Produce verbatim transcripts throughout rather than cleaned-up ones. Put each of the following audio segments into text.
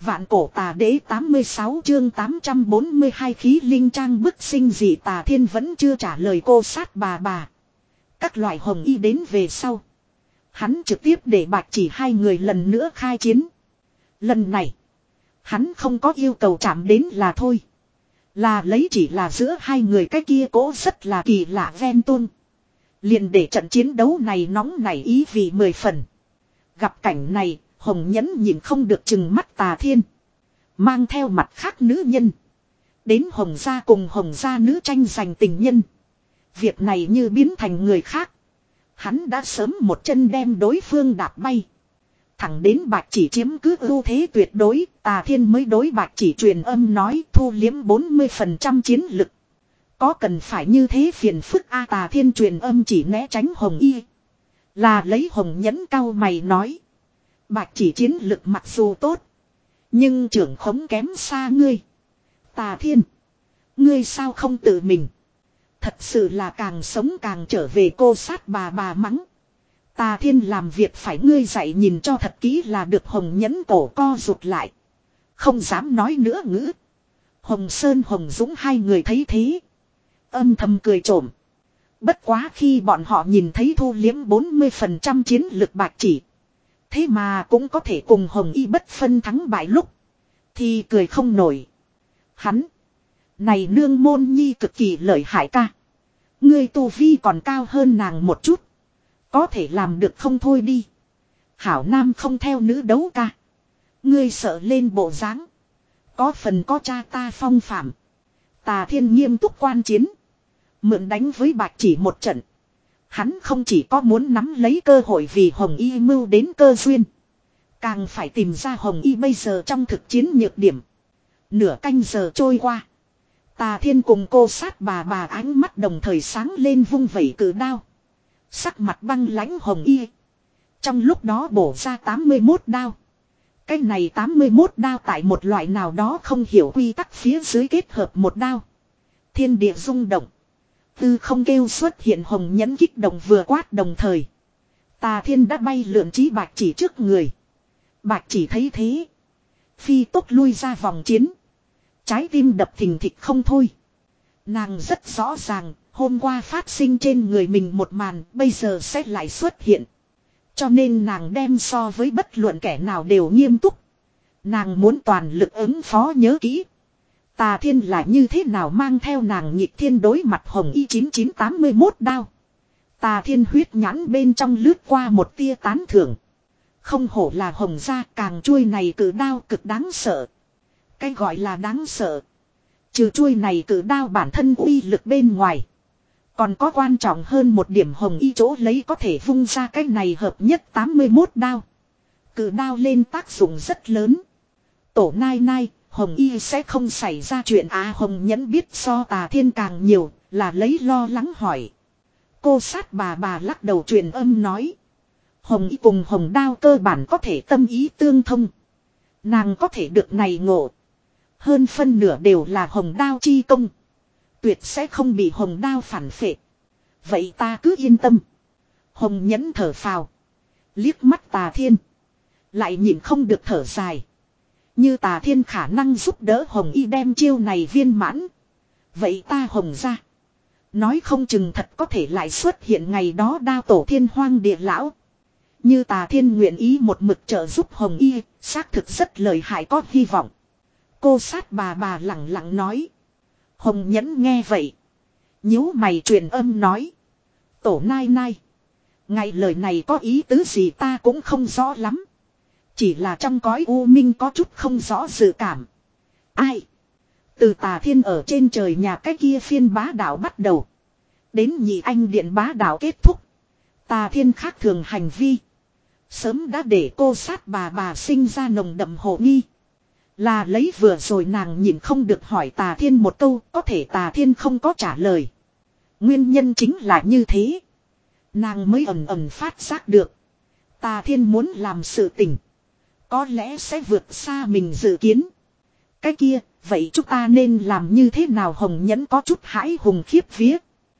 Vạn cổ tà đế tám mươi sáu chương tám trăm bốn mươi hai khí linh trang bức sinh dị Tà Thiên vẫn chưa trả lời cô sát bà bà. Các loại hồng y đến về sau. Hắn trực tiếp để Bạch Chỉ hai người lần nữa khai chiến. Lần này. Hắn không có yêu cầu chạm đến là thôi. Là lấy chỉ là giữa hai người cái kia cố rất là kỳ lạ ven tuôn. Liền để trận chiến đấu này nóng nảy ý vì mười phần. Gặp cảnh này, Hồng Nhẫn nhìn không được chừng mắt Tà Thiên. Mang theo mặt khác nữ nhân. Đến Hồng gia cùng Hồng gia nữ tranh giành tình nhân. Việc này như biến thành người khác. Hắn đã sớm một chân đem đối phương đạp bay. Thẳng đến Bạch Chỉ chiếm cứ ưu thế tuyệt đối, Tà Thiên mới đối Bạch Chỉ truyền âm nói thu liếm bốn mươi phần trăm chiến lực. Có cần phải như thế phiền phức a? Tà Thiên truyền âm chỉ né tránh Hồng Y. Là lấy Hồng Nhẫn cau mày nói. Bạch Chỉ chiến lực mặc dù tốt. Nhưng trưởng khống kém xa ngươi. Tà Thiên. Ngươi sao không tự mình. Thật sự là càng sống càng trở về cô sát bà bà mắng. Tà Thiên làm việc phải ngươi dạy nhìn cho thật kỹ là được. Hồng Nhẫn cổ co rụt lại. Không dám nói nữa ngữ. Hồng Sơn Hồng Dũng hai người thấy thế. Âm thầm cười trộm. Bất quá khi bọn họ nhìn thấy thu liếm bốn mươi phần trăm chiến lực Bạch Chỉ. Thế mà cũng có thể cùng Hồng Y bất phân thắng bại lúc. Thì cười không nổi. Hắn. Này nương môn nhi cực kỳ lợi hại ca. Ngươi tu vi còn cao hơn nàng một chút. Có thể làm được không thôi đi. Hảo nam không theo nữ đấu ca. Ngươi sợ lên bộ dáng. Có phần có cha ta phong phạm. Tà Thiên nghiêm túc quan chiến. Mượn đánh với Bạch Chỉ một trận. Hắn không chỉ có muốn nắm lấy cơ hội vì Hồng Y mưu đến cơ duyên. Càng phải tìm ra Hồng Y bây giờ trong thực chiến nhược điểm. Nửa canh giờ trôi qua. Tà Thiên cùng cô sát bà bà ánh mắt đồng thời sáng lên vung vẩy cử đao. Sắc mặt băng lãnh Hồng Y. Trong lúc đó bổ ra tám mươi mốt đao. Cái này tám mươi mốt đao tại một loại nào đó không hiểu quy tắc phía dưới kết hợp một đao. Thiên địa rung động. Tư không kêu xuất hiện. Hồng Nhẫn kích động vừa quát đồng thời. Tà Thiên đã bay lượn chí Bạch Chỉ trước người. Bạch Chỉ thấy thế. Phi tốc lui ra vòng chiến. Trái tim đập thình thịch không thôi. Nàng rất rõ ràng. Hôm qua phát sinh trên người mình một màn. Bây giờ sẽ lại xuất hiện. Cho nên nàng đem so với bất luận kẻ nào đều nghiêm túc. Nàng muốn toàn lực ứng phó nhớ kỹ. Tà Thiên là như thế nào mang theo nàng nhịp thiên đối mặt Hồng Y chín chín tám mươi mốt đao. Tà Thiên huyết nhãn bên trong lướt qua một tia tán thưởng. Không hổ là Hồng gia, càng chuôi này cử đao cực đáng sợ. Cái gọi là đáng sợ. Trừ chuôi này cử đao bản thân uy lực bên ngoài. Còn có quan trọng hơn một điểm Hồng Y chỗ lấy có thể vung ra cái này hợp nhất tám mươi mốt đao. Cử đao lên tác dụng rất lớn. Tổ nai nai, Hồng Y sẽ không xảy ra chuyện à? Hồng Nhẫn biết so Tà Thiên càng nhiều, là lấy lo lắng hỏi. Cô sát bà bà lắc đầu truyền âm nói. Hồng Y cùng Hồng Đao cơ bản có thể tâm ý tương thông. Nàng có thể được này ngộ. Hơn phân nửa đều là Hồng Đao chi công. Tuyệt sẽ không bị Hồng Đao phản phệ. Vậy ta cứ yên tâm. Hồng Nhẫn thở phào. Liếc mắt Tà Thiên. Lại nhìn không được thở dài. Như Tà Thiên khả năng giúp đỡ Hồng Y đem chiêu này viên mãn. Vậy ta Hồng ra. Nói không chừng thật có thể lại xuất hiện ngày đó đao tổ thiên hoang địa lão. Như Tà Thiên nguyện ý một mực trợ giúp Hồng Y. Xác thực rất lợi hại có hy vọng. Cô sát bà bà lặng lặng nói. Hồng Nhẫn nghe vậy. Nhíu mày truyền âm nói. Tổ nai nai. Ngày lời này có ý tứ gì ta cũng không rõ lắm. Chỉ là trong cõi u minh có chút không rõ dự cảm. Ai? Từ Tà Thiên ở trên trời nhà cái kia phiên bá đạo bắt đầu. Đến nhị anh điện bá đạo kết thúc. Tà Thiên khác thường hành vi. Sớm đã để cô sát bà bà sinh ra nồng đậm hồ nghi. Là lấy vừa rồi nàng nhìn không được hỏi Tà Thiên một câu. Có thể Tà Thiên không có trả lời. Nguyên nhân chính là như thế. Nàng mới ẩn ẩn phát giác được. Tà Thiên muốn làm sự tình. Có lẽ sẽ vượt xa mình dự kiến. Cái kia, vậy chúng ta nên làm như thế nào? Hồng Nhẫn có chút hãi hùng khiếp vía.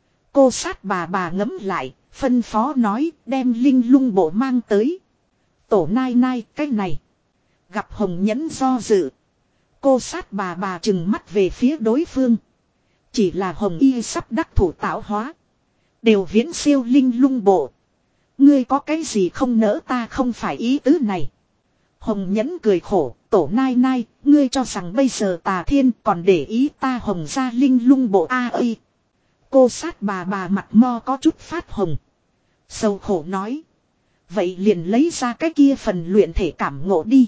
Cô sát bà bà ngẫm lại, phân phó nói đem linh lung bộ mang tới. Tổ nai nai, cái này. Gặp Hồng Nhẫn do dự. Cô sát bà bà trừng mắt về phía đối phương. Chỉ là Hồng Y sắp đắc thủ tạo hóa. Đều viễn siêu linh lung bộ. Ngươi có cái gì không nỡ ta không phải ý tứ này. Hồng Nhẫn cười khổ, tổ nai nai, ngươi cho rằng bây giờ Tà Thiên còn để ý ta Hồng gia linh lung bộ a ơi. Cô sát bà bà mặt mo có chút phát hồng. Sầu khổ nói. Vậy liền lấy ra cái kia phần luyện thể cảm ngộ đi.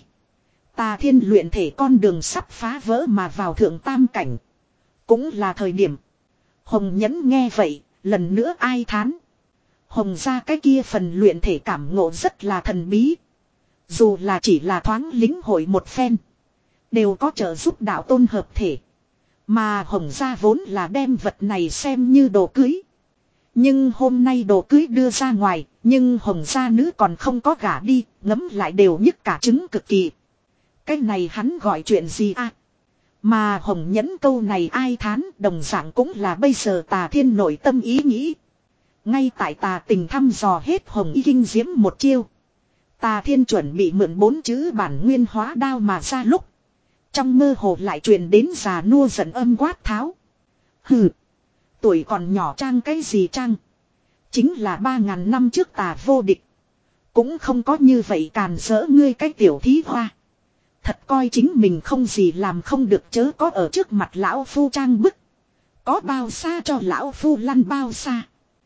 Tà Thiên luyện thể con đường sắp phá vỡ mà vào thượng tam cảnh. Cũng là thời điểm. Hồng Nhẫn nghe vậy, lần nữa ai thán. Hồng gia cái kia phần luyện thể cảm ngộ rất là thần bí. Dù là chỉ là thoáng lính hội một phen. Đều có trợ giúp đạo tôn hợp thể. Mà Hồng gia vốn là đem vật này xem như đồ cưới. Nhưng hôm nay đồ cưới đưa ra ngoài. Nhưng Hồng gia nữ còn không có gả đi. Ngấm lại đều nhức cả trứng cực kỳ. Cái này hắn gọi chuyện gì à? Mà Hồng Nhẫn câu này ai thán đồng dạng cũng là bây giờ Tà Thiên nội tâm ý nghĩ. Ngay tại Tà Tình thăm dò hết Hồng Y kinh diễm một chiêu. Tà Thiên chuẩn bị mượn bốn chữ bản nguyên hóa đao mà ra lúc. Trong mơ hồ lại truyền đến già nua giận âm quát tháo. Hừ. Tuổi còn nhỏ trang cái gì trang. Chính là ba ngàn năm trước tà vô địch. Cũng không có như vậy càn rỡ ngươi cái tiểu thí hoa. Thật coi chính mình không gì làm không được chớ có ở trước mặt lão phu trang bức. Có bao xa cho lão phu lăn bao xa.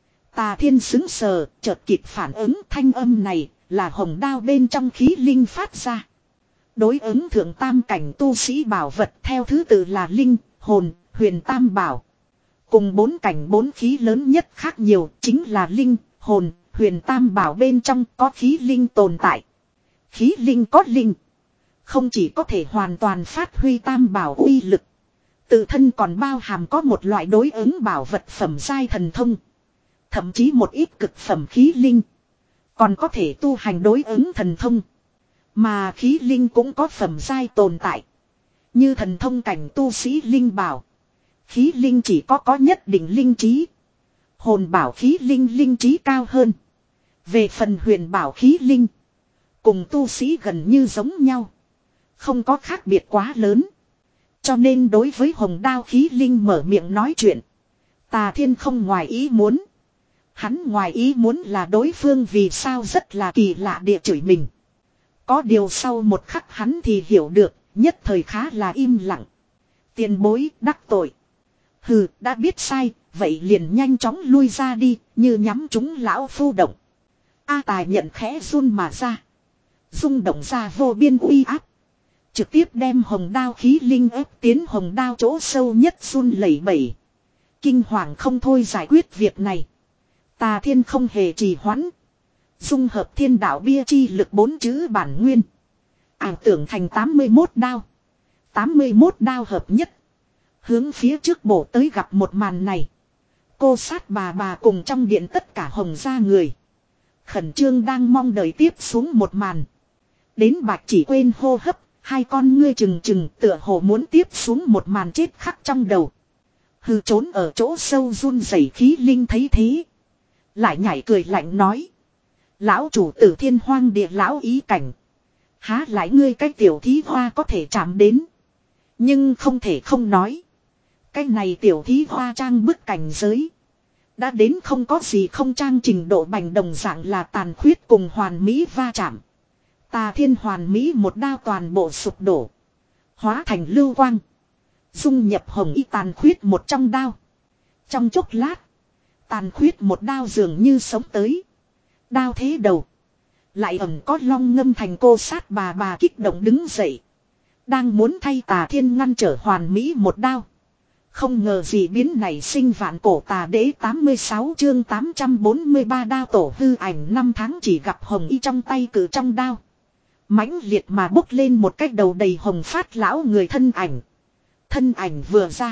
Tà Thiên xứng sờ, chợt kịp phản ứng thanh âm này là hồng đao bên trong khí linh phát ra. Đối ứng thượng tam cảnh tu sĩ bảo vật theo thứ tự là linh, hồn, huyền tam bảo. Cùng bốn cảnh bốn khí lớn nhất khác nhiều chính là linh, hồn, huyền tam bảo bên trong có khí linh tồn tại. Khí linh có linh. Không chỉ có thể hoàn toàn phát huy tam bảo uy lực. Tự thân còn bao hàm có một loại đối ứng bảo vật phẩm giai thần thông. Thậm chí một ít cực phẩm khí linh. Còn có thể tu hành đối ứng thần thông. Mà khí linh cũng có phẩm giai tồn tại. Như thần thông cảnh tu sĩ linh bảo. Khí linh chỉ có có nhất định linh trí. Hồn bảo khí linh linh trí cao hơn. Về phần huyền bảo khí linh. Cùng tu sĩ gần như giống nhau. Không có khác biệt quá lớn. Cho nên đối với hồng đao khí linh mở miệng nói chuyện. Tà Thiên không ngoài ý muốn. Hắn ngoài ý muốn là đối phương vì sao rất là kỳ lạ địa chửi mình. Có điều sau một khắc hắn thì hiểu được, nhất thời khá là im lặng. Tiền bối đắc tội. Hừ, đã biết sai, vậy liền nhanh chóng lui ra đi, như nhắm chúng lão phu động. A Tài nhận khẽ run mà ra. Rung động ra vô biên uy áp. Trực tiếp đem hồng đao khí linh ép tiến hồng đao chỗ sâu nhất run lẩy bẩy. Kinh hoàng không thôi giải quyết việc này. Tà Thiên không hề trì hoãn. Dung hợp thiên đạo bia chi lực bốn chữ bản nguyên. Ảo tưởng thành tám mươi mốt đao. tám mươi mốt đao hợp nhất. Hướng phía trước bổ tới gặp một màn này. Cô sát bà bà cùng trong điện tất cả hồng gia người. Khẩn trương đang mong đợi tiếp xuống một màn. Đến bạch chỉ quên hô hấp. Hai con ngươi trừng trừng tựa hồ muốn tiếp xuống một màn chết khắc trong đầu. Hư trốn ở chỗ sâu run rẩy khí linh thấy thế. Lại nhảy cười lạnh nói. Lão chủ tử thiên hoang địa lão ý cảnh. Há lại ngươi cái tiểu thí hoa có thể chạm đến. Nhưng không thể không nói. Cái này tiểu thí hoa trang bức cảnh giới. Đã đến không có gì không trang trình độ bành đồng dạng là tàn khuyết cùng hoàn mỹ va chạm. Tà Thiên hoàn mỹ một đao toàn bộ sụp đổ. Hóa thành lưu quang. Dung nhập hồng y tàn khuyết một trong đao. Trong chốc lát. Tàn khuyết một đao dường như sống tới. Đao thế đầu. Lại ẩn có long ngâm thành cô sát bà bà kích động đứng dậy. Đang muốn thay Tà Thiên ngăn trở hoàn mỹ một đao. Không ngờ gì biến này sinh vạn cổ tà đế tám mươi sáu chương tám trăm bốn mươi ba đao tổ hư ảnh năm tháng chỉ gặp hồng y trong tay cử trong đao. Mãnh liệt mà bốc lên một cái đầu đầy hồng phát lão người thân ảnh. Thân ảnh vừa ra.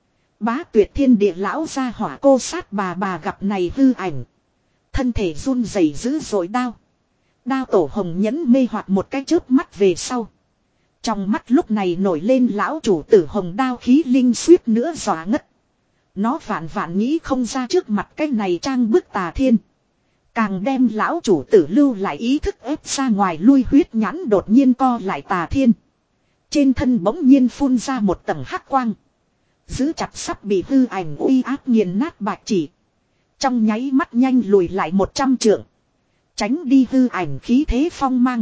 Bá tuyệt thiên địa lão ra hỏa cô sát bà bà gặp này hư ảnh. Thân thể run rẩy dữ dội đao. Đao tổ hồng nhẫn mê hoặc một cái chớp mắt về sau. Trong mắt lúc này nổi lên lão chủ tử hồng đao khí linh suýt nữa dọa ngất. Nó vạn vạn nghĩ không ra trước mặt cái này trang bức Tà Thiên. Càng đem lão chủ tử lưu lại ý thức ép ra ngoài, lui huyết nhãn đột nhiên co lại Tà Thiên. Trên thân bỗng nhiên phun ra một tầng hắc quang. Giữ chặt sắp bị hư ảnh uy áp nghiền nát bạch chỉ. Trong nháy mắt nhanh lùi lại một trăm trượng. Tránh đi hư ảnh khí thế phong mang.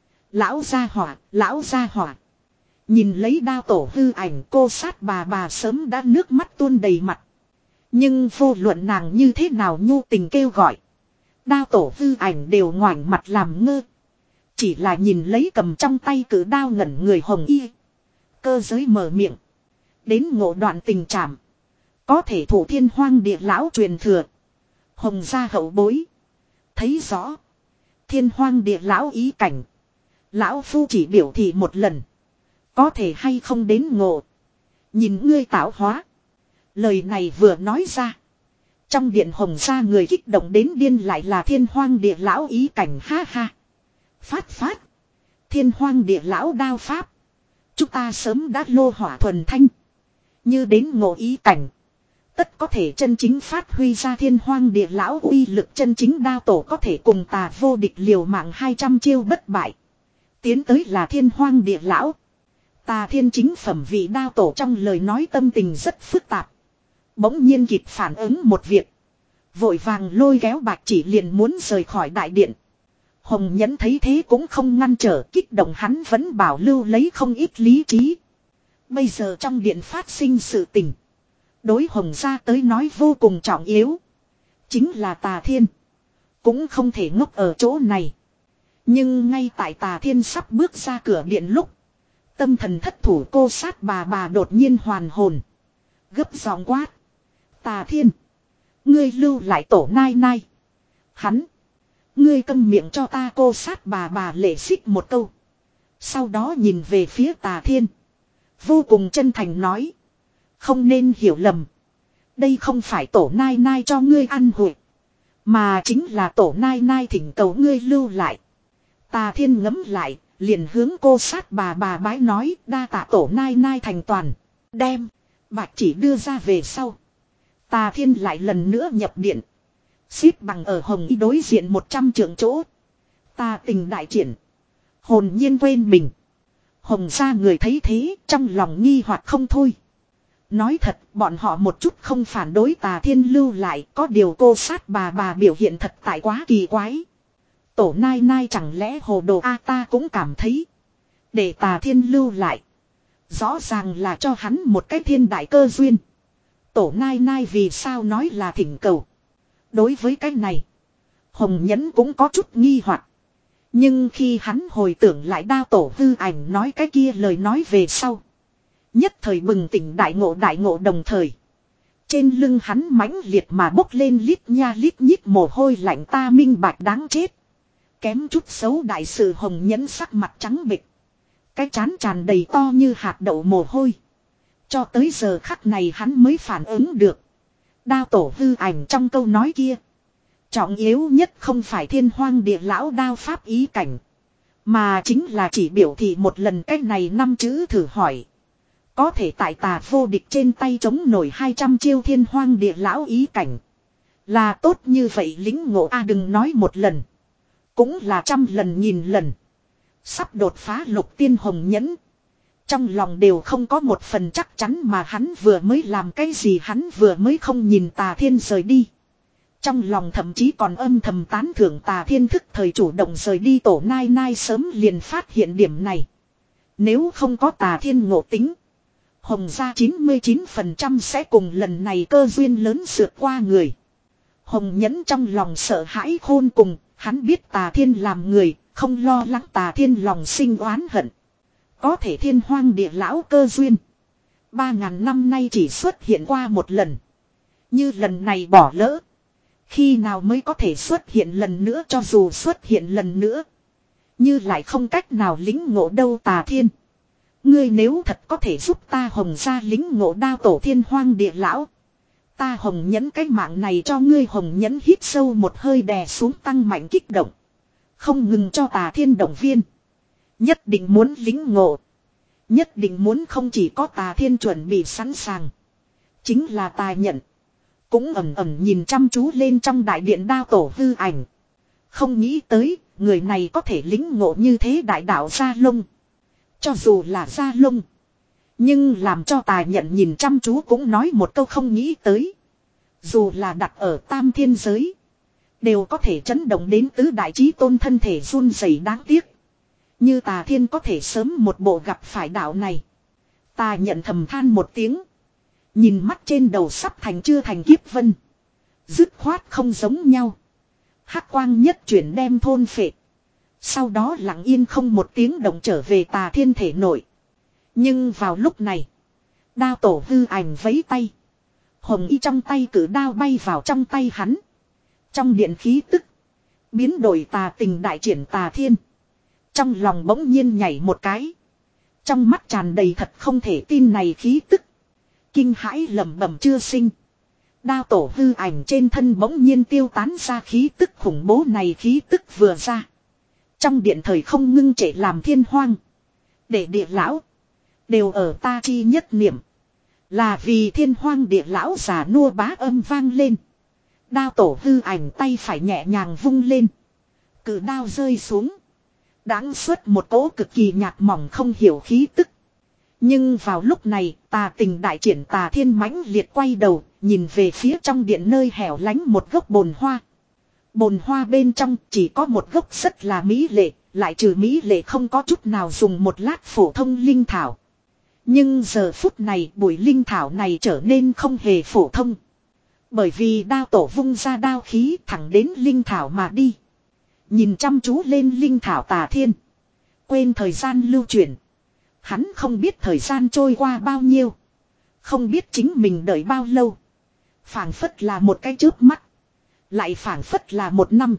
Lão gia hỏa, lão gia hỏa. Nhìn lấy đao tổ hư ảnh, cô sát bà bà sớm đã nước mắt tuôn đầy mặt. Nhưng vô luận nàng như thế nào nhu tình kêu gọi. Đao tổ hư ảnh đều ngoảnh mặt làm ngơ. Chỉ là nhìn lấy cầm trong tay cử đao ngẩn người hồng y. Cơ giới mở miệng. Đến ngộ đoạn tình trảm. Có thể thủ thiên hoang địa lão truyền thừa. Hồng gia hậu bối. Thấy rõ. Thiên hoang địa lão ý cảnh. Lão phu chỉ biểu thị một lần. Có thể hay không đến ngộ. Nhìn ngươi tạo hóa. Lời này vừa nói ra. Trong điện hồng gia người kích động đến điên, lại là thiên hoang địa lão ý cảnh, ha ha. Phát phát. Thiên hoang địa lão đao pháp. Chúng ta sớm đã lô hỏa thuần thanh. Như đến ngộ ý cảnh. Tất có thể chân chính phát huy ra thiên hoang địa lão uy lực, chân chính đao tổ có thể cùng tà vô địch liều mạng hai trăm chiêu bất bại. Tiến tới là thiên hoang địa lão. Tà Thiên chính phẩm vị đao tổ trong lời nói tâm tình rất phức tạp. Bỗng nhiên kịp phản ứng một việc. Vội vàng lôi kéo bạch chỉ liền muốn rời khỏi đại điện. Hồng Nhẫn thấy thế cũng không ngăn trở, kích động hắn vẫn bảo lưu lấy không ít lý trí. Bây giờ trong điện phát sinh sự tình. Đối Hồng gia tới nói vô cùng trọng yếu. Chính là Tà Thiên. Cũng không thể ngốc ở chỗ này. Nhưng ngay tại Tà Thiên sắp bước ra cửa điện lúc. Tâm thần thất thủ cô sát bà bà đột nhiên hoàn hồn. Gấp giọng quát. Tà Thiên. Ngươi lưu lại tổ nai nai. Hắn. Ngươi câm miệng cho ta, cô sát bà bà lệ xích một câu. Sau đó nhìn về phía Tà Thiên. Vô cùng chân thành nói. Không nên hiểu lầm. Đây không phải tổ nai nai cho ngươi ăn hụi. Mà chính là tổ nai nai thỉnh cầu ngươi lưu lại. Tà Thiên ngấm lại. Liền hướng cô sát bà bà bái nói, đa tạ tổ nai nai thành toàn. Đem. Bạch chỉ đưa ra về sau. Tà Thiên lại lần nữa nhập điện. Xếp bằng ở hồng y đối diện một trăm trượng chỗ. Tà tình đại triển. Hồn nhiên quên mình. Hồng gia người thấy thế trong lòng nghi hoặc không thôi. Nói thật bọn họ một chút không phản đối Tà Thiên lưu lại. Có điều cô sát bà bà biểu hiện thật tại quá kỳ quái. Tổ nai nai chẳng lẽ hồ đồ a, ta cũng cảm thấy. Để Tà Thiên lưu lại. Rõ ràng là cho hắn một cái thiên đại cơ duyên. Tổ nai nai vì sao nói là thỉnh cầu. Đối với cái này. Hồng Nhẫn cũng có chút nghi hoặc. Nhưng khi hắn hồi tưởng lại đao tổ hư ảnh nói cái kia lời nói về sau. Nhất thời bừng tỉnh đại ngộ đại ngộ đồng thời. Trên lưng hắn mãnh liệt mà bốc lên lít nha lít nhít mồ hôi lạnh, ta minh bạch đáng chết. Kém chút xấu đại sự. Hồng Nhẫn sắc mặt trắng bệch. Cái trán tràn đầy to như hạt đậu mồ hôi. Cho tới giờ khắc này hắn mới phản ứng được. Đao tổ hư ảnh trong câu nói kia. Trọng yếu nhất không phải thiên hoang địa lão đao pháp ý cảnh. Mà chính là chỉ biểu thị một lần cách này năm chữ thử hỏi. Có thể tại Tà vô địch trên tay chống nổi hai trăm chiêu thiên hoang địa lão ý cảnh. Là tốt như vậy lính ngộ a, đừng nói một lần. Cũng là trăm lần nghìn lần. Sắp đột phá lục tiên Hồng Nhẫn. Trong lòng đều không có một phần chắc chắn, mà hắn vừa mới làm cái gì, hắn vừa mới không nhìn Tà Thiên rời đi. Trong lòng thậm chí còn âm thầm tán thưởng Tà Thiên thức thời chủ động rời đi. Tổ nai nai sớm liền phát hiện điểm này. Nếu không có Tà Thiên ngộ tính, Hồng gia chín mươi chín phần trăm sẽ cùng lần này cơ duyên lớn sượt qua người. Hồng Nhẫn trong lòng sợ hãi khôn cùng. Hắn biết Tà Thiên làm người, không lo lắng Tà Thiên lòng sinh oán hận. Có thể thiên hoang địa lão cơ duyên. Ba ngàn năm nay chỉ xuất hiện qua một lần. Như lần này bỏ lỡ. Khi nào mới có thể xuất hiện lần nữa, cho dù xuất hiện lần nữa. Như lại không cách nào lính ngộ đâu. Tà Thiên. Ngươi nếu thật có thể giúp ta Hồng gia lính ngộ đao tổ thiên hoang địa lão. Ta Hồng Nhẫn cái mạng này cho ngươi. Hồng Nhẫn hít sâu một hơi đè xuống tăng mạnh kích động. Không ngừng cho Tà Thiên động viên. Nhất định muốn lính ngộ. Nhất định muốn, không chỉ có Tà Thiên chuẩn bị sẵn sàng. Chính là tài nhận. Cũng ẩm ẩm nhìn chăm chú lên trong đại điện đao tổ hư ảnh. Không nghĩ tới, người này có thể lĩnh ngộ như thế đại đạo Gia Long. Cho dù là Gia Long. Nhưng làm cho Tà Nhận nhìn chăm chú cũng nói một câu không nghĩ tới. Dù là đặt ở tam thiên giới. Đều có thể chấn động đến tứ đại chí tôn thân thể run rẩy đáng tiếc. Như Tà Thiên có thể sớm một bộ gặp phải đạo này. Tà Nhận thầm than một tiếng. Nhìn mắt trên đầu sắp thành chưa thành kiếp vân. Dứt khoát không giống nhau. Hắc quang nhất chuyển đem thôn phệ. Sau đó lặng yên không một tiếng động trở về Tà Thiên thể nội. Nhưng vào lúc này. Đao tổ hư ảnh vẫy tay. Hồng y trong tay cử đao bay vào trong tay hắn. Trong điện khí tức. Biến đổi tà tình đại triển Tà Thiên. Trong lòng bỗng nhiên nhảy một cái. Trong mắt tràn đầy thật không thể tin này khí tức. Kinh hãi lẩm bẩm chưa sinh. Đao tổ hư ảnh trên thân bỗng nhiên tiêu tán ra khí tức khủng bố này khí tức vừa ra. Trong điện thời không ngưng trệ làm thiên hoang. Để địa lão. Đều ở ta chi nhất niệm. Là vì thiên hoang địa lão già nua bá âm vang lên. Đao tổ hư ảnh tay phải nhẹ nhàng vung lên. Cự đao rơi xuống. Đáng xuất một cỗ cực kỳ nhạt mỏng không hiểu khí tức. Nhưng vào lúc này tà tình đại triển Tà Thiên mãnh liệt quay đầu. Nhìn về phía trong điện nơi hẻo lánh một gốc bồn hoa. Bồn hoa bên trong chỉ có một gốc rất là mỹ lệ. Lại trừ mỹ lệ không có chút nào dùng một lát phổ thông linh thảo. Nhưng giờ phút này bụi linh thảo này trở nên không hề phổ thông. Bởi vì đao tổ vung ra đao khí thẳng đến linh thảo mà đi. Nhìn chăm chú lên linh thảo Tà Thiên. Quên thời gian lưu chuyển. Hắn không biết thời gian trôi qua bao nhiêu. Không biết chính mình đợi bao lâu. Phảng phất là một cái chớp mắt. Lại phảng phất là một năm.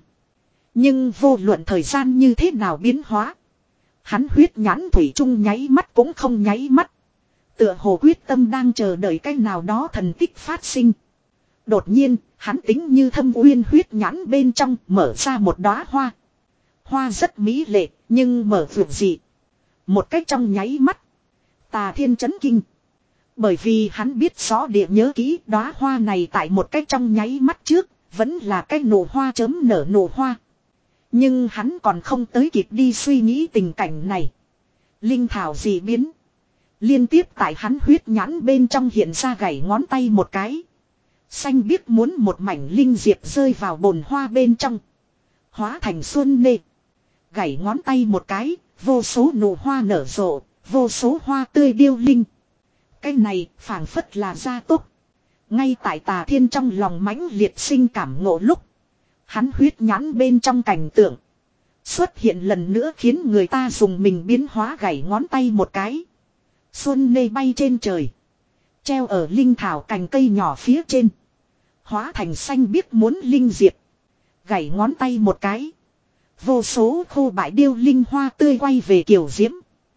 Nhưng vô luận thời gian như thế nào biến hóa. Hắn huyết nhãn thủy chung nháy mắt cũng không nháy mắt. Tựa hồ quyết tâm đang chờ đợi cái nào đó thần tích phát sinh. Đột nhiên, hắn tính như thâm uyên huyết nhãn bên trong mở ra một đóa hoa. Hoa rất mỹ lệ, nhưng mở vượt dị. Một cách trong nháy mắt. Tà Thiên chấn kinh. Bởi vì hắn biết rõ địa nhớ kỹ đóa hoa này tại một cách trong nháy mắt trước, vẫn là cái nụ hoa chớm nở nụ hoa. Nhưng hắn còn không tới kịp đi suy nghĩ tình cảnh này. Linh thảo dị biến. Liên tiếp tại hắn huyết nhãn bên trong hiện ra gảy ngón tay một cái. Xanh biếc muốn một mảnh linh diệp rơi vào bồn hoa bên trong. Hóa thành xuân nê. Gảy ngón tay một cái, vô số nụ hoa nở rộ, vô số hoa tươi điêu linh. Cái này phảng phất là gia tốc. Ngay tại Tà Thiên trong lòng mãnh liệt sinh cảm ngộ lúc. Hắn huyết nhãn bên trong cảnh tượng. Xuất hiện lần nữa khiến người ta dùng mình biến hóa gảy ngón tay một cái. Xuân nê bay trên trời. Treo ở linh thảo cành cây nhỏ phía trên. Hóa thành xanh biếc muốn linh diệp. Gảy ngón tay một cái. Vô số khô bại điêu linh hoa tươi quay về kiều diễm.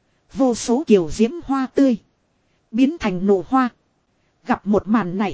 Vô số kiều diễm hoa tươi. Biến thành nụ hoa. Gặp một màn này.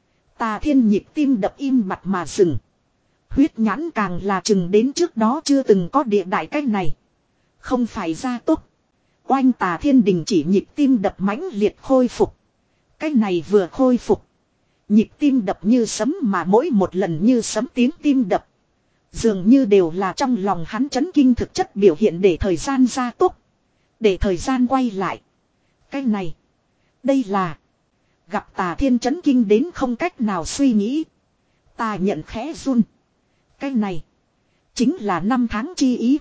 Tà Thiên nhịp tim đập im bặt mà dừng. Huyết nhãn càng là chừng đến trước đó chưa từng có địa đại cách này. Không phải gia tốc. Oanh Tà Thiên đình chỉ nhịp tim đập mãnh liệt khôi phục. Cái này vừa khôi phục. Nhịp tim đập như sấm mà mỗi một lần như sấm tiếng tim đập. Dường như đều là trong lòng hắn chấn kinh thực chất biểu hiện để thời gian gia tốc. Để thời gian quay lại. Cái này. Đây là. Gặp Tà Thiên chấn kinh đến không cách nào suy nghĩ. Tà Nhận khẽ run. Cái này. Chính là năm tháng chi ý.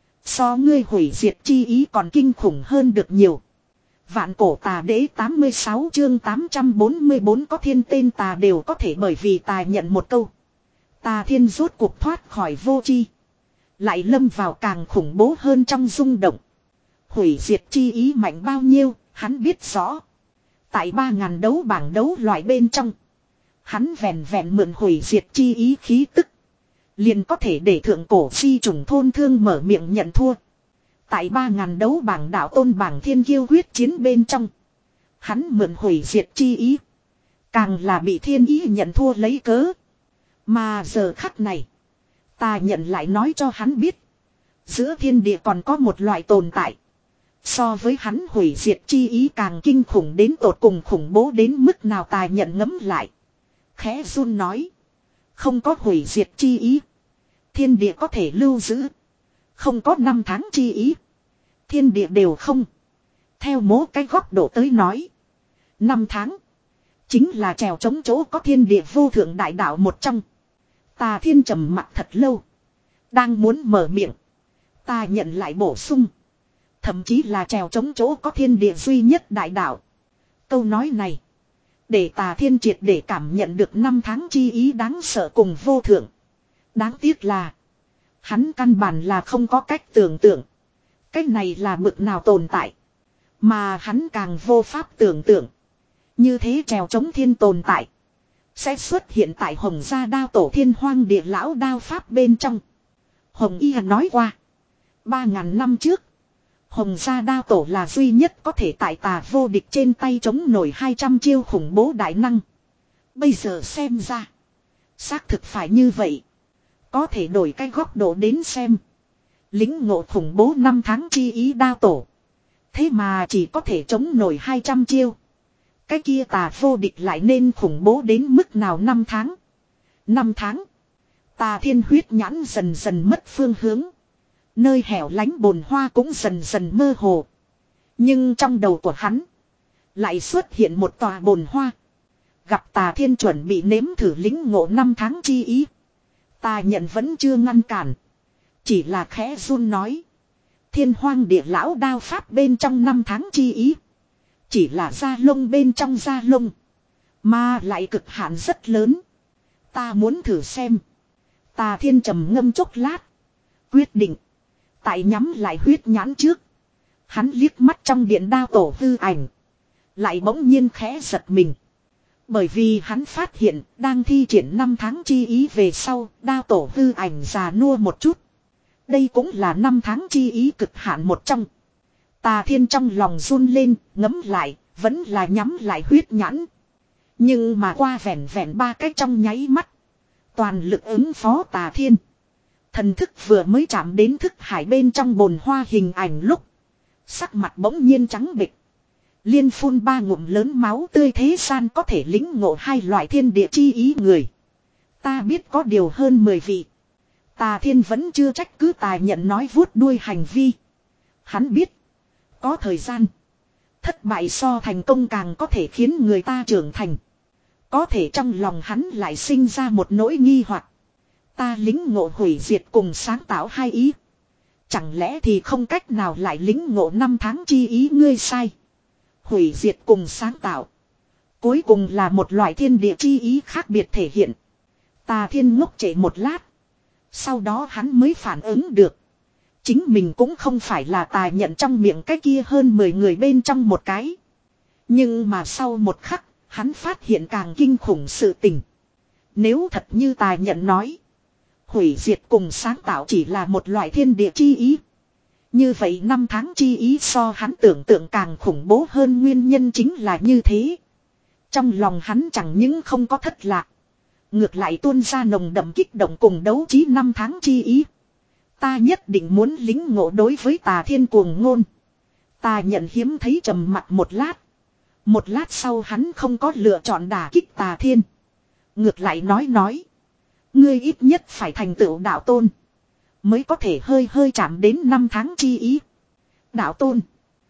So ngươi hủy diệt chi ý còn kinh khủng hơn được nhiều. Vạn cổ tà đế tám mươi sáu chương tám trăm bốn mươi bốn có thiên tên tà đều có thể bởi vì Tà Nhận một câu. Tà Thiên rốt cuộc thoát khỏi vô chi. Lại lâm vào càng khủng bố hơn trong rung động. Hủy diệt chi ý mạnh bao nhiêu, hắn biết rõ. Tại ba ngàn đấu bảng đấu loại bên trong. Hắn vẹn vẹn mượn hủy diệt chi ý khí tức. Liền có thể để thượng cổ si trùng thôn thương mở miệng nhận thua. Tại ba ngàn đấu bảng đạo tôn bảng thiên kiêu quyết chiến bên trong. Hắn mượn hủy diệt chi ý. Càng là bị thiên ý nhận thua lấy cớ. Mà giờ khắc này. Tà Nhận lại nói cho hắn biết. Giữa thiên địa còn có một loại tồn tại. So với hắn hủy diệt chi ý càng kinh khủng đến tột cùng khủng bố đến mức nào Tà Nhận ngấm lại. Khẽ run nói. Không có hủy diệt chi ý. Thiên địa có thể lưu giữ. Không có năm tháng chi ý. Thiên địa đều không. Theo mỗi cái góc độ tới nói. Năm tháng. Chính là trèo chống chỗ có thiên địa vô thượng đại đạo một trong. Tà Thiên trầm mặt thật lâu. Đang muốn mở miệng. Ta nhận lại bổ sung. Thậm chí là trèo chống chỗ có thiên địa duy nhất đại đạo. Câu nói này. Để Tà Thiên triệt để cảm nhận được năm tháng chi ý đáng sợ cùng vô thượng. Đáng tiếc là. Hắn căn bản là không có cách tưởng tượng. Cách này là bực nào tồn tại. Mà hắn càng vô pháp tưởng tượng. Như thế trèo chống thiên tồn tại. Sẽ xuất hiện tại Hồng Gia Đao Tổ Thiên Hoang Địa Lão Đao Pháp bên trong. Hồng Y nói qua. Ba ngàn năm trước. Hồng Gia Đao Tổ là duy nhất có thể tại Tà vô địch trên tay chống nổi hai trăm chiêu khủng bố đại năng. Bây giờ xem ra. Xác thực phải như vậy. Có thể đổi cái góc độ đến xem. Lính ngộ khủng bố năm tháng chi ý Đao Tổ. Thế mà chỉ có thể chống nổi hai trăm chiêu. Cái kia Tà vô địch lại nên khủng bố đến mức nào năm tháng. Năm tháng. Tà Thiên huyết nhãn dần dần mất phương hướng. Nơi hẻo lánh bồn hoa cũng dần dần mơ hồ. Nhưng trong đầu của hắn. Lại xuất hiện một tòa bồn hoa. Gặp Tà Thiên chuẩn bị nếm thử lính ngộ năm tháng chi ý. Tà nhận vẫn chưa ngăn cản. Chỉ là khẽ run nói. Thiên Hoang Địa Lão Đao Pháp bên trong năm tháng chi ý. Chỉ là da lông bên trong da lông. Mà lại cực hạn rất lớn. Ta muốn thử xem. Tà Thiên trầm ngâm chốc lát. Quyết định. Tại nhắm lại huyết nhãn trước. Hắn liếc mắt trong điện đao tổ hư ảnh. Lại bỗng nhiên khẽ giật mình. Bởi vì hắn phát hiện đang thi triển năm tháng chi ý về sau. Đao tổ hư ảnh già nua một chút. Đây cũng là năm tháng chi ý cực hạn một trong. Tà Thiên trong lòng run lên, ngấm lại, vẫn là nhắm lại huyết nhãn. Nhưng mà qua vẻn vẻn ba cách trong nháy mắt. Toàn lực ứng phó Tà Thiên. Thần thức vừa mới chạm đến thức hải bên trong bồn hoa hình ảnh lúc. Sắc mặt bỗng nhiên trắng bệch. Liên phun ba ngụm lớn máu tươi thế gian có thể lĩnh ngộ hai loại thiên địa chi ý người. Ta biết có điều hơn mười vị. Tà Thiên vẫn chưa trách cứ Tà nhận nói vuốt đuôi hành vi. Hắn biết. Có thời gian. Thất bại so thành công càng có thể khiến người ta trưởng thành. Có thể trong lòng hắn lại sinh ra một nỗi nghi hoặc. Ta lính ngộ hủy diệt cùng sáng tạo hai ý. Chẳng lẽ thì không cách nào lại lính ngộ năm tháng chi ý ngươi sai. Hủy diệt cùng sáng tạo. Cuối cùng là một loại thiên địa chi ý khác biệt thể hiện. Tà Thiên ngốc trệ một lát. Sau đó hắn mới phản ứng được. Chính mình cũng không phải là Tà nhận trong miệng cái kia hơn mười người bên trong một cái. Nhưng mà sau một khắc, hắn phát hiện càng kinh khủng sự tình. Nếu thật như Tà nhận nói. Hủy diệt cùng sáng tạo chỉ là một loại thiên địa chi ý. Như vậy năm tháng chi ý so hắn tưởng tượng càng khủng bố hơn, nguyên nhân chính là như thế. Trong lòng hắn chẳng những không có thất lạc. Ngược lại tuôn ra nồng đậm kích động cùng đấu trí năm tháng chi ý. Ta nhất định muốn lính ngộ đối với Tà Thiên cuồng ngôn. Ta nhận hiếm thấy trầm mặt một lát. Một lát sau hắn không có lựa chọn đả kích Tà Thiên. Ngược lại nói nói. Ngươi ít nhất phải thành tựu đạo tôn. Mới có thể hơi hơi chạm đến năm tháng chi ý. Đạo tôn.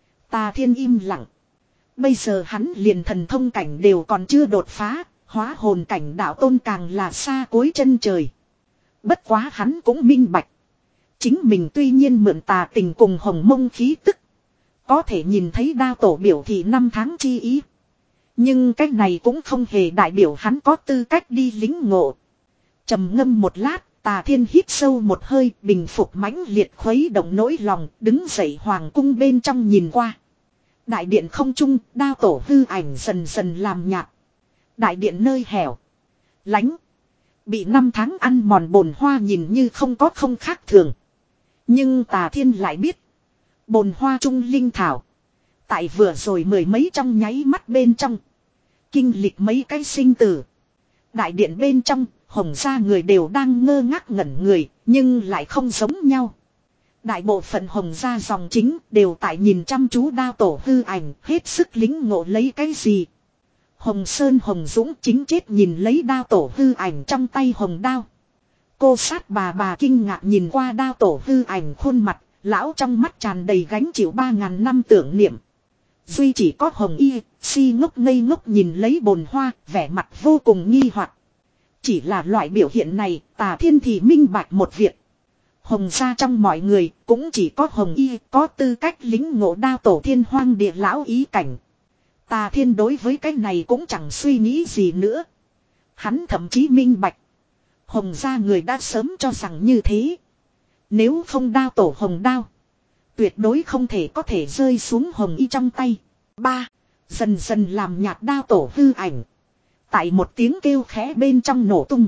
Tà Thiên im lặng. Bây giờ hắn liền thần thông cảnh đều còn chưa đột phá. Hóa hồn cảnh đạo tôn càng là xa cuối chân trời. Bất quá hắn cũng minh bạch. Chính mình tuy nhiên mượn Tà tình cùng hồng mông khí tức. Có thể nhìn thấy đao tổ biểu thị năm tháng chi ý. Nhưng cách này cũng không hề đại biểu hắn có tư cách đi lính ngộ. Trầm ngâm một lát, Tà Thiên hít sâu một hơi, bình phục mãnh liệt khuấy động nỗi lòng, đứng dậy hoàng cung bên trong nhìn qua. Đại điện không trung, đao tổ hư ảnh dần dần làm nhạt. Đại điện nơi hẻo lánh, bị năm tháng ăn mòn bồn hoa nhìn như không có không khác thường. Nhưng Tà Thiên lại biết, bồn hoa trung linh thảo, tại vừa rồi mười mấy trong nháy mắt bên trong, kinh lịch mấy cái sinh tử. Đại điện bên trong, Hồng gia người đều đang ngơ ngác ngẩn người, nhưng lại không giống nhau. Đại bộ phận Hồng gia dòng chính đều tại nhìn chăm chú đao tổ hư ảnh, hết sức lính ngộ lấy cái gì. Hồng Sơn Hồng Dũng chính chết nhìn lấy đao tổ hư ảnh trong tay hồng đao. Cô sát bà bà kinh ngạc nhìn qua đao tổ hư ảnh khuôn mặt, lão trong mắt tràn đầy gánh chịu ba ngàn năm tưởng niệm. Duy chỉ có Hồng Y, si ngốc ngây ngốc nhìn lấy bồn hoa, vẻ mặt vô cùng nghi hoặc. Chỉ là loại biểu hiện này, Tà Thiên thì minh bạch một việc. Hồng gia trong mọi người, cũng chỉ có Hồng Y có tư cách lính ngộ đao tổ thiên hoang địa lão ý cảnh. Tà Thiên đối với cái này cũng chẳng suy nghĩ gì nữa. Hắn thậm chí minh bạch. Hồng gia người đã sớm cho rằng như thế. Nếu không đao tổ hồng đao, tuyệt đối không thể có thể rơi xuống Hồng Y trong tay. Ba, dần dần làm nhạt đao tổ hư ảnh. Tại một tiếng kêu khẽ bên trong nổ tung.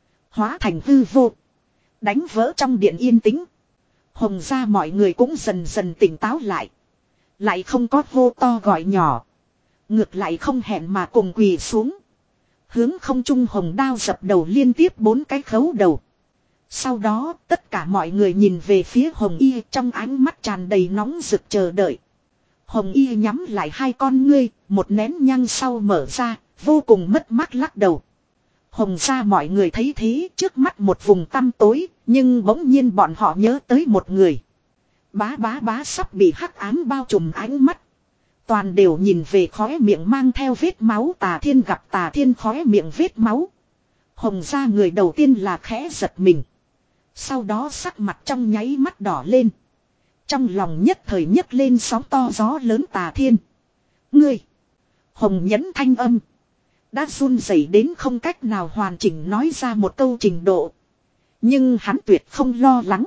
Hóa thành hư vô. Đánh vỡ trong điện yên tĩnh. Hồng gia mọi người cũng dần dần tỉnh táo lại. Lại không có hô to gọi nhỏ. Ngược lại không hẹn mà cùng quỳ xuống. Hướng không trung hồng đao dập đầu liên tiếp bốn cái khấu đầu. Sau đó tất cả mọi người nhìn về phía Hồng Y trong ánh mắt tràn đầy nóng rực chờ đợi. Hồng Y nhắm lại hai con ngươi, một nén nhang sau mở ra, vô cùng mất mát lắc đầu. Hồng gia mọi người thấy thế trước mắt một vùng tăm tối, nhưng bỗng nhiên bọn họ nhớ tới một người. Bá bá bá sắp bị hắc ám bao trùm ánh mắt. Toàn đều nhìn về khóe miệng mang theo vết máu Tà Thiên gặp Tà Thiên khóe miệng vết máu. Hồng gia người đầu tiên là khẽ giật mình. Sau đó sắc mặt trong nháy mắt đỏ lên. Trong lòng nhất thời nhấc lên sóng to gió lớn Tà Thiên. Ngươi! Hồng nhẫn thanh âm. Đã run rẩy đến không cách nào hoàn chỉnh nói ra một câu trình độ. Nhưng hắn tuyệt không lo lắng.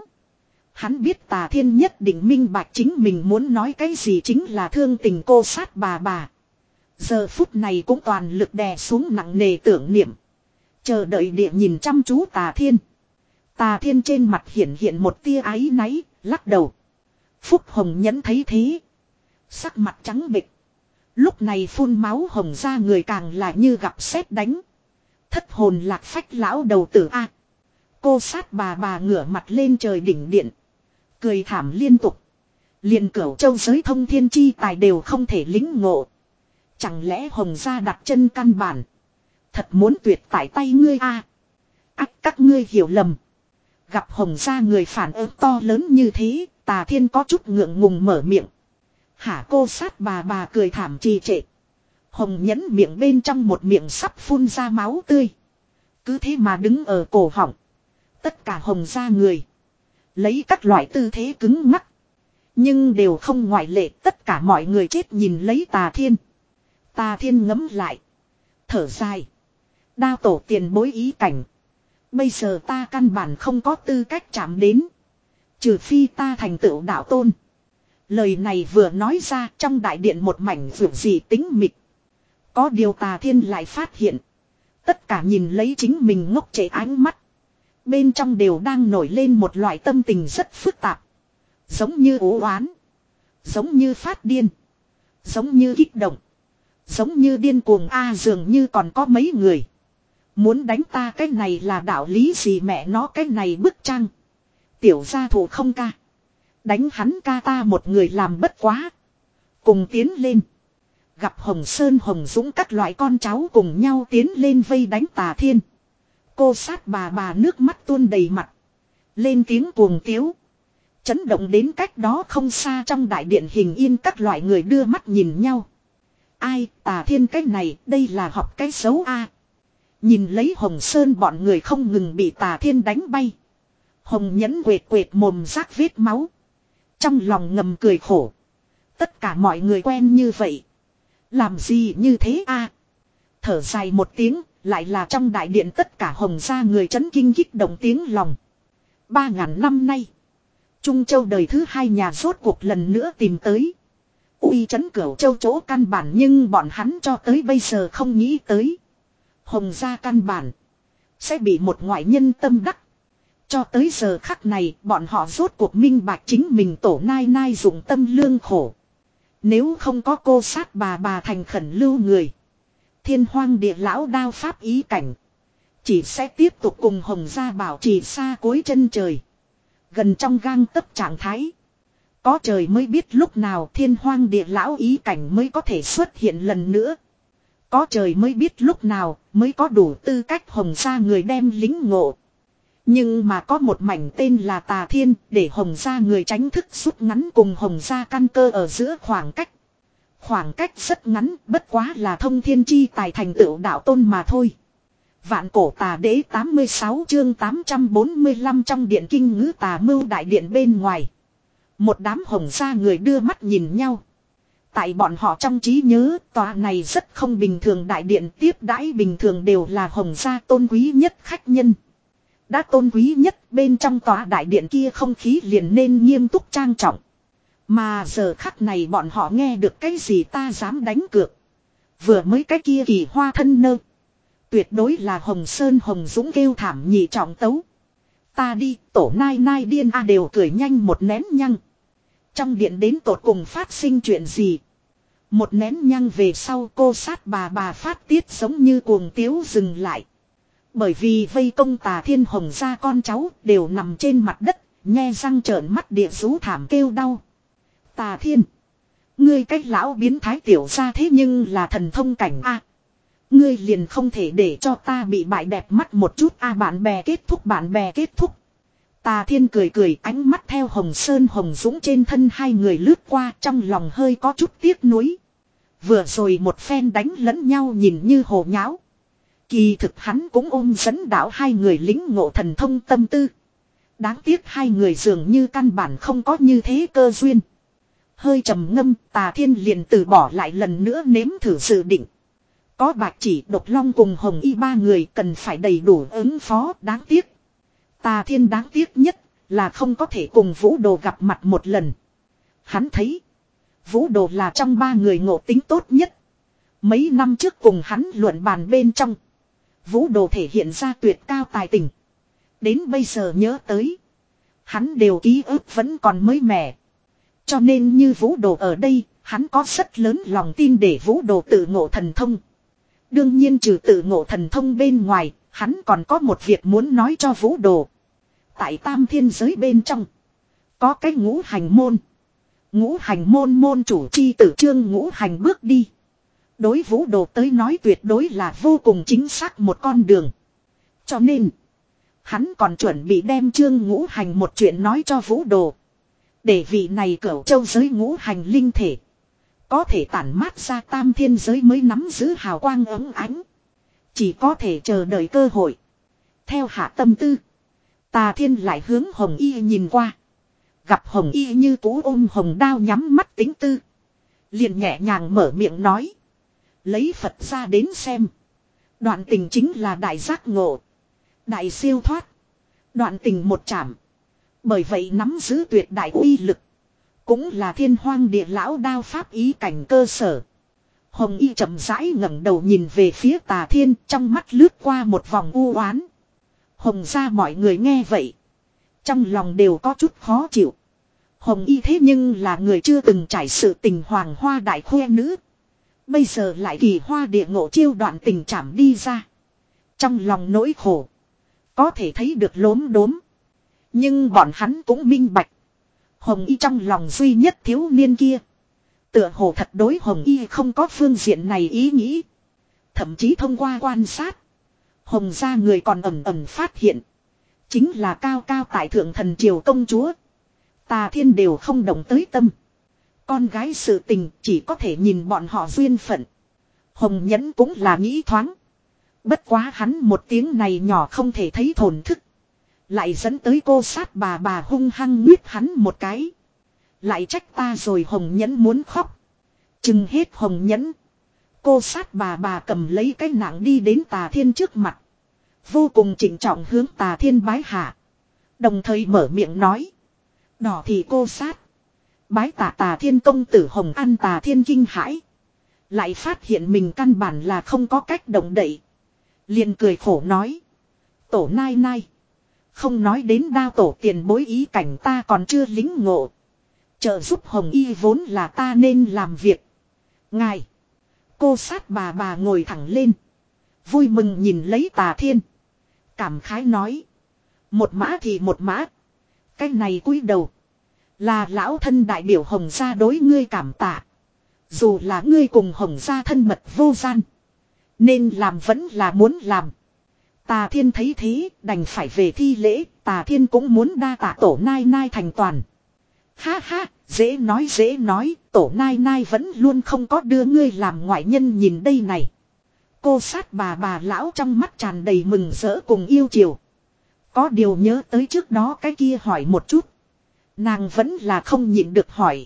Hắn biết Tà Thiên nhất định minh bạch chính mình muốn nói cái gì chính là thương tình cô sát bà bà. Giờ phút này cũng toàn lực đè xuống nặng nề tưởng niệm. Chờ đợi địa nhìn chăm chú Tà Thiên. Tà Thiên trên mặt hiện hiện một tia áy náy, lắc đầu. Phúc Hồng nhẫn thấy thế. Sắc mặt trắng bệch. Lúc này phun máu Hồng ra người càng là như gặp sét đánh. Thất hồn lạc phách lão đầu tử A. Cô sát bà bà ngửa mặt lên trời đỉnh điện. Cười thảm liên tục. Liền cửu châu giới thông thiên chi tài đều không thể lính ngộ. Chẳng lẽ Hồng gia đặt chân căn bản. Thật muốn tuyệt tại tay ngươi A. Ác các ngươi hiểu lầm. Gặp Hồng gia người phản ứng to lớn như thế, Tà Thiên có chút ngượng ngùng mở miệng. Hả cô sát bà bà cười thảm trì trệ. Hồng nhẫn miệng bên trong một miệng sắp phun ra máu tươi. Cứ thế mà đứng ở cổ họng. Tất cả Hồng gia người. Lấy các loại tư thế cứng ngắc. Nhưng đều không ngoại lệ, tất cả mọi người chết nhìn lấy Tà Thiên. Tà Thiên ngấm lại. Thở dài. Đao tổ tiền bối ý cảnh. Bây giờ ta căn bản không có tư cách chạm đến. Trừ phi ta thành tựu đạo tôn. Lời này vừa nói ra trong đại điện một mảnh vượt gì tính mịt. Có điều Tà Thiên lại phát hiện. Tất cả nhìn lấy chính mình ngốc trệ ánh mắt. Bên trong đều đang nổi lên một loại tâm tình rất phức tạp. Giống như ố oán. Giống như phát điên. Giống như kích động. Giống như điên cuồng a dường như còn có mấy người. Muốn đánh ta cái này là đạo lý gì mẹ nó cái này bức trang. Tiểu gia thủ không ca. Đánh hắn ca ta một người làm bất quá. Cùng tiến lên. Gặp Hồng Sơn Hồng Dũng các loại con cháu cùng nhau tiến lên vây đánh Tà Thiên. Cô sát bà bà nước mắt tuôn đầy mặt. Lên tiếng cuồng tiếu. Chấn động đến cách đó không xa trong đại điện hình yên các loại người đưa mắt nhìn nhau. Ai Tà Thiên cái này đây là học cái xấu a. Nhìn lấy Hồng Sơn bọn người không ngừng bị Tà Thiên đánh bay. Hồng nhẫn quệt quệt mồm rác vết máu. Trong lòng ngầm cười khổ. Tất cả mọi người quen như vậy. Làm gì như thế a? Thở dài một tiếng, lại là trong đại điện tất cả Hồng gia người chấn kinh kích động tiếng lòng. Ba ngàn năm nay. Trung Châu đời thứ hai nhà rốt cuộc lần nữa tìm tới. Uy chấn cửu châu chỗ căn bản nhưng bọn hắn cho tới bây giờ không nghĩ tới. Hồng gia căn bản. Sẽ bị một ngoại nhân tâm đắc. Cho tới giờ khắc này bọn họ rốt cuộc minh bạch chính mình tổ nai nai dụng tâm lương khổ. Nếu không có cô sát bà bà thành khẩn lưu người. Thiên hoang địa lão đao pháp ý cảnh. Chỉ sẽ tiếp tục cùng Hồng gia bảo trì xa cuối chân trời. Gần trong gang tấc trạng thái. Có trời mới biết lúc nào thiên hoang địa lão ý cảnh mới có thể xuất hiện lần nữa. Có trời mới biết lúc nào mới có đủ tư cách Hồng gia người đem lính ngộ. Nhưng mà có một mảnh tên là Tà Thiên để Hồng gia người tránh thức rút ngắn cùng Hồng gia căn cơ ở giữa khoảng cách. Khoảng cách rất ngắn, bất quá là thông thiên chi tài thành tựu đạo tôn mà thôi. Vạn cổ tà đế tám mươi sáu chương tám trăm bốn mươi lăm trong điện kinh ngữ tà mưu đại điện bên ngoài. Một đám Hồng gia người đưa mắt nhìn nhau. Tại bọn họ trong trí nhớ, tòa này rất không bình thường đại điện tiếp đãi bình thường đều là Hồng gia tôn quý nhất khách nhân. Đã tôn quý nhất bên trong tòa đại điện kia không khí liền nên nghiêm túc trang trọng. Mà giờ khắc này bọn họ nghe được cái gì ta dám đánh cược. Vừa mới cái kia kỳ hoa thân nơ. Tuyệt đối là Hồng Sơn Hồng Dũng kêu thảm nhị trọng tấu. Ta đi tổ nai nai điên a đều cười nhanh một nén nhăng. Trong điện đến tột cùng phát sinh chuyện gì. Một nén nhăng về sau cô sát bà bà phát tiết giống như cuồng tiếu dừng lại. Bởi vì vây công Tà Thiên Hồng gia con cháu đều nằm trên mặt đất, nhe răng trợn mắt địa rú thảm kêu đau. Tà Thiên, ngươi cách lão biến thái tiểu ra thế nhưng là thần thông cảnh a. Ngươi liền không thể để cho ta bị bại đẹp mắt một chút a, bạn bè kết thúc bạn bè kết thúc. Tà Thiên cười cười, ánh mắt theo Hồng Sơn Hồng Dũng trên thân hai người lướt qua, trong lòng hơi có chút tiếc nuối. Vừa rồi một phen đánh lẫn nhau nhìn như hồ nháo. Kỳ thực hắn cũng ôm dẫn đạo hai người lính ngộ thần thông tâm tư. Đáng tiếc hai người dường như căn bản không có như thế cơ duyên. Hơi trầm ngâm, Tà Thiên liền từ bỏ lại lần nữa nếm thử dự định. Có Bạch Chỉ, Độc Long cùng Hồng Y ba người cần phải đầy đủ ứng phó, đáng tiếc. Tà Thiên đáng tiếc nhất là không có thể cùng Vũ Đồ gặp mặt một lần. Hắn thấy Vũ Đồ là trong ba người ngộ tính tốt nhất. Mấy năm trước cùng hắn luận bàn bên trong, Vũ Đồ thể hiện ra tuyệt cao tài tình. Đến bây giờ nhớ tới, hắn đều ký ức vẫn còn mới mẻ. Cho nên như Vũ Đồ ở đây, hắn có rất lớn lòng tin để Vũ Đồ tự ngộ thần thông. Đương nhiên trừ tự ngộ thần thông bên ngoài, hắn còn có một việc muốn nói cho Vũ Đồ. Tại tam thiên giới bên trong, có cái ngũ hành môn. Ngũ hành môn môn chủ chi tử Trương Ngũ Hành bước đi. Đối Vũ Đồ tới nói tuyệt đối là vô cùng chính xác một con đường. Cho nên, hắn còn chuẩn bị đem Trương Ngũ Hành một chuyện nói cho Vũ Đồ. Để vị này cửu châu giới ngũ hành linh thể có thể tản mát ra tam thiên giới mới nắm giữ hào quang ấm ánh. Chỉ có thể chờ đợi cơ hội. Theo hạ tâm tư, Tà Thiên lại hướng Hồng Y nhìn qua. Gặp Hồng Y như cú ôm hồng đao nhắm mắt tính tư. Liền nhẹ nhàng mở miệng nói. Lấy Phật ra đến xem. Đoạn tình chính là đại giác ngộ. Đại siêu thoát. Đoạn tình một chạm. Bởi vậy nắm giữ tuyệt đại uy lực. Cũng là thiên hoang địa lão đao pháp ý cảnh cơ sở. Hồng Y chậm rãi ngẩng đầu nhìn về phía Tà Thiên, trong mắt lướt qua một vòng u oán. Hồng gia mọi người nghe vậy, trong lòng đều có chút khó chịu. Hồng Y thế nhưng là người chưa từng trải sự tình hoàng hoa đại khoe nữ. Bây giờ lại kỳ hoa địa ngộ chiêu đoạn tình chảm đi ra. Trong lòng nỗi khổ, có thể thấy được lốm đốm. Nhưng bọn hắn cũng minh bạch. Hồng Y trong lòng duy nhất thiếu niên kia, tựa hồ thật đối Hồng Y không có phương diện này ý nghĩ. Thậm chí thông qua quan sát, Hồng gia người còn ẩn ẩn phát hiện. Chính là cao cao tại thượng thần triều công chúa, Tà Thiên đều không động tới tâm. Con gái sự tình chỉ có thể nhìn bọn họ duyên phận. Hồng Nhẫn cũng là nghĩ thoáng. Bất quá hắn một tiếng này nhỏ không thể thấy thổn thức. Lại dẫn tới cô sát bà bà hung hăng nguyết hắn một cái. Lại trách ta rồi. Hồng Nhẫn muốn khóc. Chừng hết Hồng Nhẫn, cô sát bà bà cầm lấy cái nặng đi đến Tà Thiên trước mặt. Vô cùng trịnh trọng hướng Tà Thiên bái hạ. Đồng thời mở miệng nói. Đỏ thì cô sát. Bái tạ Tà Thiên công tử Hồng An. Tà Thiên kinh hãi. Lại phát hiện mình căn bản là không có cách động đậy. Liền cười khổ nói. Tổ nai nai. Không nói đến đao tổ tiền bối ý cảnh ta còn chưa lính ngộ. Trợ giúp Hồng Y vốn là ta nên làm việc. Ngài. Cô sát bà bà ngồi thẳng lên. Vui mừng nhìn lấy Tà Thiên. Cảm khái nói. Một mã thì một mã. Cái này cúi đầu. Là lão thân đại biểu Hồng gia đối ngươi cảm tạ. Dù là ngươi cùng Hồng gia thân mật vô gian. Nên làm vẫn là muốn làm. Tà Thiên thấy thế đành phải về thi lễ. Tà Thiên cũng muốn đa tạ tổ nai nai thành toàn. Ha ha, dễ nói dễ nói, tổ nai nai vẫn luôn không có đưa ngươi làm ngoại nhân nhìn đây này. Cô sát bà bà lão trong mắt tràn đầy mừng rỡ cùng yêu chiều. Có điều nhớ tới trước đó cái kia hỏi một chút. Nàng vẫn là không nhịn được hỏi.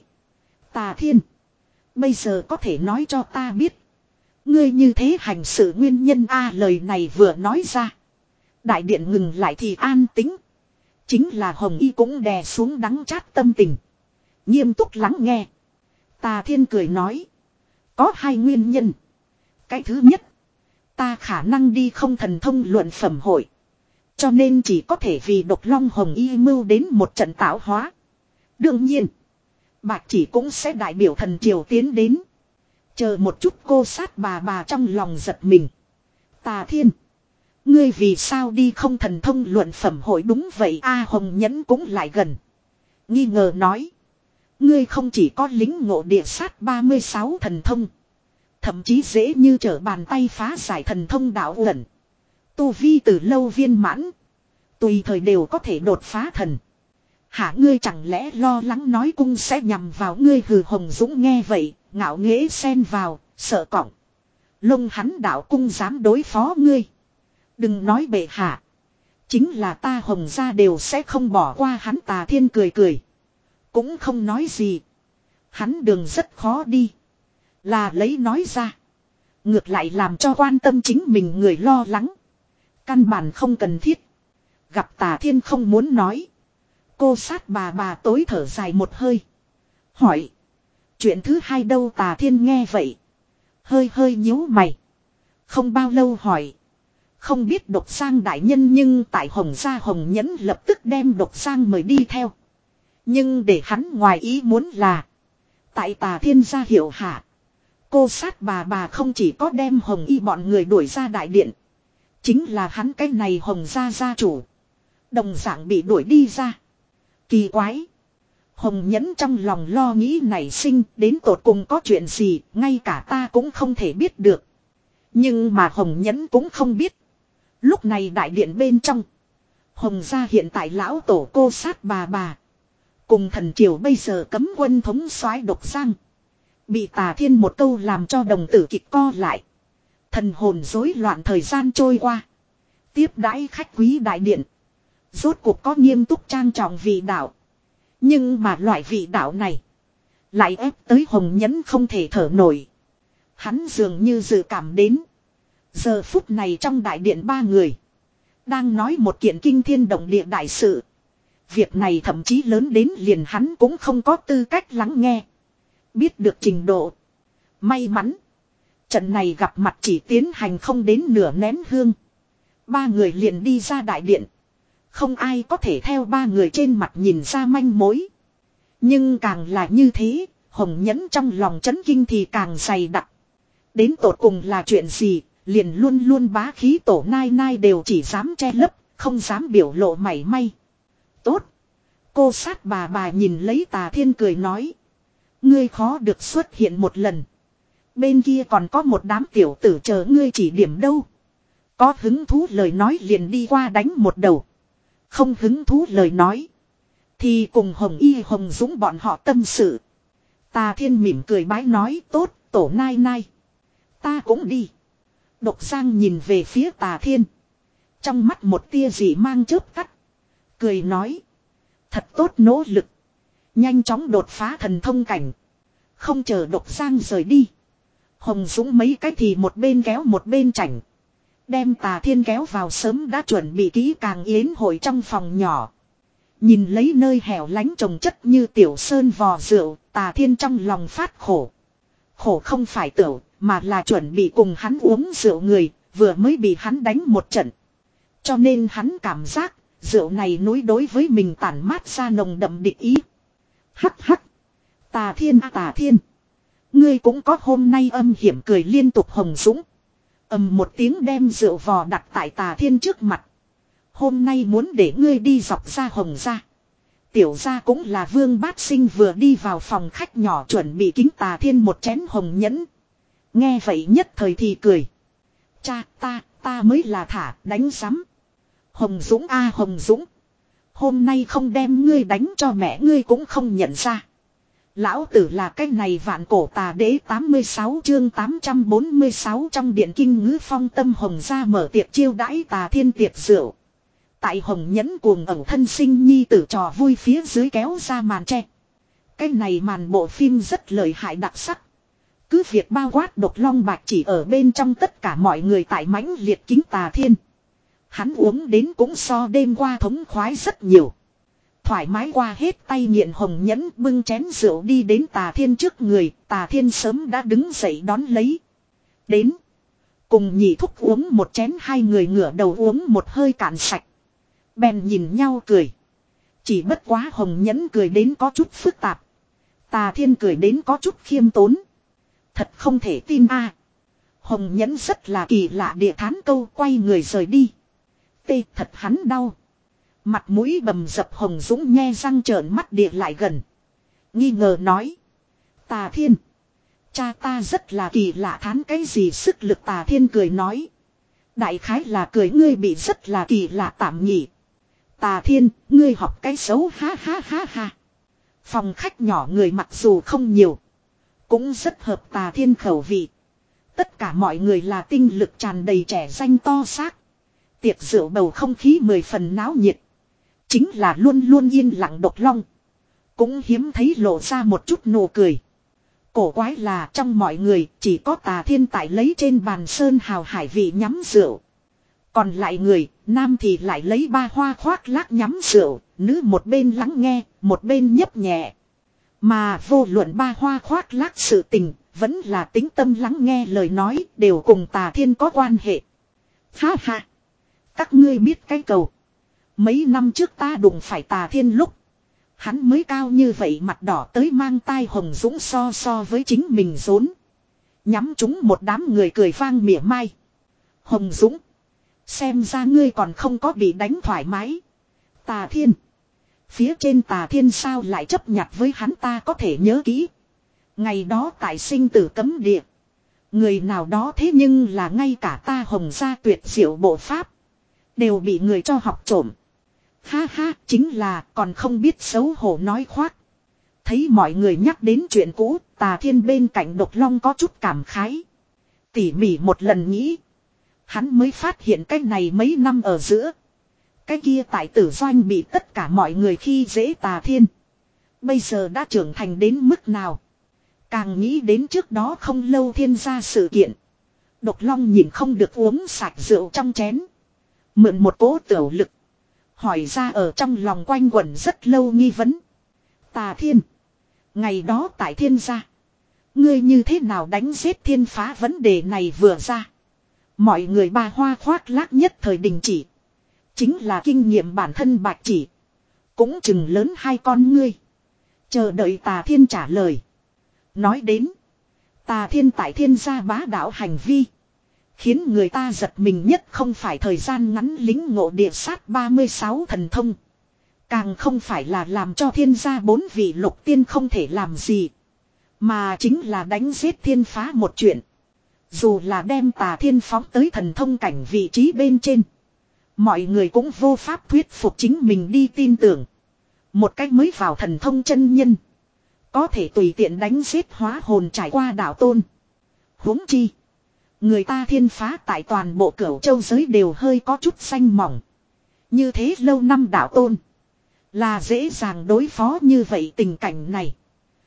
Tà Thiên, bây giờ có thể nói cho ta biết. Ngươi như thế hành sự nguyên nhân a lời này vừa nói ra. Đại điện ngừng lại thì an tĩnh. Chính là Hồng Y cũng đè xuống đắng chát tâm tình. Nghiêm túc lắng nghe. Tà Thiên cười nói. Có hai nguyên nhân. Cái thứ nhất. Ta khả năng đi không thần thông luận phẩm hội. Cho nên chỉ có thể vì độc long Hồng Y mưu đến một trận tạo hóa. Đương nhiên. Bạch chỉ cũng sẽ đại biểu thần triều tiến đến. Chờ một chút cô sát bà bà trong lòng giật mình. Tà Thiên. Ngươi vì sao đi không thần thông luận phẩm hội đúng vậy a Hồng Nhẫn cũng lại gần. Nghi ngờ nói. Ngươi không chỉ có lính ngộ địa sát ba mươi sáu thần thông. Thậm chí dễ như trở bàn tay phá giải thần thông đạo ẩn. Tu vi từ lâu viên mãn. Tùy thời đều có thể đột phá thần. Hả ngươi chẳng lẽ lo lắng nói cung sẽ nhằm vào ngươi hừ Hồng Dũng nghe vậy. Ngạo nghễ xen vào, sợ cỏng. Lông hắn đạo cung dám đối phó ngươi. Đừng nói bệ hạ. Chính là ta Hồng gia đều sẽ không bỏ qua hắn. Tà Thiên cười cười. Cũng không nói gì. Hắn đường rất khó đi. Là lấy nói ra. Ngược lại làm cho quan tâm chính mình người lo lắng. Căn bản không cần thiết. Gặp Tà Thiên không muốn nói. Cô sát bà bà tối thở dài một hơi. Hỏi. Chuyện thứ hai đâu Tà Thiên nghe vậy. Hơi hơi nhíu mày. Không bao lâu hỏi. Không biết Độc Sang đại nhân nhưng tại Hồng gia Hồng Nhẫn lập tức đem Độc Sang mời đi theo. Nhưng để hắn ngoài ý muốn là. Tại Tà Thiên gia hiệu hạ. Cô sát bà bà không chỉ có đem Hồng Y bọn người đuổi ra đại điện. Chính là hắn cái này Hồng gia gia chủ. Đồng dạng bị đuổi đi ra. Kỳ quái. Hồng Nhẫn trong lòng lo nghĩ nảy sinh đến tột cùng có chuyện gì ngay cả ta cũng không thể biết được. Nhưng mà Hồng Nhẫn cũng không biết. Lúc này đại điện bên trong. Hồng gia hiện tại lão tổ cô sát bà bà. Cùng thần triều bây giờ cấm quân thống soái Độc Sang. Bị Tà Thiên một câu làm cho đồng tử kịch co lại. Thần hồn rối loạn thời gian trôi qua. Tiếp đãi khách quý đại điện. Rốt cuộc có nghiêm túc trang trọng vị đạo. Nhưng mà loại vị đạo này. Lại ép tới Hồng Nhẫn không thể thở nổi. Hắn dường như dự cảm đến. Giờ phút này trong đại điện ba người. Đang nói một kiện kinh thiên động địa đại sự. Việc này thậm chí lớn đến liền hắn cũng không có tư cách lắng nghe. Biết được trình độ. May mắn. Trận này gặp mặt chỉ tiến hành không đến nửa nén hương. Ba người liền đi ra đại điện. Không ai có thể theo ba người trên mặt nhìn ra manh mối. Nhưng càng là như thế, Hồng Nhẫn trong lòng chấn kinh thì càng dày đặc. Đến tột cùng là chuyện gì, liền luôn luôn bá khí tổ nai nai đều chỉ dám che lấp, không dám biểu lộ mảy may. Tốt. Cô sát bà bà nhìn lấy Tà Thiên cười nói. Ngươi khó được xuất hiện một lần. Bên kia còn có một đám tiểu tử chờ ngươi chỉ điểm đâu. Có hứng thú lời nói liền đi qua đánh một đầu. Không hứng thú lời nói. Thì cùng Hồng Y Hồng Dũng bọn họ tâm sự. Tà Thiên mỉm cười bái nói tốt tổ nai nai. Ta cũng đi. Độc Sang nhìn về phía Tà Thiên. Trong mắt một tia dị mang chớp tắt. Cười nói. Thật tốt nỗ lực. Nhanh chóng đột phá thần thông cảnh. Không chờ Độc Sang rời đi. Hồng Dũng mấy cái thì một bên kéo một bên chảnh. Đem Tà Thiên kéo vào sớm đã chuẩn bị kỹ càng yến hội trong phòng nhỏ. Nhìn lấy nơi hẻo lánh trồng chất như tiểu sơn vò rượu, Tà Thiên trong lòng phát khổ. Khổ không phải tửu, mà là chuẩn bị cùng hắn uống rượu người, vừa mới bị hắn đánh một trận. Cho nên hắn cảm giác, rượu này núi đối với mình tản mát ra nồng đậm địch ý. Hắc hắc. Tà Thiên à Tà Thiên. Ngươi cũng có hôm nay âm hiểm cười liên tục Hồng Dũng. Ầm một tiếng đem rượu vò đặt tại Tà Thiên trước mặt. Hôm nay muốn để ngươi đi dọc ra Hồng gia. Tiểu gia cũng là Vương Bát Sinh vừa đi vào phòng khách nhỏ chuẩn bị kính Tà Thiên một chén hồng nhẫn. Nghe vậy nhất thời thì cười. Cha ta, Ta mới là thả đánh rắm. Hồng Dũng a Hồng Dũng. Hôm nay không đem ngươi đánh cho mẹ ngươi cũng không nhận ra. Lão tử là cái này vạn cổ tà đế tám mươi sáu chương tám trăm bốn mươi sáu trong điện kinh ngữ phong tâm Hồng ra mở tiệc chiêu đãi Tà Thiên tiệc rượu. Tại Hồng nhẫn cuồng ẩu thân sinh nhi tử trò vui phía dưới kéo ra màn tre. Cái này màn bộ phim rất lợi hại đặc sắc. Cứ việc bao quát Độc Long Bạch chỉ ở bên trong tất cả mọi người tại mãnh liệt kính Tà Thiên. Hắn uống đến cũng so đêm qua thống khoái rất nhiều. Thoải mái qua hết tay nghiện Hồng nhẫn bưng chén rượu đi đến Tà Thiên trước người. Tà Thiên sớm đã đứng dậy đón lấy. Đến. Cùng nhị thúc uống một chén, hai người ngửa đầu uống một hơi cạn sạch. Bèn nhìn nhau cười. Chỉ bất quá Hồng nhẫn cười đến có chút phức tạp. Tà Thiên cười đến có chút khiêm tốn. Thật không thể tin a. Hồng nhẫn rất là kỳ lạ địa thán câu, quay người rời đi. Tê thật hắn đau. Mặt mũi bầm dập Hồng Dũng nhe răng trợn mắt địa lại gần. Nghi ngờ nói. Tà Thiên. Cha ta rất là kỳ lạ, thán cái gì sức lực? Tà Thiên cười nói. Đại khái là cười ngươi bị rất là kỳ lạ tạm nhỉ. Tà Thiên, ngươi học cái xấu ha ha ha ha. Phòng khách nhỏ người mặc dù không nhiều. Cũng rất hợp Tà Thiên khẩu vị. Tất cả mọi người là tinh lực tràn đầy, trẻ danh to xác. Tiệc rượu bầu không khí mười phần náo nhiệt. Chính là luôn luôn yên lặng Độc Long. Cũng hiếm thấy lộ ra một chút nụ cười. Cổ quái là trong mọi người chỉ có Tà Thiên tại lấy trên bàn sơn hào hải vị nhắm rượu. Còn lại người, nam thì lại lấy ba hoa khoác lác nhắm rượu, nữ một bên lắng nghe, một bên nhấp nhẹ. Mà vô luận ba hoa khoác lác sự tình, vẫn là tính tâm lắng nghe lời nói, đều cùng Tà Thiên có quan hệ. Ha ha! Các ngươi biết cái cầu. Mấy năm trước ta đụng phải Tà Thiên lúc. Hắn mới cao như vậy, mặt đỏ tới mang tai. Hồng Dũng so so với chính mình rốn. Nhắm chúng một đám người cười vang mỉa mai. Hồng Dũng. Xem ra ngươi còn không có bị đánh thoải mái. Tà Thiên. Phía trên Tà Thiên sao lại chấp nhặt với hắn, ta có thể nhớ kỹ. Ngày đó tại sinh tử cấm địa. Người nào đó thế nhưng là ngay cả ta Hồng gia tuyệt diệu bộ pháp. Đều bị người cho học trộm. Ha ha, chính là còn không biết xấu hổ nói khoác. Thấy mọi người nhắc đến chuyện cũ, Tà Thiên bên cạnh Độc Long có chút cảm khái. Tỉ mỉ một lần nghĩ. Hắn mới phát hiện cái này mấy năm ở giữa. Cái kia tại Tử Doanh bị tất cả mọi người khi dễ Tà Thiên. Bây giờ đã trưởng thành đến mức nào. Càng nghĩ đến trước đó không lâu Thiên gia sự kiện. Độc Long nhìn không được uống sạch rượu trong chén. Mượn một cỗ tiểu lực. Hỏi ra ở trong lòng quanh quẩn rất lâu nghi vấn. Tà Thiên. Ngày đó tại Thiên gia. Ngươi như thế nào đánh giết Thiên Phá? Vấn đề này vừa ra. Mọi người ba hoa khoác lác nhất thời đình chỉ. Chính là kinh nghiệm bản thân Bạch Chỉ. Cũng chừng lớn hai con ngươi. Chờ đợi Tà Thiên trả lời. Nói đến. Tà Thiên tại Thiên gia bá đạo hành vi. Khiến người ta giật mình nhất không phải thời gian ngắn lính ngộ địa sát ba mươi sáu thần thông. Càng không phải là làm cho Thiên gia bốn vị lục tiên không thể làm gì. Mà chính là đánh giết Thiên Phá một chuyện. Dù là đem Tà Thiên phóng tới thần thông cảnh vị trí bên trên. Mọi người cũng vô pháp thuyết phục chính mình đi tin tưởng. Một cách mới vào thần thông chân nhân. Có thể tùy tiện đánh giết hóa hồn trải qua đạo tôn. Huống chi. Người ta Thiên Phá tại toàn bộ Cửu Châu giới đều hơi có chút xanh mỏng. Như thế lâu năm đạo tôn. Là dễ dàng đối phó như vậy, tình cảnh này.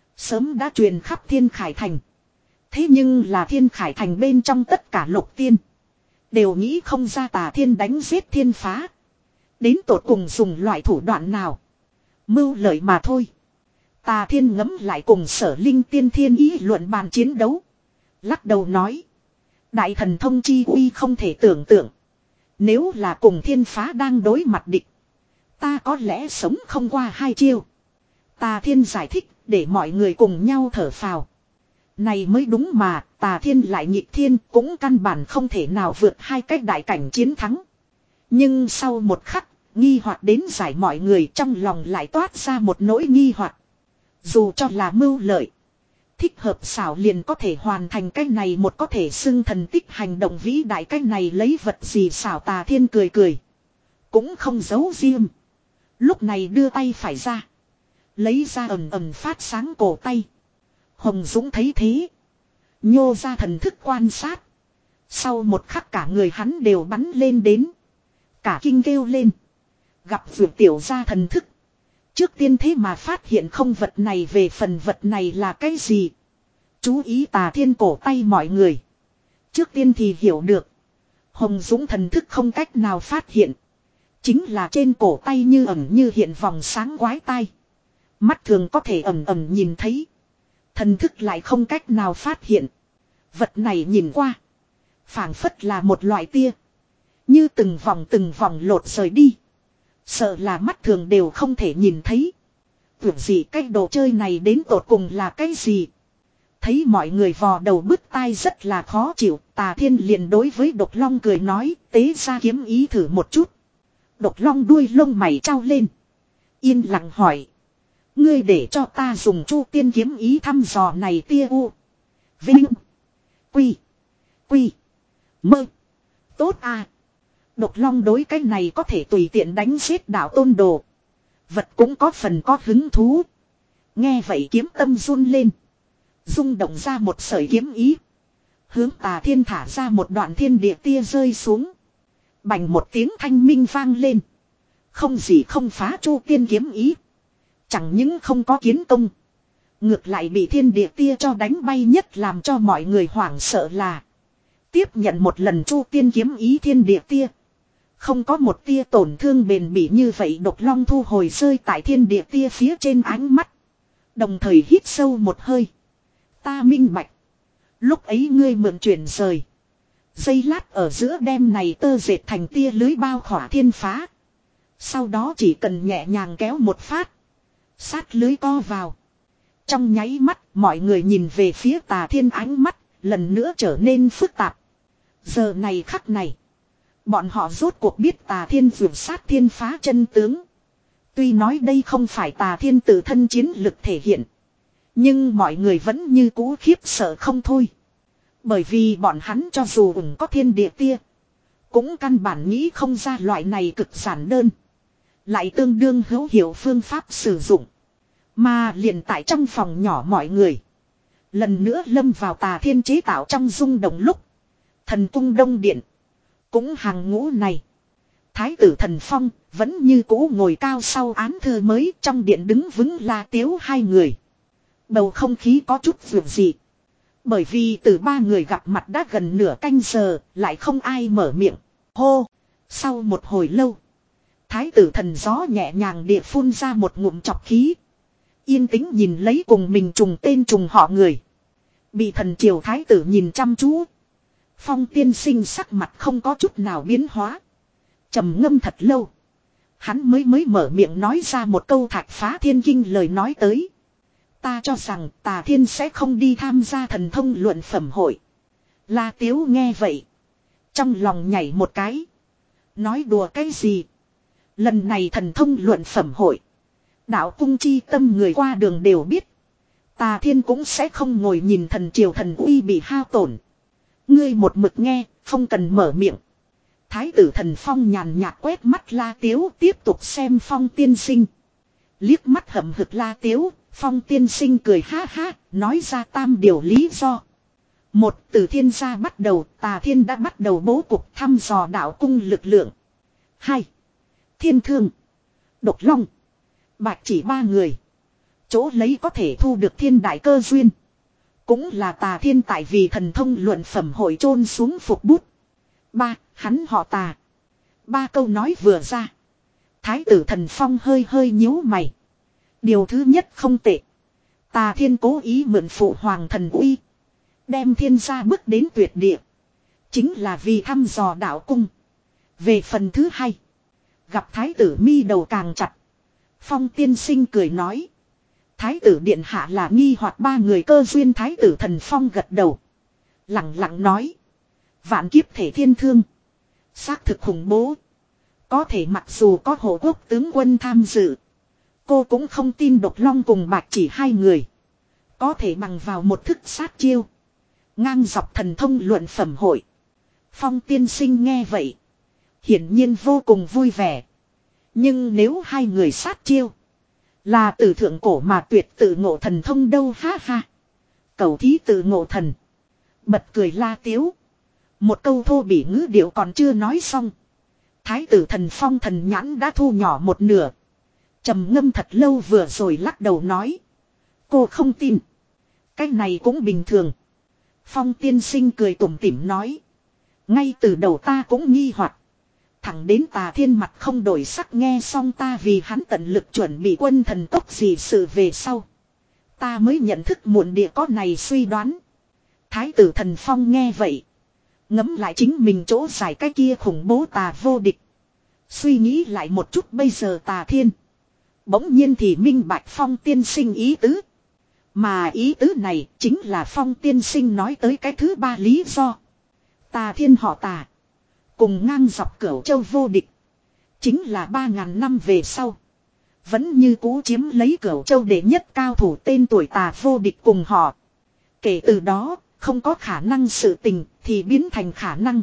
Sớm đã truyền khắp Thiên Khải Thành. Thế nhưng là Thiên Khải Thành bên trong tất cả lục tiên. Đều nghĩ không ra Tà Thiên đánh giết Thiên Phá. Đến tột cùng dùng loại thủ đoạn nào. Mưu lợi mà thôi. Tà Thiên ngấm lại cùng Sở Linh tiên thiên ý luận bàn chiến đấu. Lắc đầu nói. Đại thần thông chi uy không thể tưởng tượng. Nếu là cùng Thiên Phá đang đối mặt địch. Ta có lẽ sống không qua hai chiêu. Tà Thiên giải thích để mọi người cùng nhau thở phào. Này mới đúng mà, Tà Thiên lại nhịp thiên cũng căn bản không thể nào vượt hai cách đại cảnh chiến thắng. Nhưng sau một khắc, nghi hoặc đến giải mọi người trong lòng lại toát ra một nỗi nghi hoặc. Dù cho là mưu lợi, Thích hợp xảo liền có thể hoàn thành cái này một có thể xưng thần tích hành động vĩ đại cái này lấy vật gì xảo Tà Thiên cười cười. Cũng không giấu riêng. Lúc này đưa tay phải ra. Lấy ra ầm ầm phát sáng cổ tay. Hồng Dũng thấy thế. Nhô ra thần thức quan sát. Sau một khắc cả người hắn đều bắn lên đến. Cả kinh kêu lên. Gặp vượt tiểu ra thần thức. Trước tiên thế mà phát hiện không vật này về phần vật này là cái gì. Chú ý Tà Thiên cổ tay mọi người. Trước tiên thì hiểu được. Hồng Dũng thần thức không cách nào phát hiện. Chính là trên cổ tay như ẩn như hiện vòng sáng quái tai. Mắt thường có thể ẩn ẩn nhìn thấy. Thần thức lại không cách nào phát hiện. Vật này nhìn qua. Phảng phất là một loại tia. Như từng vòng từng vòng lột rời đi. Sợ là mắt thường đều không thể nhìn thấy. Tưởng gì cái đồ chơi này đến tột cùng là cái gì. Thấy mọi người vò đầu bứt tai rất là khó chịu. Tà Thiên liền đối với Độc Long cười nói. Tế ra kiếm ý thử một chút. Độc Long đuôi lông mày trao lên. Yên lặng hỏi. Ngươi để cho ta dùng Chu Tiên kiếm ý thăm dò này tia u. Vinh. Quy. Quy. Mơ. Tốt à. Độc Long đối cái này có thể tùy tiện đánh giết đạo tôn đồ. Vật cũng có phần có hứng thú. Nghe vậy kiếm tâm run lên. Rung động ra một sợi kiếm ý. Hướng Tà Thiên thả ra một đoạn thiên địa tia rơi xuống. Bành một tiếng thanh minh vang lên. Không gì không phá Chu Tiên kiếm ý. Chẳng những không có kiến công. Ngược lại bị thiên địa tia cho đánh bay nhất làm cho mọi người hoảng sợ là. Tiếp nhận một lần Chu Tiên kiếm ý thiên địa tia. Không có một tia tổn thương bền bỉ như vậy. Độc Long thu hồi rơi tại thiên địa tia phía trên ánh mắt. Đồng thời hít sâu một hơi. Ta minh bạch. Lúc ấy ngươi mượn chuyển rời. Dây lát ở giữa đêm này tơ dệt thành tia lưới bao khỏa thiên phá. Sau đó chỉ cần nhẹ nhàng kéo một phát. Sát lưới co vào. Trong nháy mắt mọi người nhìn về phía Tà Thiên ánh mắt. Lần nữa trở nên phức tạp. Giờ này khắc này. Bọn họ rốt cuộc biết Tà Thiên vượt sát thiên phá chân tướng. Tuy nói đây không phải Tà Thiên tự thân chiến lực thể hiện. Nhưng mọi người vẫn như cũ khiếp sợ không thôi. Bởi vì bọn hắn cho dù ủng có thiên địa tia. Cũng căn bản nghĩ không ra loại này cực giản đơn. Lại tương đương hữu hiệu phương pháp sử dụng. Mà liền tại trong phòng nhỏ mọi người. Lần nữa lâm vào Tà Thiên chế tạo trong rung động lúc. Thần cung đông điện. Cũng hàng ngũ này. Thái tử Thần Phong vẫn như cũ ngồi cao sau án thư mới trong điện đứng vững La Tiếu hai người. Bầu không khí có chút vượt dị. Bởi vì từ ba người gặp mặt đã gần nửa canh giờ lại không ai mở miệng. Hô! Sau một hồi lâu. Thái tử Thần gió nhẹ nhàng địa phun ra một ngụm chọc khí. Yên tĩnh nhìn lấy cùng mình trùng tên trùng họ người. Bị thần triều thái tử nhìn chăm chú. Phong tiên sinh sắc mặt không có chút nào biến hóa. Trầm ngâm thật lâu. Hắn mới mới mở miệng nói ra một câu thạch phá thiên kinh lời nói tới. Ta cho rằng Tà Thiên sẽ không đi tham gia thần thông luận phẩm hội. La Tiếu nghe vậy. Trong lòng nhảy một cái. Nói đùa cái gì? Lần này thần thông luận phẩm hội. Đạo cung chi tâm người qua đường đều biết. Tà Thiên cũng sẽ không ngồi nhìn thần triều thần uy bị hao tổn. Ngươi một mực nghe, không cần mở miệng. Thái tử Thần Phong nhàn nhạt quét mắt La Tiếu tiếp tục xem Phong tiên sinh. Liếc mắt hậm hực La Tiếu, Phong tiên sinh cười ha ha, nói ra tam điều lý do. Một, từ thiên gia bắt đầu, Tà Thiên đã bắt đầu bố cục thăm dò đạo cung lực lượng. Hai, Thiên Thương, Độc Long, Bạch chỉ ba người. Chỗ lấy có thể thu được thiên đại cơ duyên. Cũng là Tà Thiên tại vì thần thông luận phẩm hội chôn xuống phục bút. Ba, hắn họ Tà. Ba câu nói vừa ra. Thái tử Thần Phong hơi hơi nhíu mày. Điều thứ nhất không tệ. Tà Thiên cố ý mượn phụ hoàng thần uy. Đem thiên gia bước đến tuyệt địa. Chính là vì thăm dò đạo cung. Về phần thứ hai. Gặp thái tử mi đầu càng chặt. Phong tiên sinh cười nói. Thái tử điện hạ là nghi hoặc ba người cơ duyên. Thái tử Thần Phong gật đầu. Lặng lặng nói. Vạn kiếp thể thiên thương. Xác thực khủng bố. Có thể mặc dù có hộ quốc tướng quân tham dự. Cô cũng không tin Độc Long cùng Bạch chỉ hai người. Có thể bằng vào một thức sát chiêu. Ngang dọc thần thông luận phẩm hội. Phong tiên sinh nghe vậy. Hiển nhiên vô cùng vui vẻ. Nhưng nếu hai người sát chiêu. Là từ thượng cổ mà tuyệt tự ngộ thần thông đâu ha ha. Cầu thí tự ngộ thần. Bật cười La Tiếu. Một câu thô bỉ ngữ điệu còn chưa nói xong. Thái tử thần phong thần nhãn đã thu nhỏ một nửa. Trầm ngâm thật lâu vừa rồi lắc đầu nói. Cô không tin. Cái này cũng bình thường. Phong tiên sinh cười tủm tỉm nói. Ngay từ đầu ta cũng nghi hoặc. Thẳng đến Tà Thiên mặt không đổi sắc nghe xong ta vì hắn tận lực chuẩn bị quân thần tốc gì sự về sau. Ta mới nhận thức muộn địa có này suy đoán. Thái tử thần phong nghe vậy. Ngẫm lại chính mình chỗ giải cái kia khủng bố tà vô địch. Suy nghĩ lại một chút bây giờ Tà Thiên. Bỗng nhiên thì minh bạch Phong tiên sinh ý tứ. Mà ý tứ này chính là Phong tiên sinh nói tới cái thứ ba lý do. Tà Thiên họ Tà. Cùng ngang dọc Cửu Châu vô địch. Chính là ba ngàn năm về sau. Vẫn như cũ chiếm lấy Cửu Châu đệ nhất cao thủ tên tuổi Tà vô địch cùng họ. Kể từ đó, không có khả năng sự tình thì biến thành khả năng.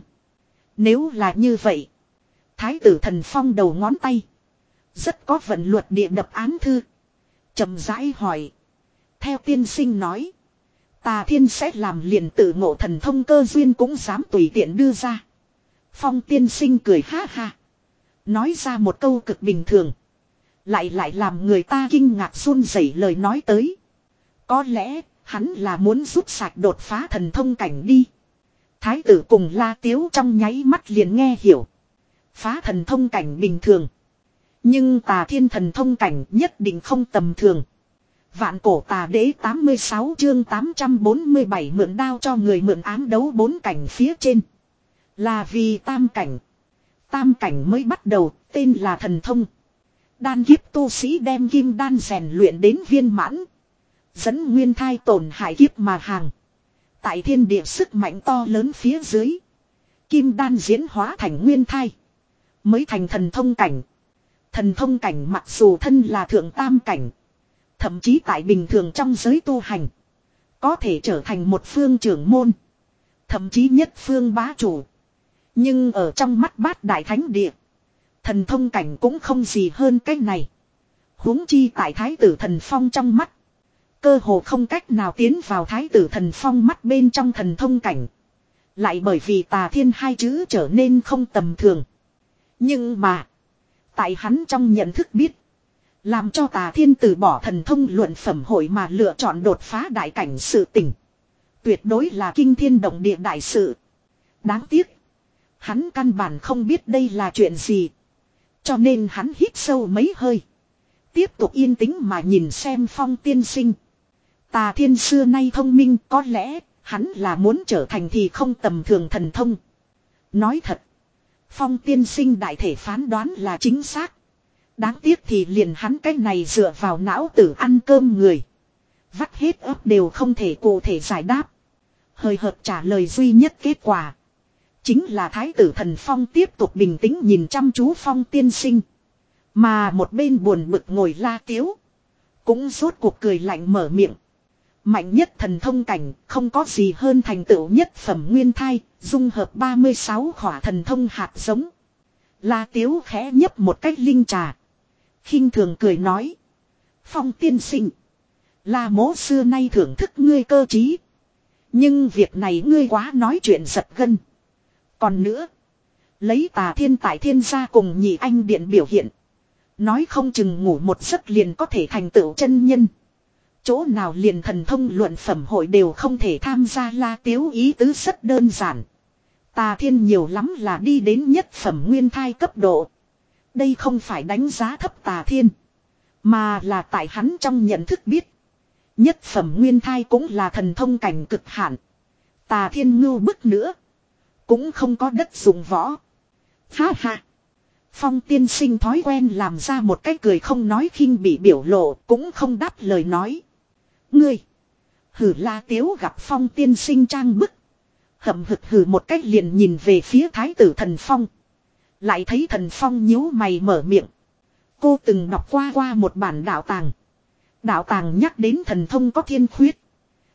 Nếu là như vậy. Thái tử thần phong đầu ngón tay. Rất có vận luật địa đập án thư. Chậm rãi hỏi. Theo tiên sinh nói. Tà Thiên sẽ làm liền tự ngộ thần thông cơ duyên cũng dám tùy tiện đưa ra. Phong tiên sinh cười ha ha. Nói ra một câu cực bình thường. Lại lại làm người ta kinh ngạc run rẩy lời nói tới. Có lẽ hắn là muốn giúp sạch đột phá thần thông cảnh đi. Thái tử cùng La Tiếu trong nháy mắt liền nghe hiểu. Phá thần thông cảnh bình thường. Nhưng Tà Thiên thần thông cảnh nhất định không tầm thường. Vạn cổ tà đế tám mươi sáu chương tám trăm bốn mươi bảy mượn đao cho người mượn ám đấu bốn cảnh phía trên. Là vì tam cảnh. Tam cảnh mới bắt đầu, tên là thần thông. Đan kiếp tu sĩ đem kim đan rèn luyện đến viên mãn. Dẫn nguyên thai tổn hại kiếp mà hàng. Tại thiên địa sức mạnh to lớn phía dưới. Kim đan diễn hóa thành nguyên thai. Mới thành thần thông cảnh. Thần thông cảnh mặc dù thân là thượng tam cảnh. Thậm chí tại bình thường trong giới tu hành. Có thể trở thành một phương trưởng môn. Thậm chí nhất phương bá chủ. Nhưng ở trong mắt bát đại thánh địa. Thần thông cảnh cũng không gì hơn cái này. Huống chi tại thái tử thần phong trong mắt. Cơ hồ không cách nào tiến vào thái tử thần phong mắt bên trong thần thông cảnh. Lại bởi vì Tà Thiên hai chữ trở nên không tầm thường. Nhưng mà. Tại hắn trong nhận thức biết. Làm cho Tà Thiên từ bỏ thần thông luận phẩm hội mà lựa chọn đột phá đại cảnh sự tỉnh. Tuyệt đối là kinh thiên động địa đại sự. Đáng tiếc. Hắn căn bản không biết đây là chuyện gì. Cho nên hắn hít sâu mấy hơi. Tiếp tục yên tĩnh mà nhìn xem Phong tiên sinh. Tà Thiên xưa nay thông minh, có lẽ hắn là muốn trở thành thì không tầm thường thần thông. Nói thật. Phong tiên sinh đại thể phán đoán là chính xác. Đáng tiếc thì liền hắn cái này dựa vào não tử ăn cơm người. Vắt hết ấp đều không thể cụ thể giải đáp. Hời hợt trả lời duy nhất kết quả. Chính là thái tử thần Phong tiếp tục bình tĩnh nhìn chăm chú Phong tiên sinh. Mà một bên buồn bực ngồi La Tiếu. Cũng rốt cuộc cười lạnh mở miệng. Mạnh nhất thần thông cảnh không có gì hơn thành tựu nhất phẩm nguyên thai. Dung hợp ba mươi sáu khỏa thần thông hạt giống. La Tiếu khẽ nhấp một cách linh trà. Khinh thường cười nói. Phong tiên sinh. La mố xưa nay thưởng thức ngươi cơ trí. Nhưng việc này ngươi quá nói chuyện giật gân. Còn nữa. Lấy Tà Thiên tại thiên gia cùng nhị anh điện biểu hiện. Nói không chừng ngủ một giấc liền có thể thành tựu chân nhân. Chỗ nào liền thần thông luận phẩm hội đều không thể tham gia. La Tiếu ý tứ rất đơn giản. Tà Thiên nhiều lắm là đi đến nhất phẩm nguyên thai cấp độ. Đây không phải đánh giá thấp Tà Thiên. Mà là tại hắn trong nhận thức biết. Nhất phẩm nguyên thai cũng là thần thông cảnh cực hạn. Tà Thiên ngưu bức nữa. Cũng không có đất dụng võ. Ha ha. Phong tiên sinh thói quen làm ra một cái cười không nói khinh bị biểu lộ. Cũng không đáp lời nói. Ngươi. Hử La Tiếu gặp Phong tiên sinh trang bức. Hậm hực hử một cách liền nhìn về phía thái tử thần Phong. Lại thấy thần Phong nhíu mày mở miệng. Cô từng đọc qua qua một bản đạo tàng. Đạo tàng nhắc đến thần thông có thiên khuyết.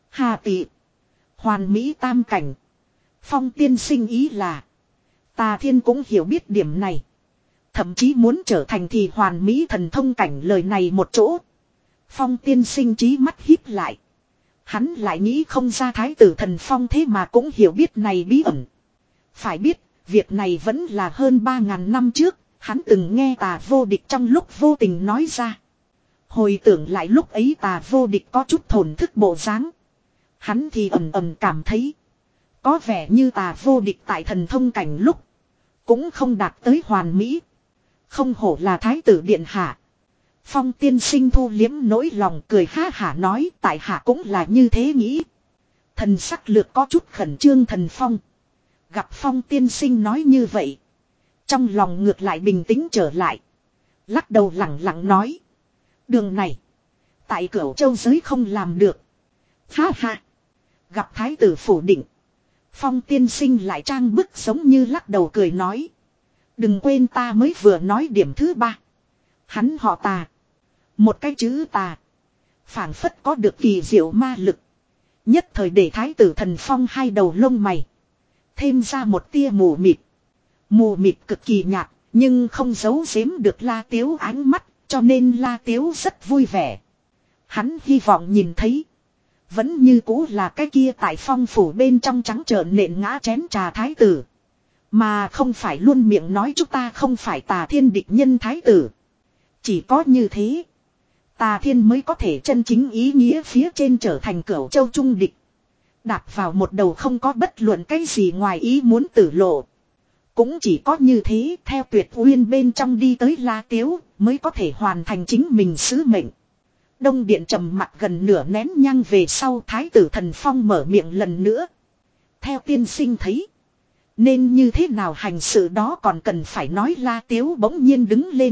Hà tị. Hoàn mỹ tam cảnh. Phong tiên sinh ý là. Tà Thiên cũng hiểu biết điểm này. Thậm chí muốn trở thành thì hoàn mỹ thần thông cảnh lời này một chỗ. Phong tiên sinh trí mắt híp lại. Hắn lại nghĩ không ra thái tử thần phong thế mà cũng hiểu biết này bí ẩn. Phải biết, việc này vẫn là hơn ba ngàn năm trước, hắn từng nghe Tà Vô Địch trong lúc vô tình nói ra. Hồi tưởng lại lúc ấy Tà Vô Địch có chút thổn thức bộ dáng. Hắn thì ầm ầm cảm thấy. Có vẻ như Tà Vô Địch tại thần thông cảnh lúc. Cũng không đạt tới hoàn mỹ. Không hổ là thái tử điện hạ. Phong tiên sinh thu liếm nỗi lòng cười ha hả nói tại hạ cũng là như thế nghĩ. Thần sắc lược có chút khẩn trương thần phong. Gặp phong tiên sinh nói như vậy. Trong lòng ngược lại bình tĩnh trở lại. Lắc đầu lẳng lặng nói. Đường này. Tại Cửu Châu giới không làm được. Ha ha. Gặp thái tử phủ định. Phong tiên sinh lại trang bức giống như lắc đầu cười nói. Đừng quên ta mới vừa nói điểm thứ ba. Hắn họ Tà. Một cái chữ Tà. Phảng phất có được kỳ diệu ma lực. Nhất thời để thái tử thần phong hai đầu lông mày. Thêm ra một tia mù mịt. Mù mịt cực kỳ nhạt. Nhưng không giấu giếm được La Tiếu ánh mắt. Cho nên La Tiếu rất vui vẻ. Hắn hy vọng nhìn thấy. Vẫn như cũ là cái kia tại phong phủ bên trong trắng trợn nện ngã chén trà thái tử. Mà không phải luôn miệng nói chúng ta không phải Tà Thiên địch nhân thái tử. Chỉ có như thế. Tà Thiên mới có thể chân chính ý nghĩa phía trên trở thành Cửu Châu trung địch. Đạp vào một đầu không có bất luận cái gì ngoài ý muốn tử lộ. Cũng chỉ có như thế theo Tuyệt Uyên bên trong đi tới La Tiếu mới có thể hoàn thành chính mình sứ mệnh. Đông điện trầm mặt gần nửa nén nhang về sau thái tử thần phong mở miệng lần nữa. Theo tiên sinh thấy. Nên như thế nào hành sự đó còn cần phải nói La Tiếu bỗng nhiên đứng lên.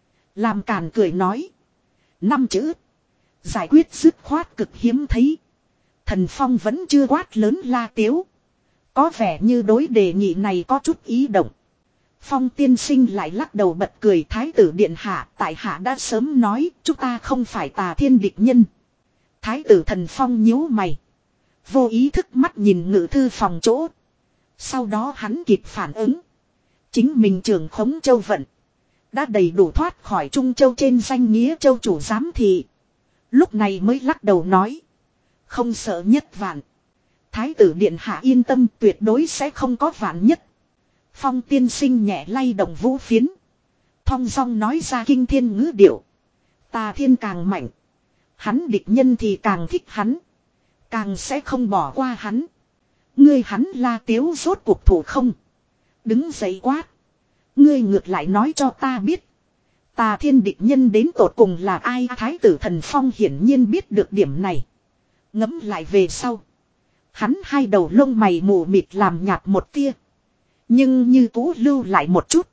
Làm càn cười nói. Năm chữ. Giải quyết dứt khoát cực hiếm thấy. Thần phong vẫn chưa quát lớn La Tiếu. Có vẻ như đối đề nghị này có chút ý động. Phong tiên sinh lại lắc đầu bật cười thái tử điện hạ. Tại hạ đã sớm nói chúng ta không phải Tà Thiên địch nhân. Thái tử thần phong nhíu mày. Vô ý thức mắt nhìn ngự thư phòng chỗ. Sau đó hắn kịp phản ứng. Chính mình trưởng khống châu vận. Đã đầy đủ thoát khỏi Trung Châu trên danh nghĩa châu chủ giám thị. Lúc này mới lắc đầu nói. Không sợ nhất vạn. Thái tử điện hạ yên tâm tuyệt đối sẽ không có vạn nhất. Phong tiên sinh nhẹ lay động vũ phiến. Thong dong nói ra kinh thiên ngữ điệu. Tà Thiên càng mạnh. Hắn địch nhân thì càng thích hắn. Càng sẽ không bỏ qua hắn. Ngươi hắn La Tiếu rốt cuộc thủ không. Đứng dậy quát. Ngươi ngược lại nói cho ta biết. Tà Thiên địch nhân đến tột cùng là ai. Thái tử thần phong hiển nhiên biết được điểm này. Ngẫm lại về sau. Hắn hai đầu lông mày mù mịt làm nhạt một tia. Nhưng như cũ lưu lại một chút.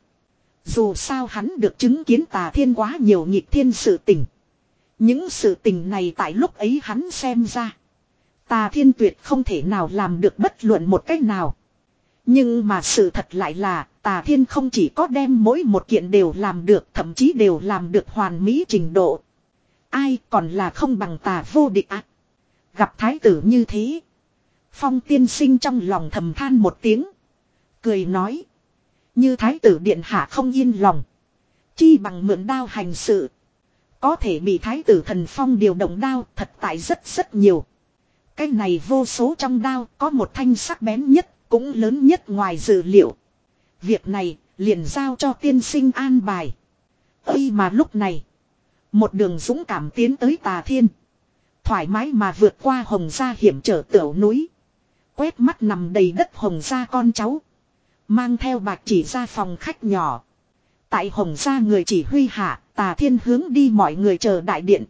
Dù sao hắn được chứng kiến Tà Thiên quá nhiều nghịch thiên sự tình. Những sự tình này tại lúc ấy hắn xem ra. Tà Thiên tuyệt không thể nào làm được bất luận một cách nào. Nhưng mà sự thật lại là Tà Thiên không chỉ có đem mỗi một kiện đều làm được, thậm chí đều làm được hoàn mỹ trình độ. Ai còn là không bằng Tà Vô Địch ạ. À? Gặp thái tử như thế. Phong tiên sinh trong lòng thầm than một tiếng. Cười nói. Như thái tử điện hạ không yên lòng. Chi bằng mượn đao hành sự. Có thể bị thái tử thần phong điều động đao thật tại rất rất nhiều. Cái này vô số trong đao có một thanh sắc bén nhất, cũng lớn nhất ngoài dự liệu. Việc này liền giao cho tiên sinh an bài. Ây mà lúc này, một đường dũng cảm tiến tới Tà Thiên. Thoải mái mà vượt qua Hồng Gia hiểm trở tửu núi. Quét mắt nằm đầy đất Hồng Gia con cháu. Mang theo bạc chỉ ra phòng khách nhỏ. Tại Hồng Gia người chỉ huy hạ, Tà Thiên hướng đi mọi người chờ đại điện.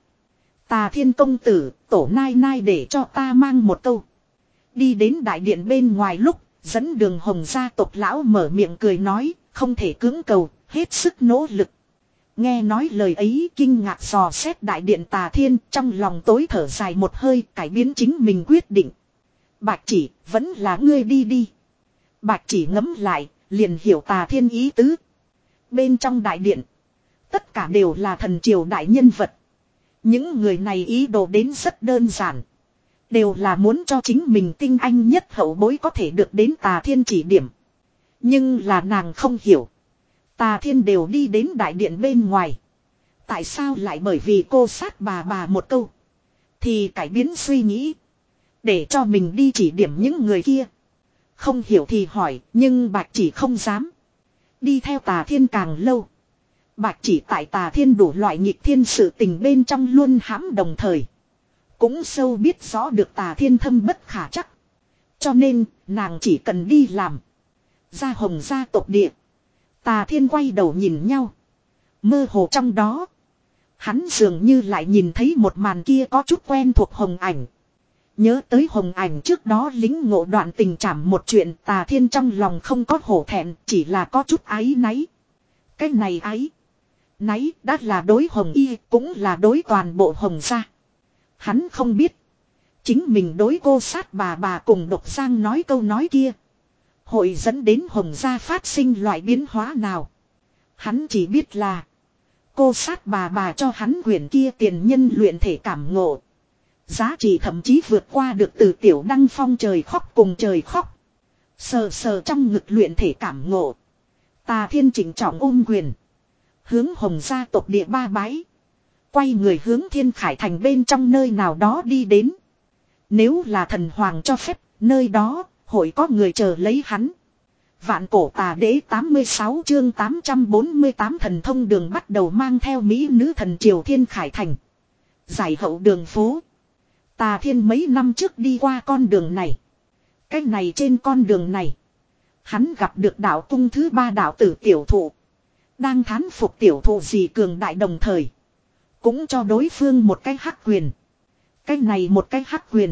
Tà Thiên công tử, tổ nai nai để cho ta mang một câu. Đi đến đại điện bên ngoài lúc, dẫn đường Hồng gia tộc lão mở miệng cười nói, không thể cưỡng cầu, hết sức nỗ lực. Nghe nói lời ấy kinh ngạc dò xét đại điện Tà Thiên, trong lòng tối thở dài một hơi, cải biến chính mình quyết định. Bạch chỉ, vẫn là ngươi đi đi. Bạch chỉ ngẫm lại, liền hiểu Tà Thiên ý tứ. Bên trong đại điện, tất cả đều là thần triều đại nhân vật. Những người này ý đồ đến rất đơn giản. Đều là muốn cho chính mình tinh anh nhất hậu bối có thể được đến Tà Thiên chỉ điểm. Nhưng là nàng không hiểu. Tà Thiên đều đi đến đại điện bên ngoài. Tại sao lại bởi vì cô sát bà bà một câu. Thì cải biến suy nghĩ. Để cho mình đi chỉ điểm những người kia. Không hiểu thì hỏi, nhưng Bạch Chỉ không dám. Đi theo Tà Thiên càng lâu. Bạch Chỉ tại Tà Thiên đủ loại nghịch thiên sự tình bên trong luôn hãm đồng thời. Cũng sâu biết rõ được Tà Thiên thâm bất khả chắc. Cho nên, nàng chỉ cần đi làm. Ra Hồng gia tộc địa. Tà Thiên quay đầu nhìn nhau. Mơ hồ trong đó. Hắn dường như lại nhìn thấy một màn kia có chút quen thuộc Hồng ảnh. Nhớ tới Hồng ảnh trước đó lính ngộ đoạn tình cảm một chuyện, Tà Thiên trong lòng không có hổ thẹn, chỉ là có chút áy náy. Cái này áy náy đã là đối Hồng y, cũng là đối toàn bộ Hồng gia. Hắn không biết. Chính mình đối cô sát bà bà cùng Độc Giang nói câu nói kia. Hội dẫn đến Hồng gia phát sinh loại biến hóa nào. Hắn chỉ biết là. Cô sát bà bà cho hắn quyển kia tiền nhân luyện thể cảm ngộ. Giá trị thậm chí vượt qua được từ Tiểu Đăng Phong trời khóc cùng trời khóc. Sờ sờ trong ngực luyện thể cảm ngộ. Tà Thiên chỉnh trọng ôm quyền. Hướng Hồng gia tộc địa ba bái. Quay người hướng Thiên Khải Thành bên trong nơi nào đó đi đến. Nếu là thần hoàng cho phép, nơi đó, hội có người chờ lấy hắn. Vạn cổ tà đế tám mươi sáu chương tám trăm bốn mươi tám thần thông đường bắt đầu mang theo mỹ nữ thần triều Thiên Khải Thành. Giải hậu đường phố. Tà Thiên mấy năm trước đi qua con đường này. Cách này trên con đường này. Hắn gặp được đạo cung thứ ba đạo tử tiểu thụ. Đang thán phục tiểu thụ gì cường đại đồng thời. Cũng cho đối phương một cái hắc quyền. Cái này một cái hắc quyền.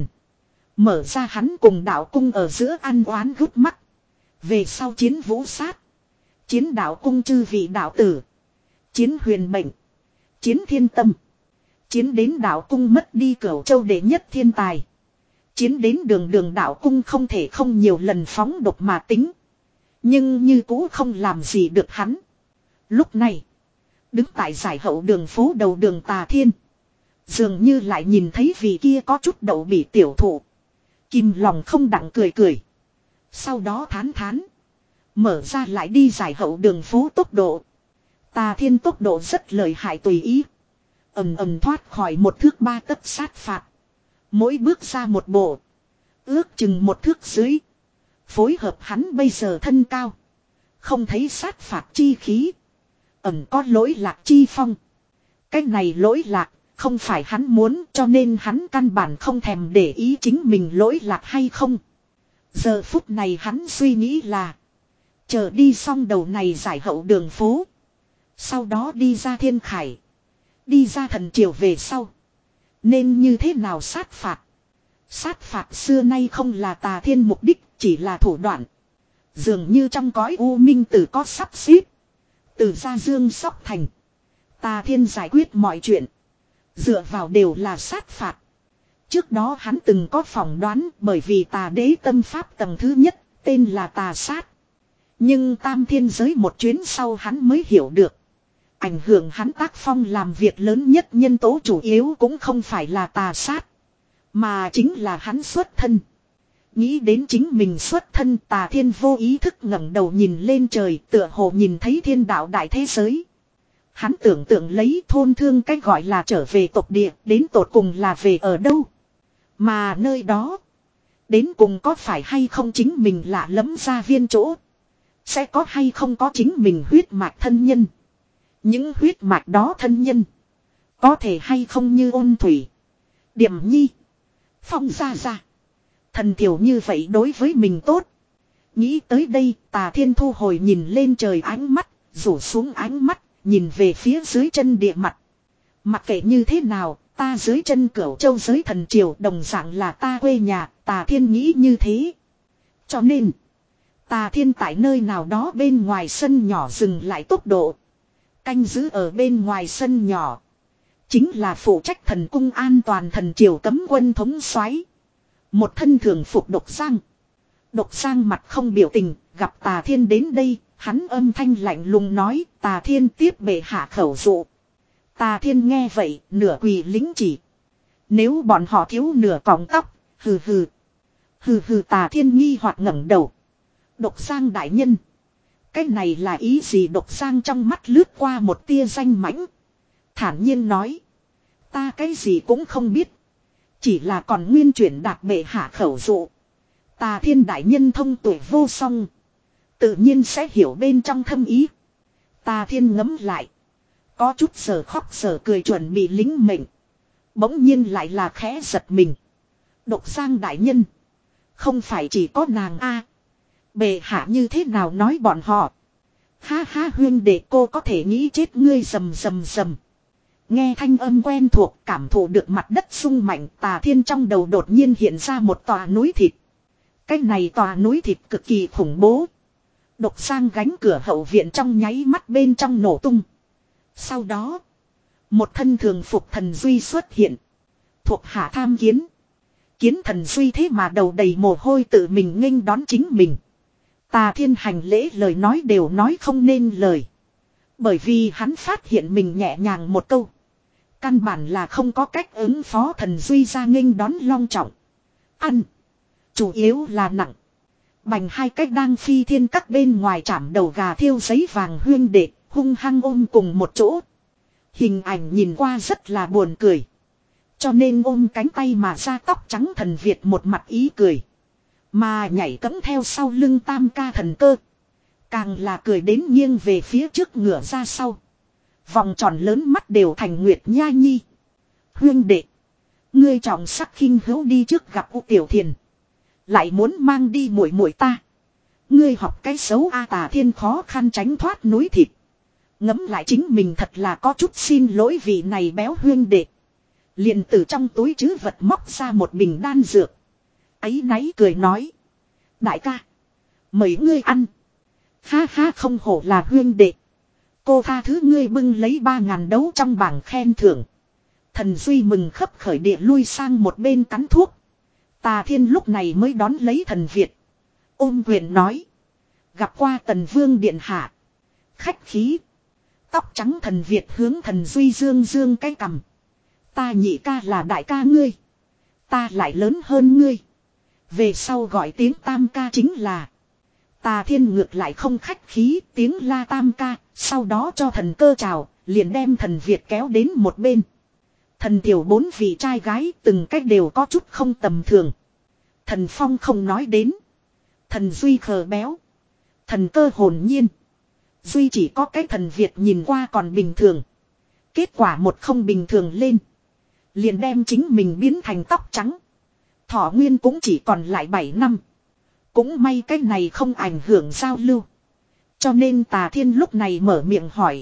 Mở ra hắn cùng đạo cung ở giữa ăn oán gút mắt. Về sau chiến vũ sát. Chiến đạo cung chư vị đạo tử. Chiến huyền mệnh. Chiến thiên tâm. Chiến đến đạo cung mất đi Cửu Châu đệ nhất thiên tài. Chiến đến đường đường đạo cung không thể không nhiều lần phóng độc mà tính. Nhưng như cũ không làm gì được hắn. Lúc này. Đứng tại giải hậu đường phố đầu đường Tà Thiên. Dường như lại nhìn thấy vị kia có chút đậu bỉ tiểu thụ. Kìm lòng không đặng cười cười. Sau đó thán thán. Mở ra lại đi giải hậu đường phố tốc độ. Tà Thiên tốc độ rất lợi hại tùy ý. Ầm ầm thoát khỏi một thước ba tấc sát phạt. Mỗi bước ra một bộ. Ước chừng một thước dưới. Phối hợp hắn bây giờ thân cao. Không thấy sát phạt chi khí. Ẩm có lỗi lạc chi phong. Cái này lỗi lạc. Không phải hắn muốn cho nên hắn căn bản không thèm để ý chính mình lỗi lạc hay không. Giờ phút này hắn suy nghĩ là. Chờ đi xong đầu này giải hậu đường phố. Sau đó đi ra Thiên Khải. Đi ra thần triều về sau. Nên như thế nào sát phạt. Sát phạt xưa nay không là Tà Thiên mục đích. Chỉ là thủ đoạn. Dường như trong cõi u minh tử có sắp xếp. Từ gia dương sóc thành. Tà Thiên giải quyết mọi chuyện. Dựa vào đều là sát phạt. Trước đó hắn từng có phỏng đoán bởi vì Tà đế tâm pháp tầng thứ nhất, tên là Tà sát. Nhưng tam thiên giới một chuyến sau hắn mới hiểu được. Ảnh hưởng hắn tác phong làm việc lớn nhất nhân tố chủ yếu cũng không phải là Tà sát. Mà chính là hắn xuất thân. Nghĩ đến chính mình xuất thân Tà Thiên vô ý thức ngẩng đầu nhìn lên trời tựa hồ nhìn thấy thiên đạo đại thế giới. Hắn tưởng tượng lấy thôn thương cách gọi là trở về tộc địa, đến tột cùng là về ở đâu. Mà nơi đó, đến cùng có phải hay không chính mình lạ lẫm ra viên chỗ. Sẽ có hay không có chính mình huyết mạch thân nhân. Những huyết mạch đó thân nhân. Có thể hay không như ôn thủy, Điểm nhi, Phong gia gia. Thần tiểu như vậy đối với mình tốt. Nghĩ tới đây Tà Thiên thu hồi nhìn lên trời ánh mắt, rủ xuống ánh mắt. Nhìn về phía dưới chân địa mặt. Mặc kệ như thế nào, ta dưới chân Cửu Châu giới thần triều đồng dạng là ta quê nhà, Tà Thiên nghĩ như thế. Cho nên, Tà Thiên tại nơi nào đó bên ngoài sân nhỏ dừng lại tốc độ. Canh giữ ở bên ngoài sân nhỏ. Chính là phụ trách thần cung an toàn thần triều cấm quân thống soái. Một thân thường phục Độc Giang. Độc Giang mặt không biểu tình, gặp Tà Thiên đến đây. Hắn âm thanh lạnh lùng nói Tà Thiên tiếp bệ hạ khẩu dụ. Tà Thiên nghe vậy nửa quỳ lính chỉ. Nếu bọn họ thiếu nửa cọng tóc. Hừ hừ. Hừ hừ Tà Thiên nghi hoặc ngẩng đầu. Độc Giang đại nhân. Cái này là ý gì? Độc Giang trong mắt lướt qua một tia danh mãnh. Thản nhiên nói. Ta cái gì cũng không biết. Chỉ là còn nguyên chuyển đạt bệ hạ khẩu dụ. Tà Thiên đại nhân thông tuệ vô song. Tự nhiên sẽ hiểu bên trong thâm ý. Tà Thiên ngấm lại. Có chút giờ khóc giờ cười chuẩn bị lính mệnh. Bỗng nhiên lại là khẽ giật mình. Độc Giang đại nhân. Không phải chỉ có nàng a. Bệ hạ như thế nào nói bọn họ. Ha ha huyên đệ cô có thể nghĩ chết ngươi rầm rầm rầm. Nghe thanh âm quen thuộc cảm thụ được mặt đất rung mạnh. Tà Thiên trong đầu đột nhiên hiện ra một tòa núi thịt. Cái này tòa núi thịt cực kỳ khủng bố. Độc Giang gánh cửa hậu viện trong nháy mắt bên trong nổ tung. Sau đó. Một thân thường phục thần Duy xuất hiện. Thuộc hạ tham kiến. Kiến thần Duy thế mà đầu đầy mồ hôi tự mình nghênh đón chính mình. Tà Thiên hành lễ lời nói đều nói không nên lời. Bởi vì hắn phát hiện mình nhẹ nhàng một câu. Căn bản là không có cách ứng phó thần Duy ra nghênh đón long trọng. Ăn. Chủ yếu là nặng. Bành hai cách đang phi thiên các bên ngoài chạm đầu gà thiêu giấy vàng huyên đệ. Hung hăng ôm cùng một chỗ. Hình ảnh nhìn qua rất là buồn cười. Cho nên ôm cánh tay mà ra tóc trắng thần Việt một mặt ý cười. Mà nhảy cẫng theo sau lưng tam ca thần cơ. Càng là cười đến nghiêng về phía trước ngửa ra sau. Vòng tròn lớn mắt đều thành Nguyệt Nha Nhi. Huyên đệ. Ngươi trọng sắc khinh hữu đi trước gặp U Tiểu Thiền. Lại muốn mang đi muội muội ta. Ngươi học cái xấu A. Tà Thiên khó khăn tránh thoát núi thịt. Ngẫm lại chính mình thật là có chút xin lỗi vị này béo huyên đệ. Liền từ trong túi trữ vật móc ra một bình đan dược. Áy náy cười nói. Đại ca. Mời ngươi ăn. Ha ha không hổ là huyên đệ. Cô tha thứ ngươi bưng lấy ba ngàn đấu trong bảng khen thưởng. Thần Duy mừng khấp khởi địa lui sang một bên cắn thuốc. Tà Thiên lúc này mới đón lấy thần Việt. Ôm quyền nói. Gặp qua Tần Vương điện hạ. Khách khí. Tóc trắng thần Việt hướng thần Duy dương dương cái cằm. Ta nhị ca là đại ca ngươi. Ta lại lớn hơn ngươi. Về sau gọi tiếng tam ca chính là. Tà Thiên ngược lại không khách khí tiếng la tam ca. Sau đó cho thần cơ chào. Liền đem thần Việt kéo đến một bên. Thần tiểu bốn vị trai gái từng cách đều có chút không tầm thường. Thần Phong không nói đến. Thần Duy khờ béo. Thần cơ hồn nhiên. Duy chỉ có cái thần Việt nhìn qua còn bình thường. Kết quả một không bình thường lên. Liền đem chính mình biến thành tóc trắng. Thọ nguyên cũng chỉ còn lại bảy năm. Cũng may cái này không ảnh hưởng giao lưu. Cho nên Tà Thiên lúc này mở miệng hỏi.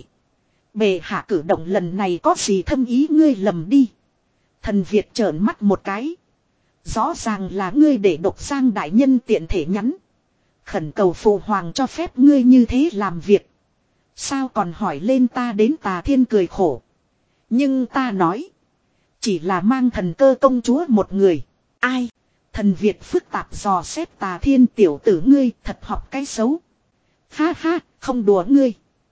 Bệ hạ cử động lần này có gì thâm ý ngươi lầm đi. Thần Việt trợn mắt một cái. Rõ ràng là ngươi để Độc Giang đại nhân tiện thể nhắn. Khẩn cầu phụ hoàng cho phép ngươi như thế làm việc. Sao còn hỏi lên ta đến. Tà Thiên cười khổ. Nhưng ta nói. Chỉ là mang thần cơ công chúa một người. Ai? Thần Việt phức tạp dò xét Tà Thiên tiểu tử ngươi thật học cái xấu. Ha ha, không đùa ngươi.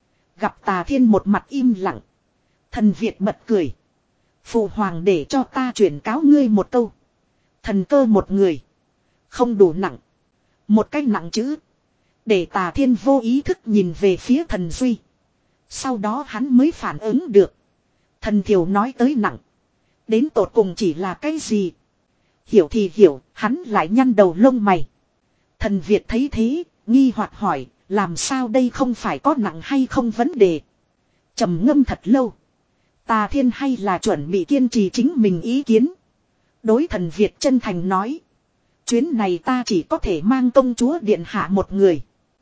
Gặp Tà Thiên một mặt im lặng. Thần Việt bật cười. Phụ hoàng để cho ta chuyển cáo ngươi một câu. Thần cơ một người. Không đủ nặng. Một cách nặng chữ. Để Tà Thiên vô ý thức nhìn về phía thần Duy. Sau đó hắn mới phản ứng được. Thần Thiểu nói tới nặng. Đến tột cùng chỉ là cái gì? Hiểu thì hiểu, hắn lại nhăn đầu lông mày. Thần Việt thấy thế, nghi hoặc hỏi, làm sao đây không phải có nặng hay không vấn đề. Trầm ngâm thật lâu. Tà Thiên hay là chuẩn bị kiên trì chính mình ý kiến. Đối thần Việt chân thành nói. Chuyến này ta chỉ có thể mang công chúa điện hạ một người.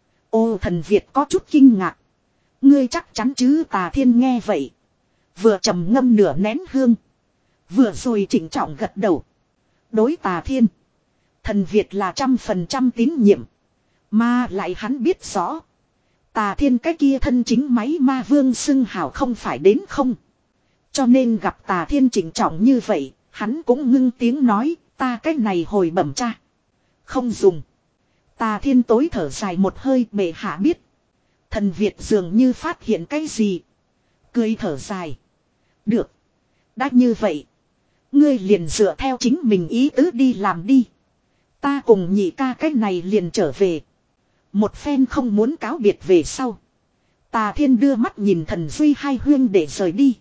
Ô thần Việt có chút kinh ngạc. Ngươi chắc chắn chứ? Tà Thiên nghe vậy. Vừa trầm ngâm nửa nén hương. Vừa rồi chỉnh trọng gật đầu. Đối Tà Thiên. Thần Việt là trăm phần trăm tín nhiệm. Mà lại hắn biết rõ. Tà Thiên cái kia thân chính máy ma vương xưng hào không phải đến không. Cho nên gặp Tà Thiên chỉnh trọng như vậy. Hắn cũng ngưng tiếng nói. Ta cái này hồi bẩm cha. Không dùng. Tà Thiên tối thở dài một hơi. Bệ hạ biết. Thần Việt dường như phát hiện cái gì. Cười thở dài. Được. Đã như vậy. Ngươi liền dựa theo chính mình ý tứ đi làm đi. Ta cùng nhị ca cái này liền trở về. Một phen không muốn cáo biệt về sau. Tà Thiên đưa mắt nhìn Thần Duy hai huyên để rời đi.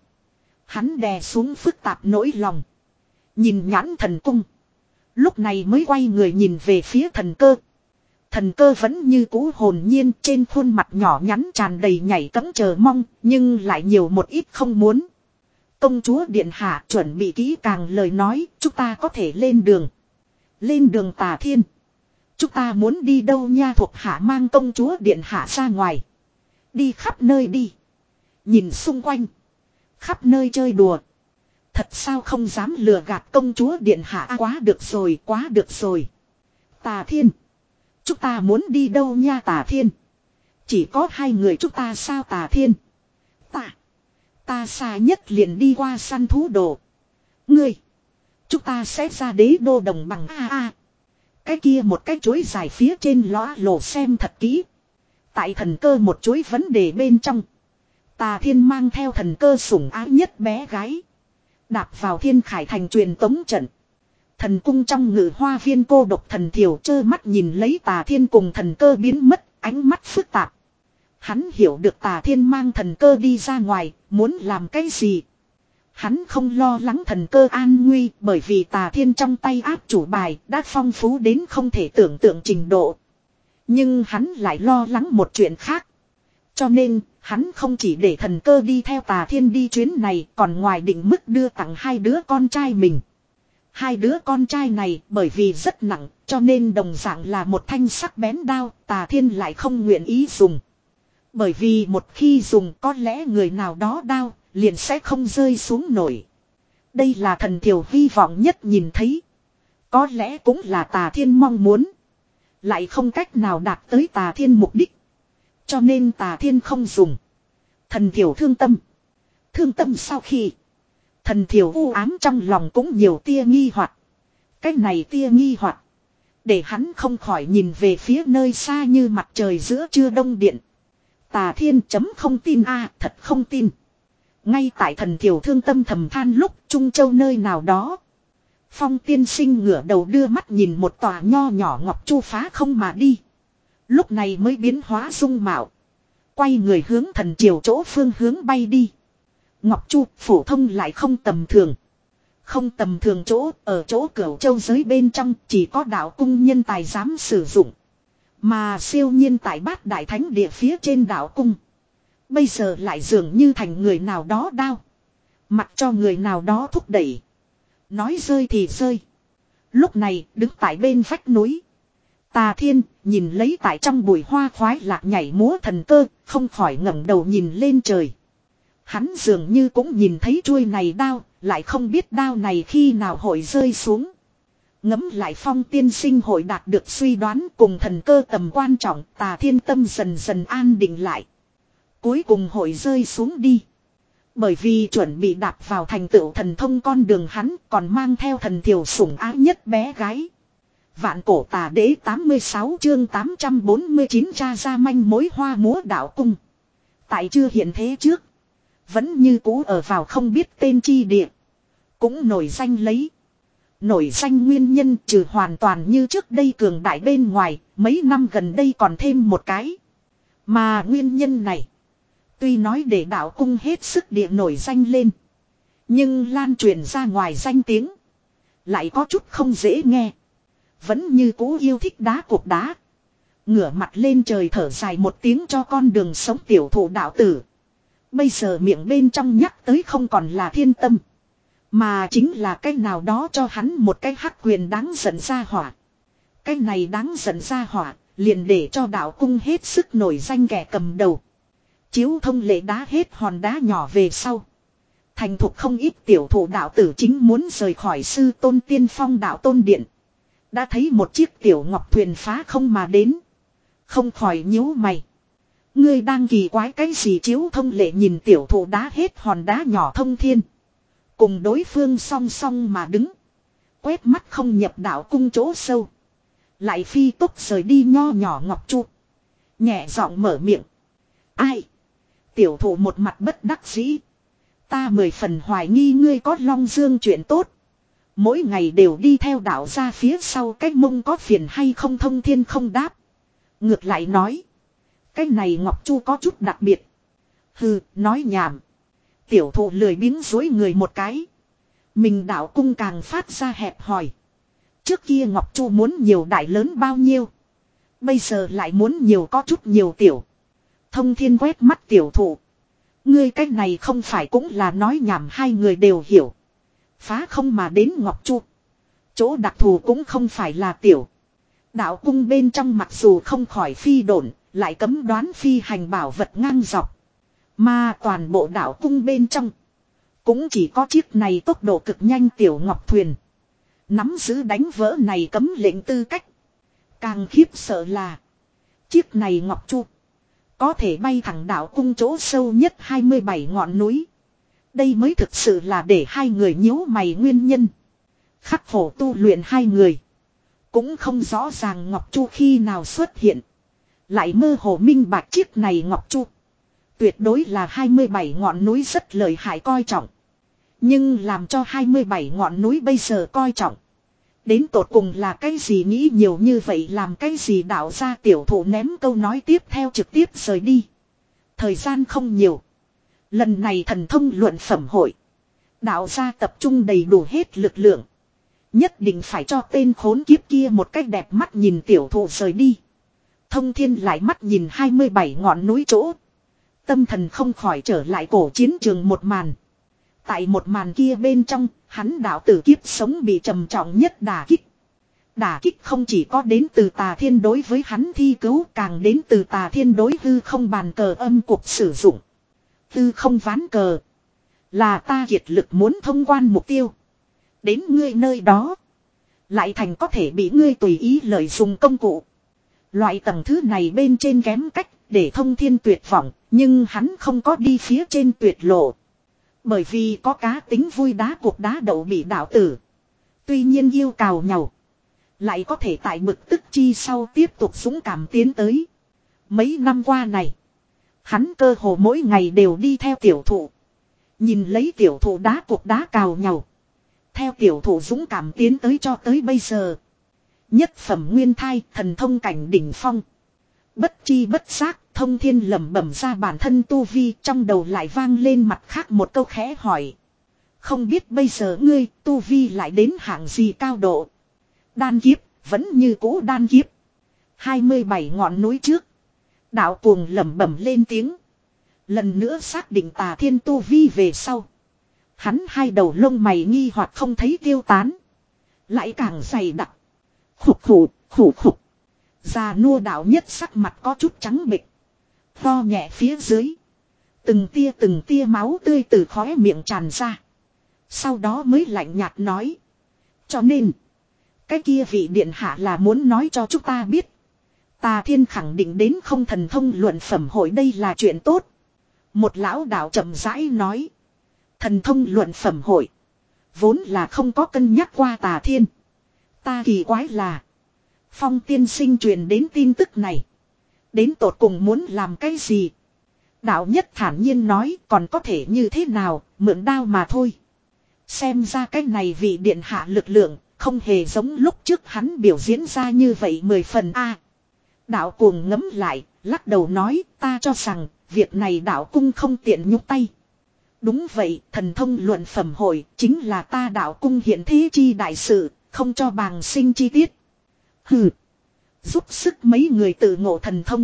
Hắn đè xuống phức tạp nỗi lòng. Nhìn nhãn thần cung. Lúc này mới quay người nhìn về phía thần cơ. Thần cơ vẫn như cũ hồn nhiên, trên khuôn mặt nhỏ nhắn tràn đầy nhảy cẫng chờ mong, nhưng lại nhiều một ít không muốn. Công chúa điện hạ chuẩn bị kỹ càng lời nói, chúng ta có thể lên đường. Lên đường Tà Thiên. Chúng ta muốn đi đâu nha, thuộc hạ mang công chúa điện hạ ra ngoài. Đi khắp nơi đi. Nhìn xung quanh. Khắp nơi chơi đùa. Thật sao không dám lừa gạt công chúa điện hạ, à, quá được rồi, quá được rồi. Tà Thiên. Chúng ta muốn đi đâu nha Tà Thiên. Chỉ có hai người chúng ta sao Tà Thiên. Ta. Ta xa nhất liền đi qua săn thú đồ. Ngươi. Chúng ta sẽ ra đế đô đồng bằng a a. Cái kia một cái chuối dài phía trên lõa lồ xem thật kỹ. Tại thần cơ một chuối vấn đề bên trong. Tà Thiên mang theo thần cơ sủng ái nhất bé gái. Đạp vào Thiên Khải thành truyền tống trận. Thần cung trong ngự hoa viên cô độc thần thiểu trơ mắt nhìn lấy Tà Thiên cùng thần cơ biến mất, ánh mắt phức tạp. Hắn hiểu được Tà Thiên mang thần cơ đi ra ngoài, muốn làm cái gì. Hắn không lo lắng thần cơ an nguy, bởi vì Tà Thiên trong tay áp chủ bài đã phong phú đến không thể tưởng tượng trình độ. Nhưng hắn lại lo lắng một chuyện khác. Cho nên, hắn không chỉ để thần cơ đi theo Tà Thiên đi chuyến này, còn ngoài định mức đưa tặng hai đứa con trai mình. Hai đứa con trai này bởi vì rất nặng, cho nên đồng dạng là một thanh sắc bén đao, Tà Thiên lại không nguyện ý dùng. Bởi vì một khi dùng có lẽ người nào đó đao, liền sẽ không rơi xuống nổi. Đây là thần thiểu hy vọng nhất nhìn thấy. Có lẽ cũng là Tà Thiên mong muốn. Lại không cách nào đạt tới Tà Thiên mục đích. Cho nên Tà Thiên không dùng. Thần thiểu thương tâm. Thương tâm sau khi. Thần thiểu u ám trong lòng cũng nhiều tia nghi hoặc. Cái này tia nghi hoặc. Để hắn không khỏi nhìn về phía nơi xa như mặt trời giữa trưa đông điện. Tà Thiên chấm không tin a thật không tin. Ngay tại thần thiểu thương tâm thầm than lúc Trung Châu nơi nào đó. Phong tiên sinh ngửa đầu đưa mắt nhìn một tòa nho nhỏ ngọc chu phá không mà đi. Lúc này mới biến hóa dung mạo. Quay người hướng thần triều chỗ phương hướng bay đi. Ngọc chu phổ thông lại không tầm thường. Không tầm thường chỗ ở chỗ Cửu Châu giới bên trong chỉ có đạo cung nhân tài dám sử dụng. Mà siêu nhiên tại bát đại thánh địa phía trên đạo cung. Bây giờ lại dường như thành người nào đó đao. Mặc cho người nào đó thúc đẩy. Nói rơi thì rơi. Lúc này đứng tại bên vách núi. Tà Thiên nhìn lấy tại trong bụi hoa khoái lạc nhảy múa thần cơ. Không khỏi ngẩng đầu nhìn lên trời. Hắn dường như cũng nhìn thấy chuôi này đao. Lại không biết đao này khi nào hội rơi xuống. Ngẫm lại Phong tiên sinh hội đạt được suy đoán cùng thần cơ tầm quan trọng. Tà Thiên tâm dần dần an định lại. Cuối cùng hội rơi xuống đi. Bởi vì chuẩn bị đạp vào thành tựu thần thông con đường hắn còn mang theo thần thiểu sủng ái nhất bé gái. Vạn cổ tà đế tám mươi sáu chương tám trăm bốn mươi chín tra ra manh mối hoa múa đạo cung. Tại chưa hiện thế trước. Vẫn như cũ ở vào không biết tên chi địa. Cũng nổi danh lấy. Nổi danh nguyên nhân trừ hoàn toàn như trước đây cường đại bên ngoài. Mấy năm gần đây còn thêm một cái. Mà nguyên nhân này. Tuy nói để đạo cung hết sức địa nổi danh lên. Nhưng lan truyền ra ngoài danh tiếng. Lại có chút không dễ nghe. Vẫn như cũ yêu thích đá cục đá. Ngửa mặt lên trời thở dài một tiếng cho con đường sống tiểu thụ đạo tử. Bây giờ miệng bên trong nhắc tới không còn là thiên tâm. Mà chính là cái nào đó cho hắn một cái hắc quyền đáng giận ra hỏa. Cái này đáng giận ra hỏa. Liền để cho đạo cung hết sức nổi danh kẻ cầm đầu. Chiếu thông lệ đá hết hòn đá nhỏ về sau. Thành thục không ít tiểu thủ đạo tử chính muốn rời khỏi sư tôn tiên phong đạo tôn điện. Đã thấy một chiếc tiểu ngọc thuyền phá không mà đến. Không khỏi nhíu mày. Ngươi đang kỳ quái cái gì chiếu thông lệ nhìn tiểu thủ đá hết hòn đá nhỏ thông thiên. Cùng đối phương song song mà đứng. Quét mắt không nhập đạo cung chỗ sâu. Lại phi tốc rời đi nho nhỏ ngọc chu. Nhẹ giọng mở miệng. Ai? Tiểu thủ một mặt bất đắc dĩ. Ta mười phần hoài nghi ngươi có long dương chuyện tốt. Mỗi ngày đều đi theo đạo ra phía sau cái mông có phiền hay không Thông Thiên không đáp. Ngược lại nói. Cái này Ngọc Chu có chút đặc biệt. Hừ, nói nhảm. Tiểu thụ lười biếng dối người một cái. Mình đạo cung càng phát ra hẹp hòi. Trước kia Ngọc Chu muốn nhiều đại lớn bao nhiêu. Bây giờ lại muốn nhiều có chút nhiều tiểu. Thông Thiên quét mắt tiểu thụ. Ngươi cách này không phải cũng là nói nhảm hai người đều hiểu. Phá không mà đến Ngọc Chu. Chỗ đặc thù cũng không phải là tiểu. Đạo cung bên trong mặc dù không khỏi phi độn, lại cấm đoán phi hành bảo vật ngang dọc. Mà toàn bộ đạo cung bên trong. Cũng chỉ có chiếc này tốc độ cực nhanh tiểu ngọc thuyền. Nắm giữ đánh vỡ này cấm lệnh tư cách. Càng khiếp sợ là. Chiếc này Ngọc Chu. Có thể bay thẳng đạo cung chỗ sâu nhất hai mươi bảy ngọn núi. Đây mới thực sự là để hai người nhíu mày nguyên nhân. Khắc khổ tu luyện hai người. Cũng không rõ ràng Ngọc Chu khi nào xuất hiện. Lại mơ hồ minh bạch chiếc này Ngọc Chu. Tuyệt đối là hai mươi bảy ngọn núi rất lợi hại coi trọng. Nhưng làm cho hai mươi bảy ngọn núi bây giờ coi trọng. Đến tột cùng là cái gì nghĩ nhiều như vậy làm cái gì đạo ra tiểu thụ ném câu nói tiếp theo trực tiếp rời đi. Thời gian không nhiều. Lần này thần thông luận phẩm hội. Đạo ra tập trung đầy đủ hết lực lượng. Nhất định phải cho tên khốn kiếp kia một cách đẹp mắt nhìn tiểu thụ rời đi. Thông Thiên lại mắt nhìn hai mươi bảy ngọn núi chỗ. Tâm thần không khỏi trở lại cổ chiến trường một màn. Tại một màn kia bên trong, hắn đạo tử kiếp sống bị trầm trọng nhất đả kích. Đả kích không chỉ có đến từ tà thiên đối với hắn thi cứu, càng đến từ tà thiên đối hư không bàn cờ âm cuộc sử dụng. Hư không ván cờ. Là ta kiệt lực muốn thông quan mục tiêu. Đến ngươi nơi đó. Lại thành có thể bị ngươi tùy ý lợi dụng công cụ. Loại tầng thứ này bên trên kém cách để Thông Thiên tuyệt vọng. Nhưng hắn không có đi phía trên tuyệt lộ. Bởi vì có cá tính vui đá cuộc đá đậu bị đạo tử. Tuy nhiên yêu cào nhau. Lại có thể tại bực tức chi sau tiếp tục dũng cảm tiến tới. Mấy năm qua này. Hắn cơ hồ mỗi ngày đều đi theo tiểu thụ. Nhìn lấy tiểu thụ đá cuộc đá cào nhau. Theo tiểu thụ dũng cảm tiến tới cho tới bây giờ. Nhất phẩm nguyên thai thần thông cảnh đỉnh phong. Bất chi bất giác. Thông Thiên lẩm bẩm ra bản thân tu vi trong đầu lại vang lên mặt khác một câu khẽ hỏi. Không biết bây giờ ngươi tu vi lại đến hạng gì cao độ. Đan kiếp vẫn như cũ đan kiếp. hai mươi bảy ngọn núi trước. Đạo cuồng lẩm bẩm lên tiếng. Lần nữa xác định tà thiên tu vi về sau. Hắn hai đầu lông mày nghi hoặc không thấy tiêu tán. Lại càng dày đặc. Khục khục khục khục. Già nua đạo nhất sắc mặt có chút trắng bệch. Tho nhẹ phía dưới. Từng tia từng tia máu tươi từ khóe miệng tràn ra. Sau đó mới lạnh nhạt nói. Cho nên. Cái kia vị điện hạ là muốn nói cho chúng ta biết. Tà thiên khẳng định đến không thần thông luận phẩm hội đây là chuyện tốt. Một lão đạo chậm rãi nói. Thần thông luận phẩm hội. Vốn là không có cân nhắc qua tà thiên. Ta kỳ quái là. Phong tiên sinh truyền đến tin tức này. Đến tột cùng muốn làm cái gì? Đạo nhất thản nhiên nói còn có thể như thế nào, mượn đao mà thôi. Xem ra cái này vị điện hạ lực lượng, không hề giống lúc trước hắn biểu diễn ra như vậy mười phần a. Đạo cuồng ngấm lại, lắc đầu nói ta cho rằng, việc này đạo cung không tiện nhúc tay. Đúng vậy, thần thông luận phẩm hội, chính là ta đạo cung hiện thế chi đại sự, không cho bàng sinh chi tiết. Hừ. Giúp sức mấy người tự ngộ thần thông.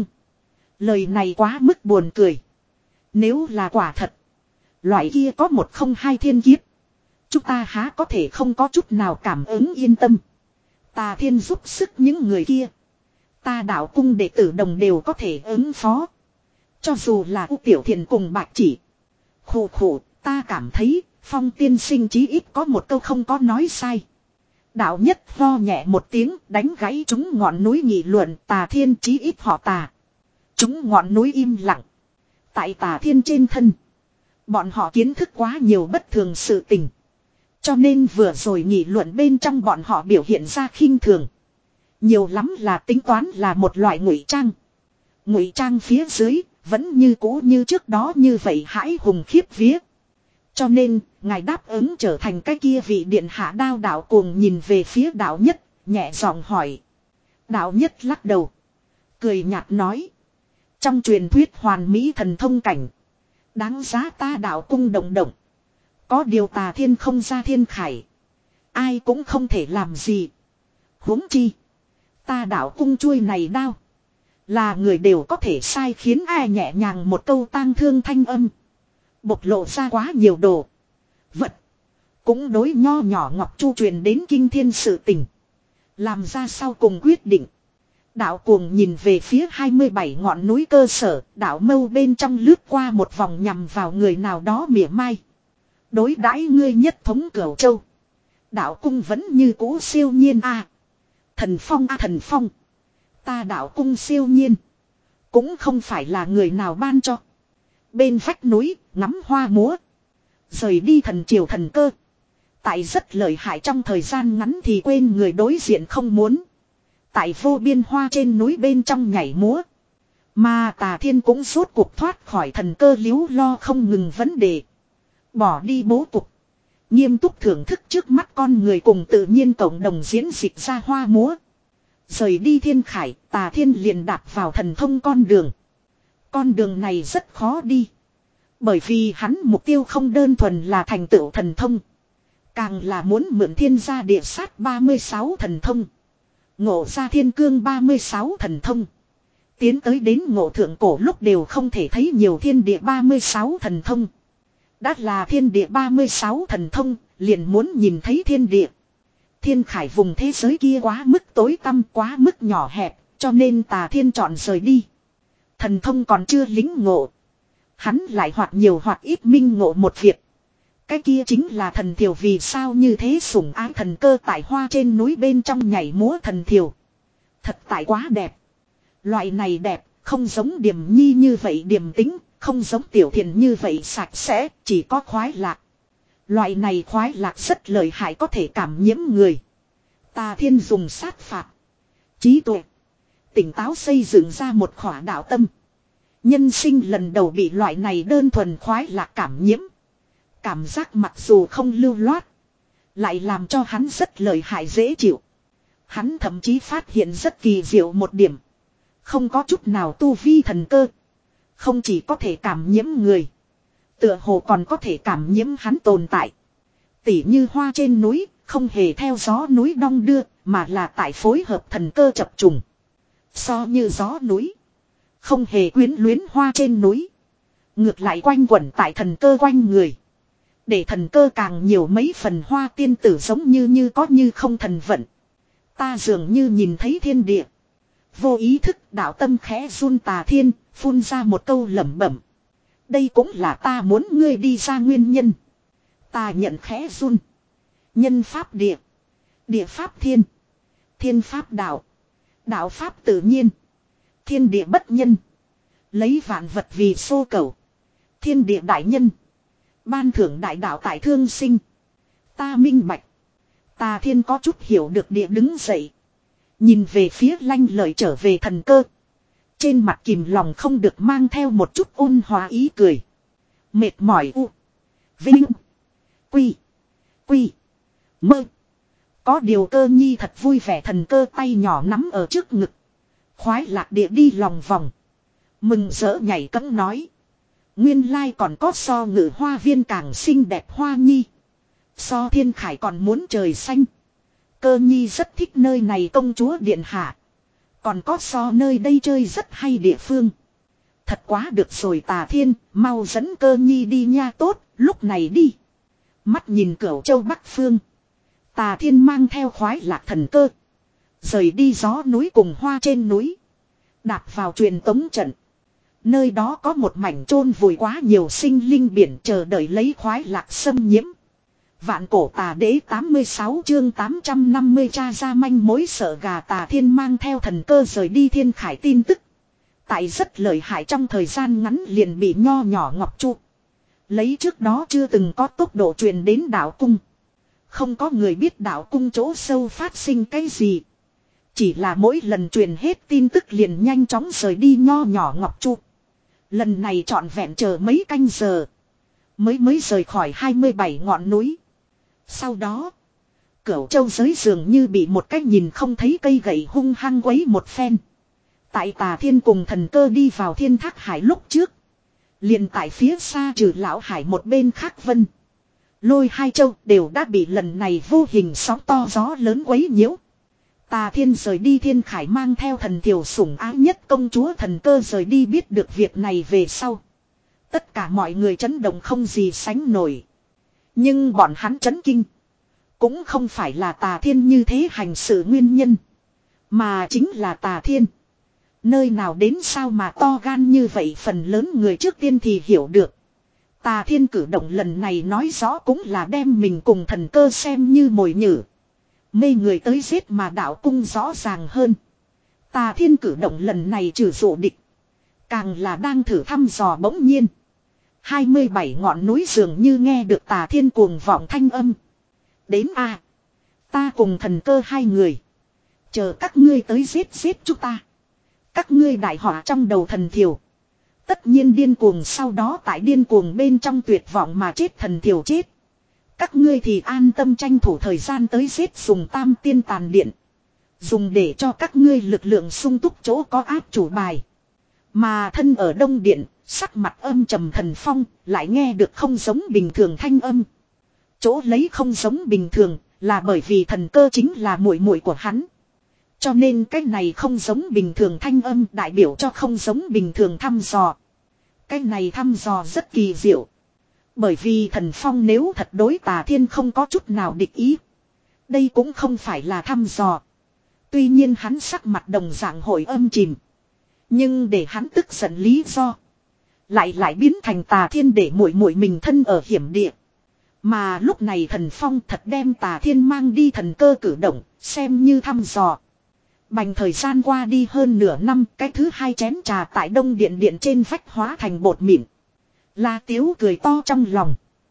Lời này quá mức buồn cười. Nếu là quả thật. Loại kia có một không hai thiên kiếp. Chúng ta há có thể không có chút nào cảm ứng yên tâm. Tà thiên giúp sức những người kia. Ta đạo cung đệ tử đồng đều có thể ứng phó. Cho dù là U Tiểu Thiền cùng Bạch Chỉ. Khổ khổ, ta cảm thấy Phong tiên sinh chí ít có một câu không có nói sai. Đạo nhất ho nhẹ một tiếng đánh gãy chúng ngọn núi nghị luận tà thiên chí ít họ tà. Chúng ngọn núi im lặng. Tại tà thiên trên thân. Bọn họ kiến thức quá nhiều bất thường sự tình. Cho nên vừa rồi nghị luận bên trong bọn họ biểu hiện ra khinh thường. Nhiều lắm là tính toán là một loại ngụy trang. Ngụy trang phía dưới vẫn như cũ như trước đó như vậy hãi hùng khiếp vía. Cho nên, ngài đáp ứng trở thành cái kia vị điện hạ đao đạo cuồng nhìn về phía đạo nhất, nhẹ giọng hỏi. Đạo nhất lắc đầu. Cười nhạt nói. Trong truyền thuyết hoàn mỹ thần thông cảnh. Đáng giá ta đạo cung động động. Có điều tà thiên không ra thiên khải. Ai cũng không thể làm gì. Huống chi. Ta đạo cung chuôi này đao. Là người đều có thể sai khiến ai nhẹ nhàng một câu tang thương thanh âm. Bộc lộ ra quá nhiều đồ. Vật. Cũng đối nho nhỏ Ngọc Chu truyền đến kinh thiên sự tình. Làm ra sau cùng quyết định. Đạo cuồng nhìn về phía hai mươi bảy ngọn núi cơ sở. Đạo mâu bên trong lướt qua một vòng nhằm vào người nào đó mỉa mai. Đối đãi ngươi nhất thống Cửu Châu. Đạo cung vẫn như cũ siêu nhiên a à. Thần phong a à, thần phong. Ta đạo cung siêu nhiên. Cũng không phải là người nào ban cho. Bên vách núi, ngắm hoa múa. Rời đi thần triều thần cơ. Tại rất lợi hại trong thời gian ngắn thì quên người đối diện không muốn. Tại vô biên hoa trên núi bên trong nhảy múa. Mà tà thiên cũng rốt cuộc thoát khỏi thần cơ liếu lo không ngừng vấn đề. Bỏ đi bố cục. Nghiêm túc thưởng thức trước mắt con người cùng tự nhiên cộng đồng diễn dịch ra hoa múa. Rời đi thiên khải, tà thiên liền đạp vào thần thông con đường. Con đường này rất khó đi. Bởi vì hắn mục tiêu không đơn thuần là thành tựu thần thông. Càng là muốn mượn thiên gia địa sát ba mươi sáu thần thông. Ngộ ra thiên cương ba mươi sáu thần thông. Tiến tới đến ngộ thượng cổ lúc đều không thể thấy nhiều thiên địa ba mươi sáu thần thông. Đã là thiên địa ba mươi sáu thần thông, liền muốn nhìn thấy thiên địa. Thiên khải vùng thế giới kia quá mức tối tăm, quá mức nhỏ hẹp, cho nên tà thiên chọn rời đi. Thần thông còn chưa lính ngộ. Hắn lại hoặc nhiều hoặc ít minh ngộ một việc. Cái kia chính là thần thiều vì sao như thế sủng ái thần cơ tại hoa trên núi bên trong nhảy múa thần thiều. Thật tại quá đẹp. Loại này đẹp, không giống điềm nhi như vậy điềm tĩnh, không giống tiểu thiền như vậy sạch sẽ, chỉ có khoái lạc. Loại này khoái lạc rất lợi hại có thể cảm nhiễm người. Tà thiên dùng sát phạt, trí tuệ, tỉnh táo xây dựng ra một khỏa đạo tâm. Nhân sinh lần đầu bị loại này đơn thuần khoái lạc cảm nhiễm. Cảm giác mặc dù không lưu loát, lại làm cho hắn rất lợi hại dễ chịu. Hắn thậm chí phát hiện rất kỳ diệu một điểm. Không có chút nào tu vi thần cơ. Không chỉ có thể cảm nhiễm người. Tựa hồ còn có thể cảm nhiễm hắn tồn tại. Tỉ như hoa trên núi, không hề theo gió núi đong đưa, mà là tại phối hợp thần cơ chập trùng. So như gió núi. Không hề quyến luyến hoa trên núi. Ngược lại quanh quẩn tại thần cơ quanh người. Để thần cơ càng nhiều mấy phần hoa tiên tử giống như như có như không thần vận. Ta dường như nhìn thấy thiên địa. Vô ý thức đạo tâm khẽ run tà thiên, phun ra một câu lẩm bẩm. Đây cũng là ta muốn ngươi đi ra nguyên nhân. Ta nhận khẽ run. Nhân pháp địa. Địa pháp thiên. Thiên pháp đạo. Đạo pháp tự nhiên. Thiên địa bất nhân. Lấy vạn vật vì xô cầu. Thiên địa đại nhân. Ban thưởng đại đạo tại thương sinh. Ta minh bạch. Tà thiên có chút hiểu được địa đứng dậy. Nhìn về phía lanh lợi trở về thần cơ. Trên mặt kìm lòng không được mang theo một chút ôn hòa ý cười. Mệt mỏi u. Vinh. Quy. Quy. Mơ. Có điều cơ nhi thật vui vẻ thần cơ tay nhỏ nắm ở trước ngực. Khoái lạc địa đi lòng vòng. Mừng rỡ nhảy cẫng nói. Nguyên lai còn có so ngự hoa viên càng xinh đẹp hoa nhi. So thiên khải còn muốn trời xanh. Cơ nhi rất thích nơi này công chúa điện hạ. Còn có so nơi đây chơi rất hay địa phương. Thật quá được rồi tà thiên, mau dẫn cơ nhi đi nha tốt, lúc này đi. Mắt nhìn Cửu Châu Bắc Phương. Tà thiên mang theo khoái lạc thần cơ. Rời đi gió núi cùng hoa trên núi. Đạp vào truyền tống trận. Nơi đó có một mảnh chôn vùi quá nhiều sinh linh biển chờ đợi lấy khoái lạc xâm nhiễm. Vạn cổ tà đế tám mươi sáu chương tám trăm năm mươi tra ra manh mối sợ gà tà thiên mang theo thần cơ rời đi thiên khải tin tức. Tại rất lợi hại trong thời gian ngắn liền bị nho nhỏ Ngọc Chu. Lấy trước đó chưa từng có tốc độ truyền đến đạo cung. Không có người biết đạo cung chỗ sâu phát sinh cái gì. Chỉ là mỗi lần truyền hết tin tức liền nhanh chóng rời đi nho nhỏ Ngọc Chu. Lần này trọn vẹn chờ mấy canh giờ. Mới mới rời khỏi hai mươi bảy ngọn núi. Sau đó. Cửu châu giới dường như bị một cách nhìn không thấy cây gậy hung hăng quấy một phen. Tại Tà Thiên cùng thần cơ đi vào Thiên Thác Hải lúc trước. Liền tại phía xa trừ lão hải một bên khác vân. Lôi hai châu đều đã bị lần này vô hình sóng to gió lớn quấy nhiễu. Tà Thiên rời đi Thiên Khải mang theo thần thiểu sủng ái nhất công chúa thần cơ rời đi biết được việc này về sau. Tất cả mọi người chấn động không gì sánh nổi. Nhưng bọn hắn chấn kinh. Cũng không phải là Tà Thiên như thế hành sự nguyên nhân. Mà chính là Tà Thiên. Nơi nào đến sao mà to gan như vậy phần lớn người trước tiên thì hiểu được. Tà Thiên cử động lần này nói rõ cũng là đem mình cùng thần cơ xem như mồi nhử. Mê người tới giết mà đạo cung rõ ràng hơn. Tà Thiên cử động lần này trừ dụ địch. Càng là đang thử thăm dò bỗng nhiên. hai mươi bảy ngọn núi dường như nghe được Tà Thiên cuồng vọng thanh âm. Đến a à, ta cùng thần cơ hai người. Chờ các ngươi tới giết giết chúng ta. Các ngươi đại họa trong đầu thần thiểu. Tất nhiên điên cuồng sau đó tại điên cuồng bên trong tuyệt vọng mà chết thần thiểu chết. Các ngươi thì an tâm tranh thủ thời gian tới giết dùng tam tiên tàn điện. Dùng để cho các ngươi lực lượng sung túc chỗ có áp chủ bài. Mà thân ở đông điện, sắc mặt âm trầm thần phong, lại nghe được không giống bình thường thanh âm. Chỗ lấy không giống bình thường, là bởi vì thần cơ chính là muội muội của hắn. Cho nên cái này không giống bình thường thanh âm đại biểu cho không giống bình thường thăm dò. Cái này thăm dò rất kỳ diệu. Bởi vì thần phong nếu thật đối Tà Thiên không có chút nào địch ý. Đây cũng không phải là thăm dò. Tuy nhiên hắn sắc mặt đồng dạng hội âm chìm. Nhưng để hắn tức giận lý do. Lại lại biến thành Tà Thiên để muội muội mình thân ở hiểm địa. Mà lúc này thần phong thật đem Tà Thiên mang đi thần cơ cử động, xem như thăm dò. Bành thời gian qua đi hơn nửa năm, cái thứ hai chén trà tại đông điện điện trên vách hóa thành bột mịn. La Tiếu cười to trong lòng.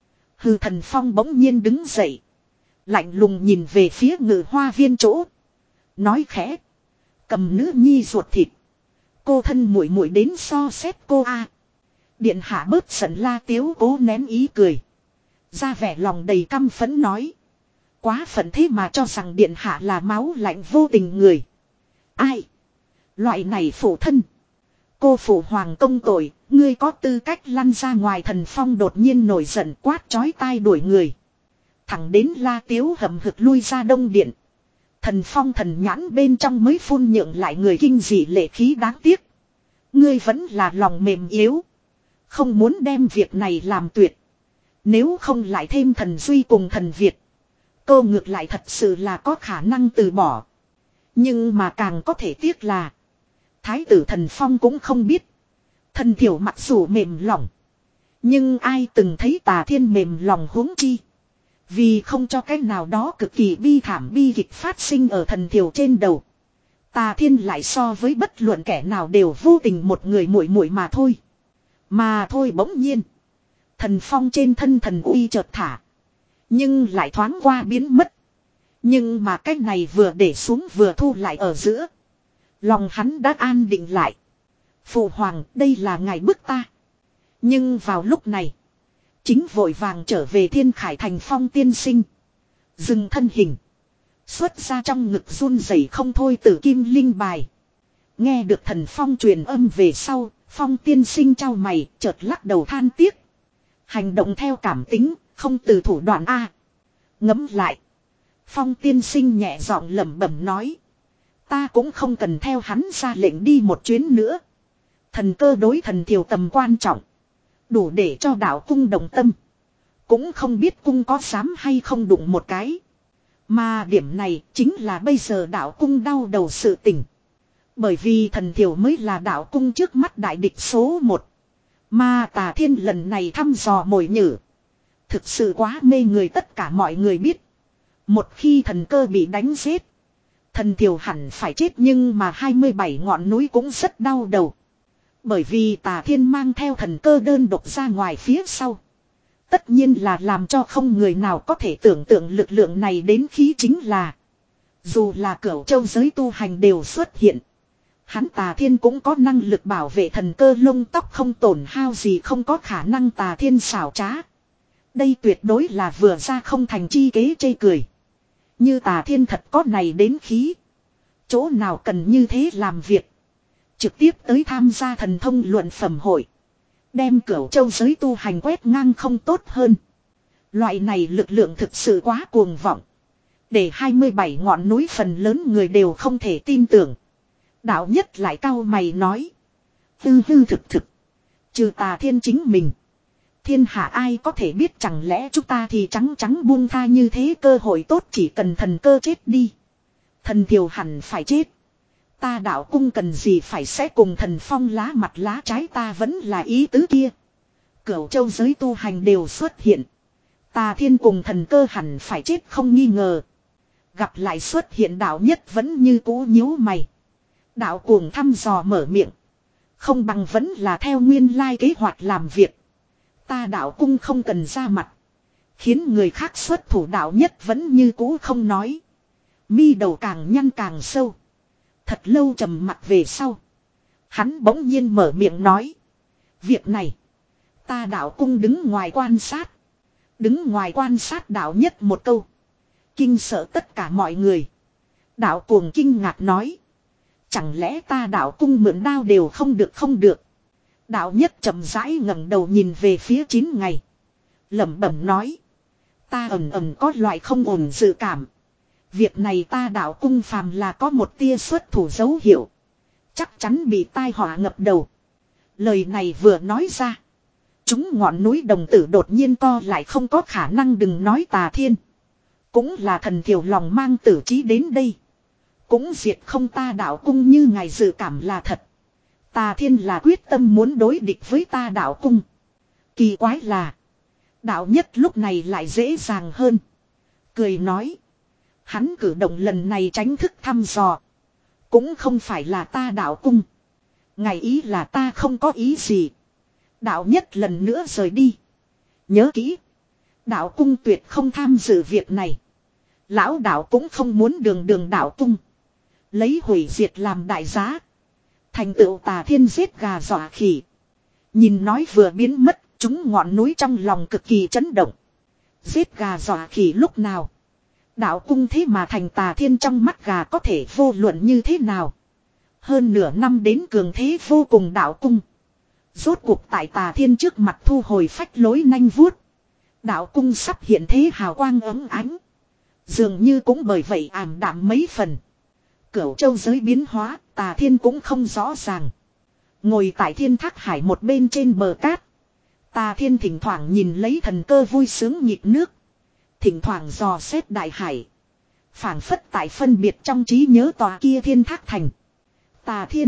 Hừ thần phong bỗng nhiên đứng dậy. Lạnh lùng nhìn về phía ngự hoa viên chỗ. Nói khẽ. Cầm nữ nhi ruột thịt. Cô thân muội muội đến so xét cô a. Điện hạ bớt giận La Tiếu cố nén ý cười. Ra vẻ lòng đầy căm phẫn nói. Quá phận thế mà cho rằng điện hạ là máu lạnh vô tình người. Ai? Loại này phụ thân. Cô phụ hoàng công tội, ngươi có tư cách lăn ra ngoài thần phong đột nhiên nổi giận quát chói tai đuổi người. Thẳng đến La Tiếu hậm hực lui ra đông điện. Thần phong thần nhãn bên trong mới phun nhượng lại người kinh dị lệ khí đáng tiếc. Ngươi vẫn là lòng mềm yếu. Không muốn đem việc này làm tuyệt. Nếu không lại thêm thần duy cùng thần Việt. Cô ngược lại thật sự là có khả năng từ bỏ. Nhưng mà càng có thể tiếc là. Thái tử thần phong cũng không biết. Thần thiểu mặc dù mềm lòng. Nhưng ai từng thấy Tà Thiên mềm lòng huống chi. Vì không cho cái nào đó cực kỳ bi thảm bi kịch phát sinh ở thần thiểu trên đầu. Tà Thiên lại so với bất luận kẻ nào đều vô tình một người muội muội mà thôi. Mà thôi bỗng nhiên. Thần phong trên thân thần uy chợt thả. Nhưng lại thoáng qua biến mất. Nhưng mà cái này vừa để xuống vừa thu lại ở giữa. Lòng hắn đã an định lại. Phụ hoàng đây là ngài bức ta. Nhưng vào lúc này. Chính vội vàng trở về Thiên Khải thành phong tiên sinh. Dừng thân hình. Xuất ra trong ngực run rẩy không thôi tử kim linh bài. Nghe được thần phong truyền âm về sau. Phong tiên sinh trao mày chợt lắc đầu than tiếc. Hành động theo cảm tính không từ thủ đoạn A. Ngẫm lại. Phong tiên sinh nhẹ giọng lẩm bẩm nói. Ta cũng không cần theo hắn ra lệnh đi một chuyến nữa. Thần cơ đối thần thiểu tầm quan trọng. Đủ để cho đạo cung đồng tâm. Cũng không biết cung có dám hay không đụng một cái. Mà điểm này chính là bây giờ đạo cung đau đầu sự tình. Bởi vì thần thiểu mới là đạo cung trước mắt đại địch số một. Mà Tà Thiên lần này thăm dò mồi nhử. Thực sự quá mê người tất cả mọi người biết. Một khi thần cơ bị đánh giết. Thần thiểu hẳn phải chết nhưng mà hai mươi bảy ngọn núi cũng rất đau đầu. Bởi vì Tà Thiên mang theo thần cơ đơn độc ra ngoài phía sau. Tất nhiên là làm cho không người nào có thể tưởng tượng lực lượng này đến khí chính là. Dù là cửu châu giới tu hành đều xuất hiện. Hắn Tà Thiên cũng có năng lực bảo vệ thần cơ lông tóc không tổn hao gì không có khả năng Tà Thiên xảo trá. Đây tuyệt đối là vừa ra không thành chi kế chê cười. Như Tà Thiên thật có này đến khí. Chỗ nào cần như thế làm việc. Trực tiếp tới tham gia thần thông luận phẩm hội. Đem Cửu Châu giới tu hành quét ngang không tốt hơn. Loại này lực lượng thực sự quá cuồng vọng. Để hai mươi bảy ngọn núi phần lớn người đều không thể tin tưởng. Đạo nhất lại cau mày nói. Hư hư thực thực. Trừ Tà Thiên chính mình. Thiên hạ ai có thể biết chẳng lẽ chúng ta thì trắng trắng buông tha như thế cơ hội tốt chỉ cần thần cơ chết đi. Thần thiều hẳn phải chết. Ta đạo cung cần gì phải sẽ cùng thần phong lá mặt lá trái ta vẫn là ý tứ kia. Cửu Châu giới tu hành đều xuất hiện. Tà Thiên cùng thần cơ hẳn phải chết không nghi ngờ. Gặp lại xuất hiện đạo nhất vẫn như cũ nhíu mày. Đạo cuồng thăm dò mở miệng. Không bằng vẫn là theo nguyên lai kế hoạch làm việc. Ta đạo cung không cần ra mặt. Khiến người khác xuất thủ đạo nhất vẫn như cũ không nói. Mi đầu càng nhăn càng sâu. Thật lâu trầm mặt về sau. Hắn bỗng nhiên mở miệng nói. Việc này. Ta đạo cung đứng ngoài quan sát. Đứng ngoài quan sát đạo nhất một câu. Kinh sợ tất cả mọi người. Đạo cuồng kinh ngạc nói. Chẳng lẽ ta đạo cung mượn đao đều không được không được. Đạo nhất chậm rãi ngẩng đầu nhìn về phía chín ngày. Lẩm bẩm nói. Ta ầm ầm có loại không ổn dự cảm. Việc này ta đạo cung phàm là có một tia xuất thủ dấu hiệu. Chắc chắn bị tai họa ngập đầu. Lời này vừa nói ra. Chúng ngọn núi đồng tử đột nhiên co lại không có khả năng đừng nói Tà Thiên. Cũng là thần thiểu lòng mang tử trí đến đây. Cũng diệt không ta đạo cung như ngài dự cảm là thật. Tà Thiên là quyết tâm muốn đối địch với ta đạo cung. Kỳ quái là. Đạo nhất lúc này lại dễ dàng hơn. Cười nói. Hắn cử động lần này tránh thức thăm dò. Cũng không phải là ta đạo cung. Ngài ý là ta không có ý gì. Đạo nhất lần nữa rời đi. Nhớ kỹ. Đạo cung tuyệt không tham dự việc này. Lão đạo cũng không muốn đường đường đạo cung. Lấy hủy diệt làm đại giá. Thành tựu Tà Thiên giết gà dọa khỉ. Nhìn nói vừa biến mất. Chúng ngọn núi trong lòng cực kỳ chấn động. Giết gà dọa khỉ lúc nào. Đạo cung thế mà thành Tà Thiên trong mắt gà có thể vô luận như thế nào. Hơn nửa năm đến cường thế vô cùng đạo cung. Rốt cuộc tại Tà Thiên trước mặt thu hồi phách lối nanh vuốt. Đạo cung sắp hiện thế hào quang ấm ánh. Dường như cũng bởi vậy ảm đạm mấy phần. Cửu Châu giới biến hóa, Tà Thiên cũng không rõ ràng. Ngồi tại Thiên Thác Hải một bên trên bờ cát. Tà Thiên thỉnh thoảng nhìn lấy thần cơ vui sướng nhịp nước. Thỉnh thoảng dò xét đại hải. Phảng phất tại phân biệt trong trí nhớ tòa kia Thiên Thác Thành. Tà Thiên.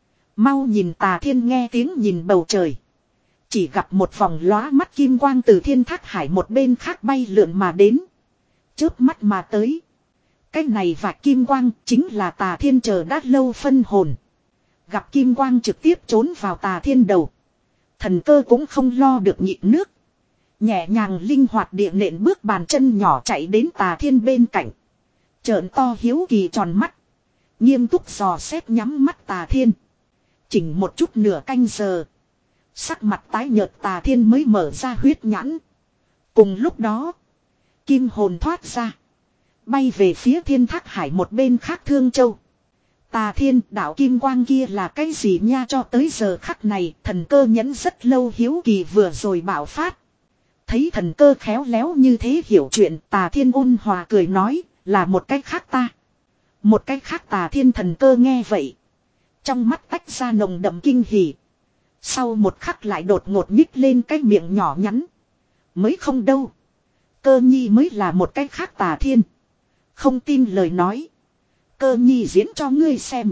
Mau nhìn Tà Thiên nghe tiếng nhìn bầu trời. Chỉ gặp một vòng lóa mắt kim quang từ Thiên Thác Hải một bên khác bay lượn mà đến. Chớp mắt mà tới. Cái này và kim quang chính là Tà Thiên chờ đã lâu phân hồn. Gặp kim quang trực tiếp trốn vào Tà Thiên đầu. Thần cơ cũng không lo được nhịn nước. Nhẹ nhàng linh hoạt địa nện bước bàn chân nhỏ chạy đến Tà Thiên bên cạnh. Trợn to hiếu kỳ tròn mắt. Nghiêm túc dò xét nhắm mắt Tà Thiên. Chỉnh một chút nửa canh giờ. Sắc mặt tái nhợt Tà Thiên mới mở ra huyết nhãn. Cùng lúc đó. Kim hồn thoát ra. Bay về phía Thiên Thác Hải một bên khác Thương Châu. Tà Thiên đạo kim quang kia là cái gì nha cho tới giờ khắc này thần cơ nhẫn rất lâu hiếu kỳ vừa rồi bạo phát. Thấy thần cơ khéo léo như thế hiểu chuyện Tà Thiên ôn hòa cười nói là một cách khác ta. Một cách khác Tà Thiên thần cơ nghe vậy. Trong mắt tách ra nồng đậm kinh hỉ. Sau một khắc lại đột ngột nhích lên cái miệng nhỏ nhắn. Mới không đâu. Cơ nhi mới là một cách khác Tà Thiên. Không tin lời nói. Cơ nhi diễn cho ngươi xem.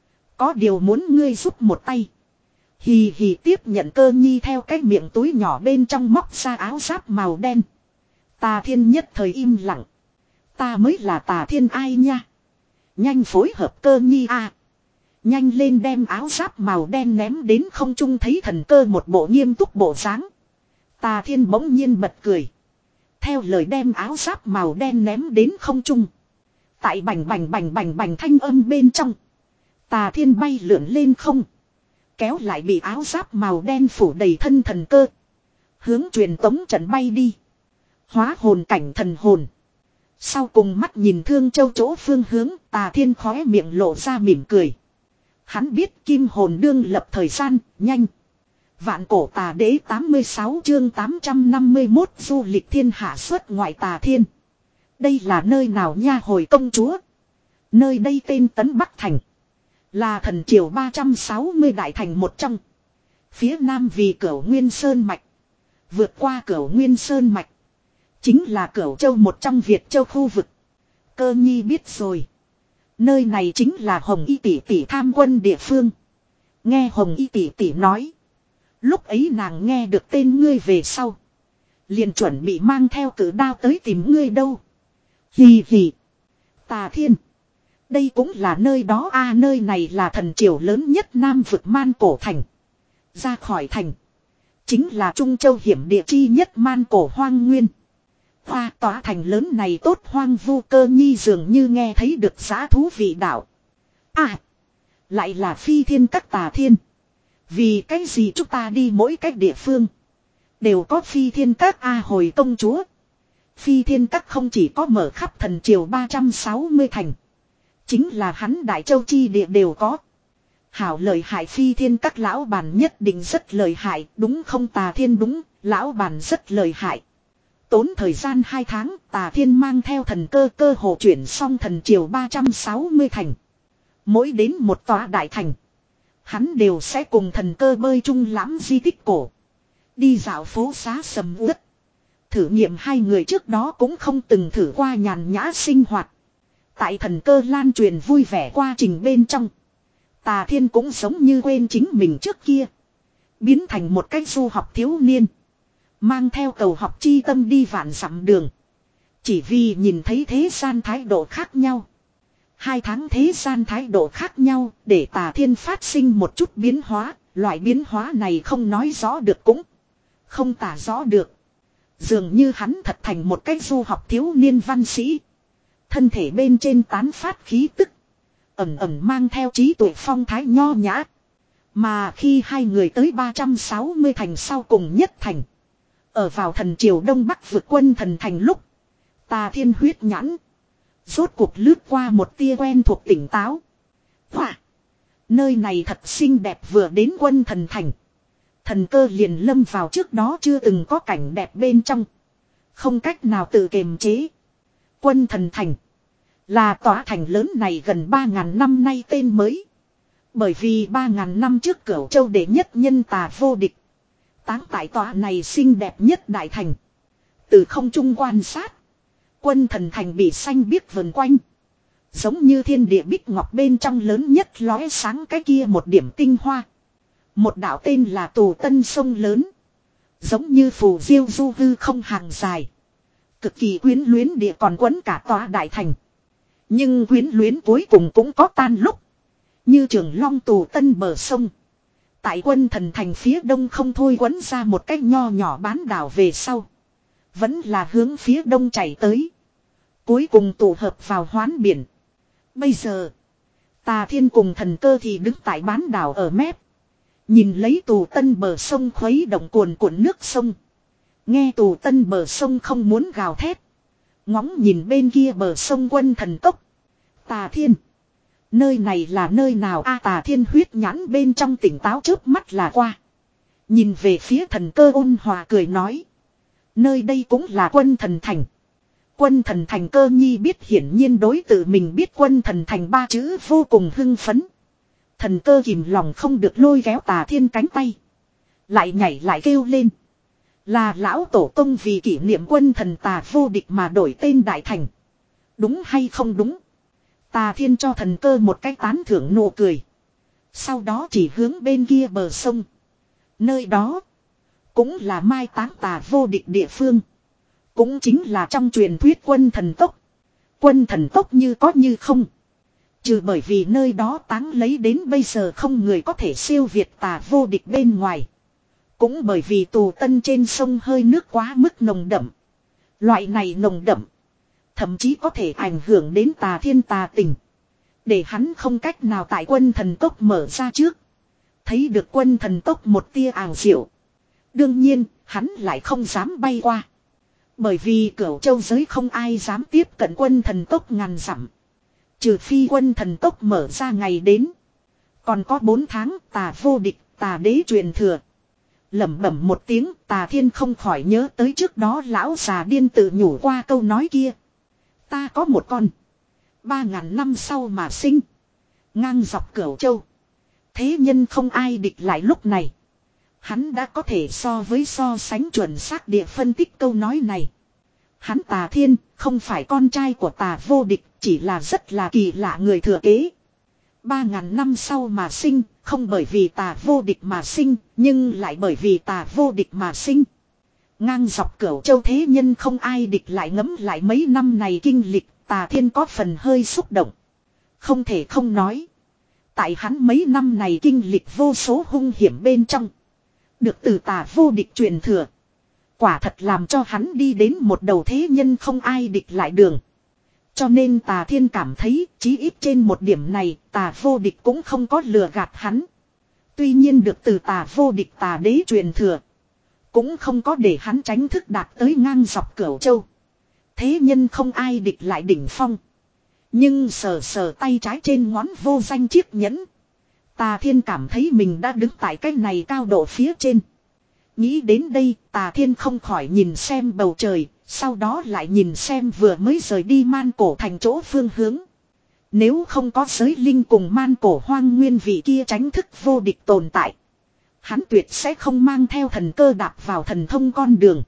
Có điều muốn ngươi giúp một tay. Hì hì tiếp nhận cơ nhi theo cái miệng túi nhỏ bên trong móc ra áo giáp màu đen. Tà Thiên nhất thời im lặng. Ta mới là Tà Thiên ai nha. Nhanh phối hợp cơ nhi a. Nhanh lên đem áo giáp màu đen ném đến không trung thấy thần cơ một bộ nghiêm túc bộ dáng. Tà Thiên bỗng nhiên bật cười. Theo lời đem áo giáp màu đen ném đến không trung. Tại bành bành bành bành bành thanh âm bên trong. Tà Thiên bay lượn lên không. Kéo lại bị áo giáp màu đen phủ đầy thân thần cơ. Hướng truyền tống trận bay đi. Hóa hồn cảnh thần hồn. Sau cùng mắt nhìn Thương Châu chỗ phương hướng, Tà Thiên khóe miệng lộ ra mỉm cười. Hắn biết kim hồn đương lập thời gian, nhanh. Vạn cổ tà đế tám mươi sáu chương tám trăm năm mươi mốt du lịch thiên hạ xuất ngoại Tà Thiên. Đây là nơi nào nha hồi công chúa? Nơi đây tên Tấn Bắc Thành. Là thần triều ba trăm sáu mươi đại thành một trong. Phía nam vì Cửu Nguyên Sơn Mạch. Vượt qua Cửu Nguyên Sơn Mạch. Chính là Cửu Châu một trong Việt Châu khu vực. Cơ nhi biết rồi. Nơi này chính là Hồng Y tỷ tỷ tham quân địa phương. Nghe Hồng Y tỷ tỷ nói. Lúc ấy nàng nghe được tên ngươi về sau. Liền chuẩn bị mang theo cử đao tới tìm ngươi đâu. Hì hì. Tà Thiên. Đây cũng là nơi đó a à, nơi này là thần triều lớn nhất Nam vực Man Cổ Thành. Ra khỏi thành. Chính là Trung Châu hiểm địa chi nhất Man Cổ Hoang Nguyên. Hoa tỏa thành lớn này tốt hoang vu. Cơ nhi dường như nghe thấy được giá thú vị đạo. À. Lại là phi thiên các Tà Thiên. Vì cái gì chúng ta đi mỗi cách địa phương. Đều có phi thiên các a hồi công chúa. Phi thiên các không chỉ có mở khắp thần triều ba trăm sáu mươi thành. Chính là hắn Đại Châu chi địa đều có. Hảo lợi hại phi thiên các lão bản nhất định rất lợi hại. Đúng không Tà Thiên đúng. Lão bản rất lợi hại. Tốn thời gian hai tháng Tà Thiên mang theo thần cơ cơ hồ chuyển xong thần triều ba trăm sáu mươi thành. Mỗi đến một tòa đại thành. Hắn đều sẽ cùng thần cơ bơi chung lãm di tích cổ. Đi dạo phố xá sầm uất. Thử nghiệm hai người trước đó cũng không từng thử qua nhàn nhã sinh hoạt. Tại thần cơ lan truyền vui vẻ qua trình bên trong. Tà Thiên cũng giống như quên chính mình trước kia. Biến thành một cái du học thiếu niên. Mang theo cầu học chi tâm đi vạn dặm đường. Chỉ vì nhìn thấy thế gian thái độ khác nhau. Hai tháng thế gian thái độ khác nhau để Tà Thiên phát sinh một chút biến hóa. Loại biến hóa này không nói rõ được cũng không tả rõ được. Dường như hắn thật thành một cái du học thiếu niên văn sĩ. Thân thể bên trên tán phát khí tức. Ẩm ẩm mang theo trí tuệ phong thái nho nhã. Mà khi hai người tới ba trăm sáu mươi thành sau cùng nhất thành. Ở vào thần triều Đông Bắc vượt quân thần thành lúc. Tà Thiên huyết nhãn. Rốt cuộc lướt qua một tia quen thuộc tỉnh táo. Hoa! Nơi này thật xinh đẹp vừa đến quân thần thành. Thần cơ liền lâm vào trước đó chưa từng có cảnh đẹp bên trong. Không cách nào tự kiềm chế. Quân thần thành. Là tòa thành lớn này gần ba ngàn năm nay tên mới. Bởi vì ba ngàn năm trước Cửu Châu đệ nhất nhân Tà vô địch. Táng tại tòa này xinh đẹp nhất đại thành. Từ không trung quan sát. Quân thần thành bị xanh biếc vần quanh. Giống như thiên địa bích ngọc bên trong lớn nhất lóe sáng cái kia một điểm tinh hoa. Một đạo tên là Tù Tân sông lớn. Giống như phù diêu du hư không hàng dài. Cực kỳ quyến luyến địa còn quấn cả tòa đại thành. Nhưng quyến luyến cuối cùng cũng có tan lúc. Như Trường Long Tù Tân bờ sông. Tại quân thần thành phía đông không thôi quấn ra một cách nho nhỏ bán đảo về sau. Vẫn là hướng phía đông chảy tới. Cuối cùng tụ hợp vào hoán biển. Bây giờ. Tà Thiên cùng thần cơ thì đứng tại bán đảo ở mép. Nhìn lấy Tù Tân bờ sông khuấy động cuồn cuộn nước sông. Nghe Tù Tân bờ sông không muốn gào thét. Ngóng nhìn bên kia bờ sông quân thần cốc. Tà Thiên. Nơi này là nơi nào a à, Tà Thiên huyết nhãn bên trong tỉnh táo chớp mắt là qua. Nhìn về phía thần cơ ôn hòa cười nói. Nơi đây cũng là quân thần thành. Quân thần thành Cơ nhi biết hiển nhiên đối tự mình biết quân thần thành ba chữ vô cùng hưng phấn. Thần cơ kìm lòng không được lôi kéo Tà Thiên cánh tay. Lại nhảy lại kêu lên. Là lão tổ tông vì kỷ niệm quân thần Tà vô địch mà đổi tên đại thành. Đúng hay không đúng? Tà Thiên cho thần cơ một cái tán thưởng nụ cười. Sau đó chỉ hướng bên kia bờ sông. Nơi đó. Cũng là mai táng Tà vô địch địa phương. Cũng chính là trong truyền thuyết quân thần tốc. Quân thần tốc như có như không. Trừ bởi vì nơi đó táng lấy đến bây giờ không người có thể siêu việt Tà vô địch bên ngoài. Cũng bởi vì Tù Tân trên sông hơi nước quá mức nồng đậm. Loại này nồng đậm. Thậm chí có thể ảnh hưởng đến Tà Thiên tà tình. Để hắn không cách nào tại quân thần tốc mở ra trước. Thấy được quân thần tốc một tia ảo diệu. Đương nhiên, hắn lại không dám bay qua. Bởi vì Cửu Châu giới không ai dám tiếp cận quân thần tốc ngàn dặm. Trừ phi quân thần tốc mở ra ngày đến. Còn có bốn tháng tà vô địch, tà đế truyền thừa. Lẩm bẩm một tiếng, Tà Thiên không khỏi nhớ tới trước đó lão già điên tự nhủ qua câu nói kia. Ta có một con. Ba ngàn năm sau mà sinh. Ngang dọc Cửu Châu. Thế nhân không ai địch lại lúc này. Hắn đã có thể so với so sánh chuẩn xác địa phân tích câu nói này. Hắn Tà Thiên không phải con trai của Tà vô địch, chỉ là rất là kỳ lạ người thừa kế. Ba ngàn năm sau mà sinh, không bởi vì Tà vô địch mà sinh, nhưng lại bởi vì Tà vô địch mà sinh. Ngang dọc Cửu Châu thế nhân không ai địch lại, ngẫm lại mấy năm này kinh lịch, Tà Thiên có phần hơi xúc động. Không thể không nói. Tại hắn mấy năm này kinh lịch vô số hung hiểm bên trong. Được từ Tà vô địch truyền thừa. Quả thật làm cho hắn đi đến một đầu thế nhân không ai địch lại đường. Cho nên Tà Thiên cảm thấy chí ít trên một điểm này Tà vô địch cũng không có lừa gạt hắn. Tuy nhiên được từ Tà vô địch Tà đế truyền thừa. Cũng không có để hắn tránh thức đạt tới ngang dọc Cửu Châu. Thế nhân không ai địch lại đỉnh phong. Nhưng sờ sờ tay trái trên ngón vô danh chiếc nhẫn. Tà Thiên cảm thấy mình đã đứng tại cái này cao độ phía trên. Nghĩ đến đây, Tà Thiên không khỏi nhìn xem bầu trời, sau đó lại nhìn xem vừa mới rời đi man cổ thành chỗ phương hướng. Nếu không có giới linh cùng man cổ hoang nguyên vị kia tránh thức vô địch tồn tại, hắn tuyệt sẽ không mang theo thần cơ đạp vào thần thông con đường.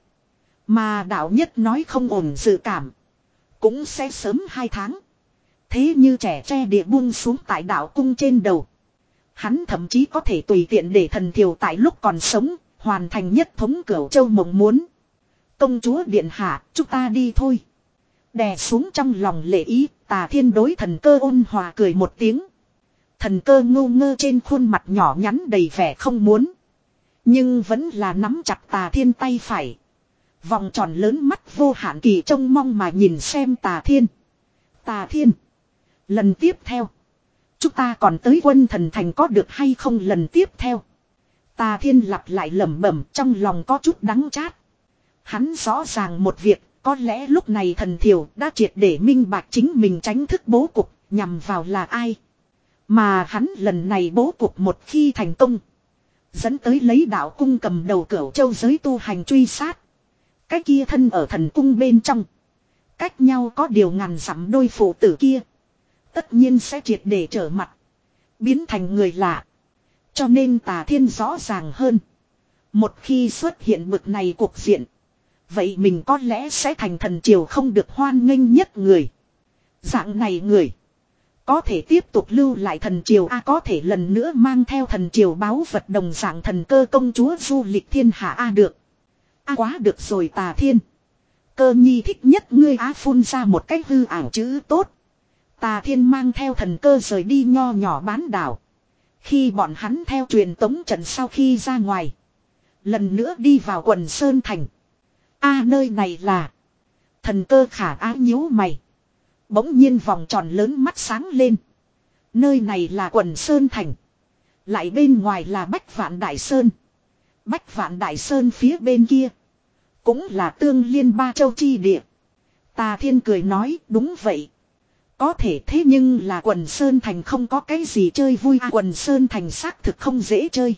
Mà đạo nhất nói không ổn dự cảm, cũng sẽ sớm hai tháng. Thế như trẻ tre địa buông xuống tại đạo cung trên đầu. Hắn thậm chí có thể tùy tiện để thần thiều tại lúc còn sống, hoàn thành nhất thống Cửu Châu mộng muốn. Công chúa điện hạ, chúng ta đi thôi. Đè xuống trong lòng lệ ý, Tà Thiên đối thần cơ ôn hòa cười một tiếng. Thần cơ ngô ngơ trên khuôn mặt nhỏ nhắn đầy vẻ không muốn. Nhưng vẫn là nắm chặt Tà Thiên tay phải. Vòng tròn lớn mắt vô hạn kỳ trông mong mà nhìn xem Tà Thiên. Tà Thiên. Lần tiếp theo. Chúng ta còn tới quân thần thành có được hay không lần tiếp theo. Tà Thiên lặp lại lẩm bẩm trong lòng có chút đắng chát. Hắn rõ ràng một việc, có lẽ lúc này thần thiều đã triệt để minh bạch chính mình tránh thức bố cục, nhằm vào là ai. Mà hắn lần này bố cục một khi thành công. Dẫn tới lấy đạo cung cầm đầu Cửu Châu giới tu hành truy sát. Cái kia thân ở thần cung bên trong. Cách nhau có điều ngàn dặm đôi phụ tử kia. Tất nhiên sẽ triệt để trở mặt. Biến thành người lạ. Cho nên Tà Thiên rõ ràng hơn. Một khi xuất hiện bực này cuộc diện. Vậy mình có lẽ sẽ thành thần triều không được hoan nghênh nhất người. Dạng này người. Có thể tiếp tục lưu lại thần triều A, có thể lần nữa mang theo thần triều báu vật đồng dạng thần cơ công chúa du lịch thiên hạ A được. A quá được rồi Tà Thiên. Cơ nhi thích nhất ngươi Á phun ra một cách hư ảo chữ tốt. Tà Thiên mang theo thần cơ rời đi nho nhỏ bán đảo. Khi bọn hắn theo truyền tống trận sau khi ra ngoài. Lần nữa đi vào quần Sơn Thành. A nơi này là. Thần cơ khả ái nhíu mày. Bỗng nhiên vòng tròn lớn mắt sáng lên. Nơi này là quần Sơn Thành. Lại bên ngoài là Bách Vạn Đại Sơn. Bách Vạn Đại Sơn phía bên kia. Cũng là tương liên ba châu chi địa. Tà Thiên cười nói đúng vậy. Có thể thế nhưng là quần Sơn Thành không có cái gì chơi vui à, quần Sơn Thành xác thực không dễ chơi.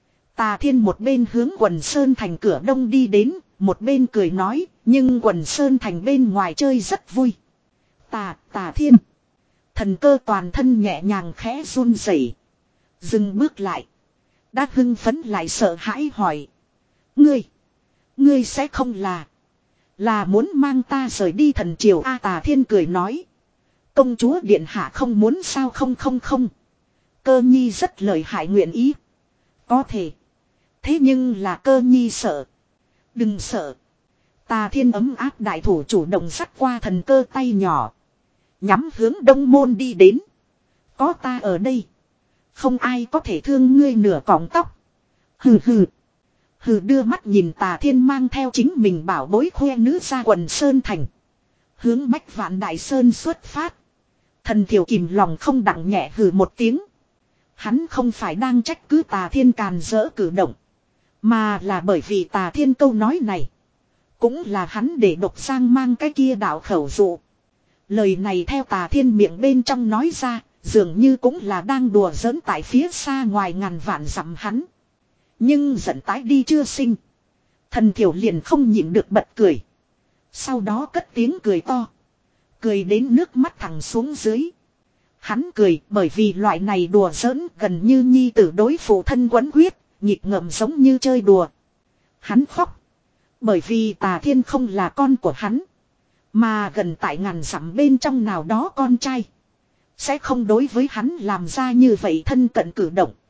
Tà Thiên một bên hướng quần Sơn Thành cửa đông đi đến, một bên cười nói, nhưng quần Sơn Thành bên ngoài chơi rất vui. Tà, Tà Thiên. Thần cơ toàn thân nhẹ nhàng khẽ run rẩy, dừng bước lại. Đã hưng phấn lại sợ hãi hỏi. Ngươi, ngươi sẽ không là, là muốn mang ta rời đi thần triều A. Tà Thiên cười nói. Công chúa điện hạ không muốn sao không không không. Cơ nhi rất lợi hại nguyện ý. Có thể. Thế nhưng là cơ nhi sợ. Đừng sợ. Tà Thiên ấm áp đại thủ chủ động dắt qua thần cơ tay nhỏ. Nhắm hướng đông môn đi đến. Có ta ở đây. Không ai có thể thương ngươi nửa cọng tóc. Hừ hừ. Hừ đưa mắt nhìn Tà Thiên mang theo chính mình bảo bối khoe nữ ra quần Sơn Thành. Hướng Bách Vạn Đại Sơn xuất phát. Thần thiểu kìm lòng không đặng nhẹ hừ một tiếng. Hắn không phải đang trách cứ Tà Thiên càn rỡ cử động. Mà là bởi vì Tà Thiên câu nói này. cũng là hắn để độc giang mang cái kia đạo khẩu dụ. Lời này theo Tà Thiên miệng bên trong nói ra, dường như cũng là đang đùa giỡn tại phía xa ngoài ngàn vạn dặm hắn. Nhưng giận tái đi chưa sinh. Thần Thiểu liền không nhịn được bật cười. Sau đó cất tiếng cười to. Cười đến nước mắt thẳng xuống dưới. Hắn cười bởi vì loại này đùa giỡn gần như nhi tử đối phụ thân quấn quyết, nhịp ngợm giống như chơi đùa. Hắn khóc. Bởi vì Tà Thiên không là con của hắn. Mà gần tại ngàn dặm bên trong nào đó con trai. Sẽ không đối với hắn làm ra như vậy thân cận cử động.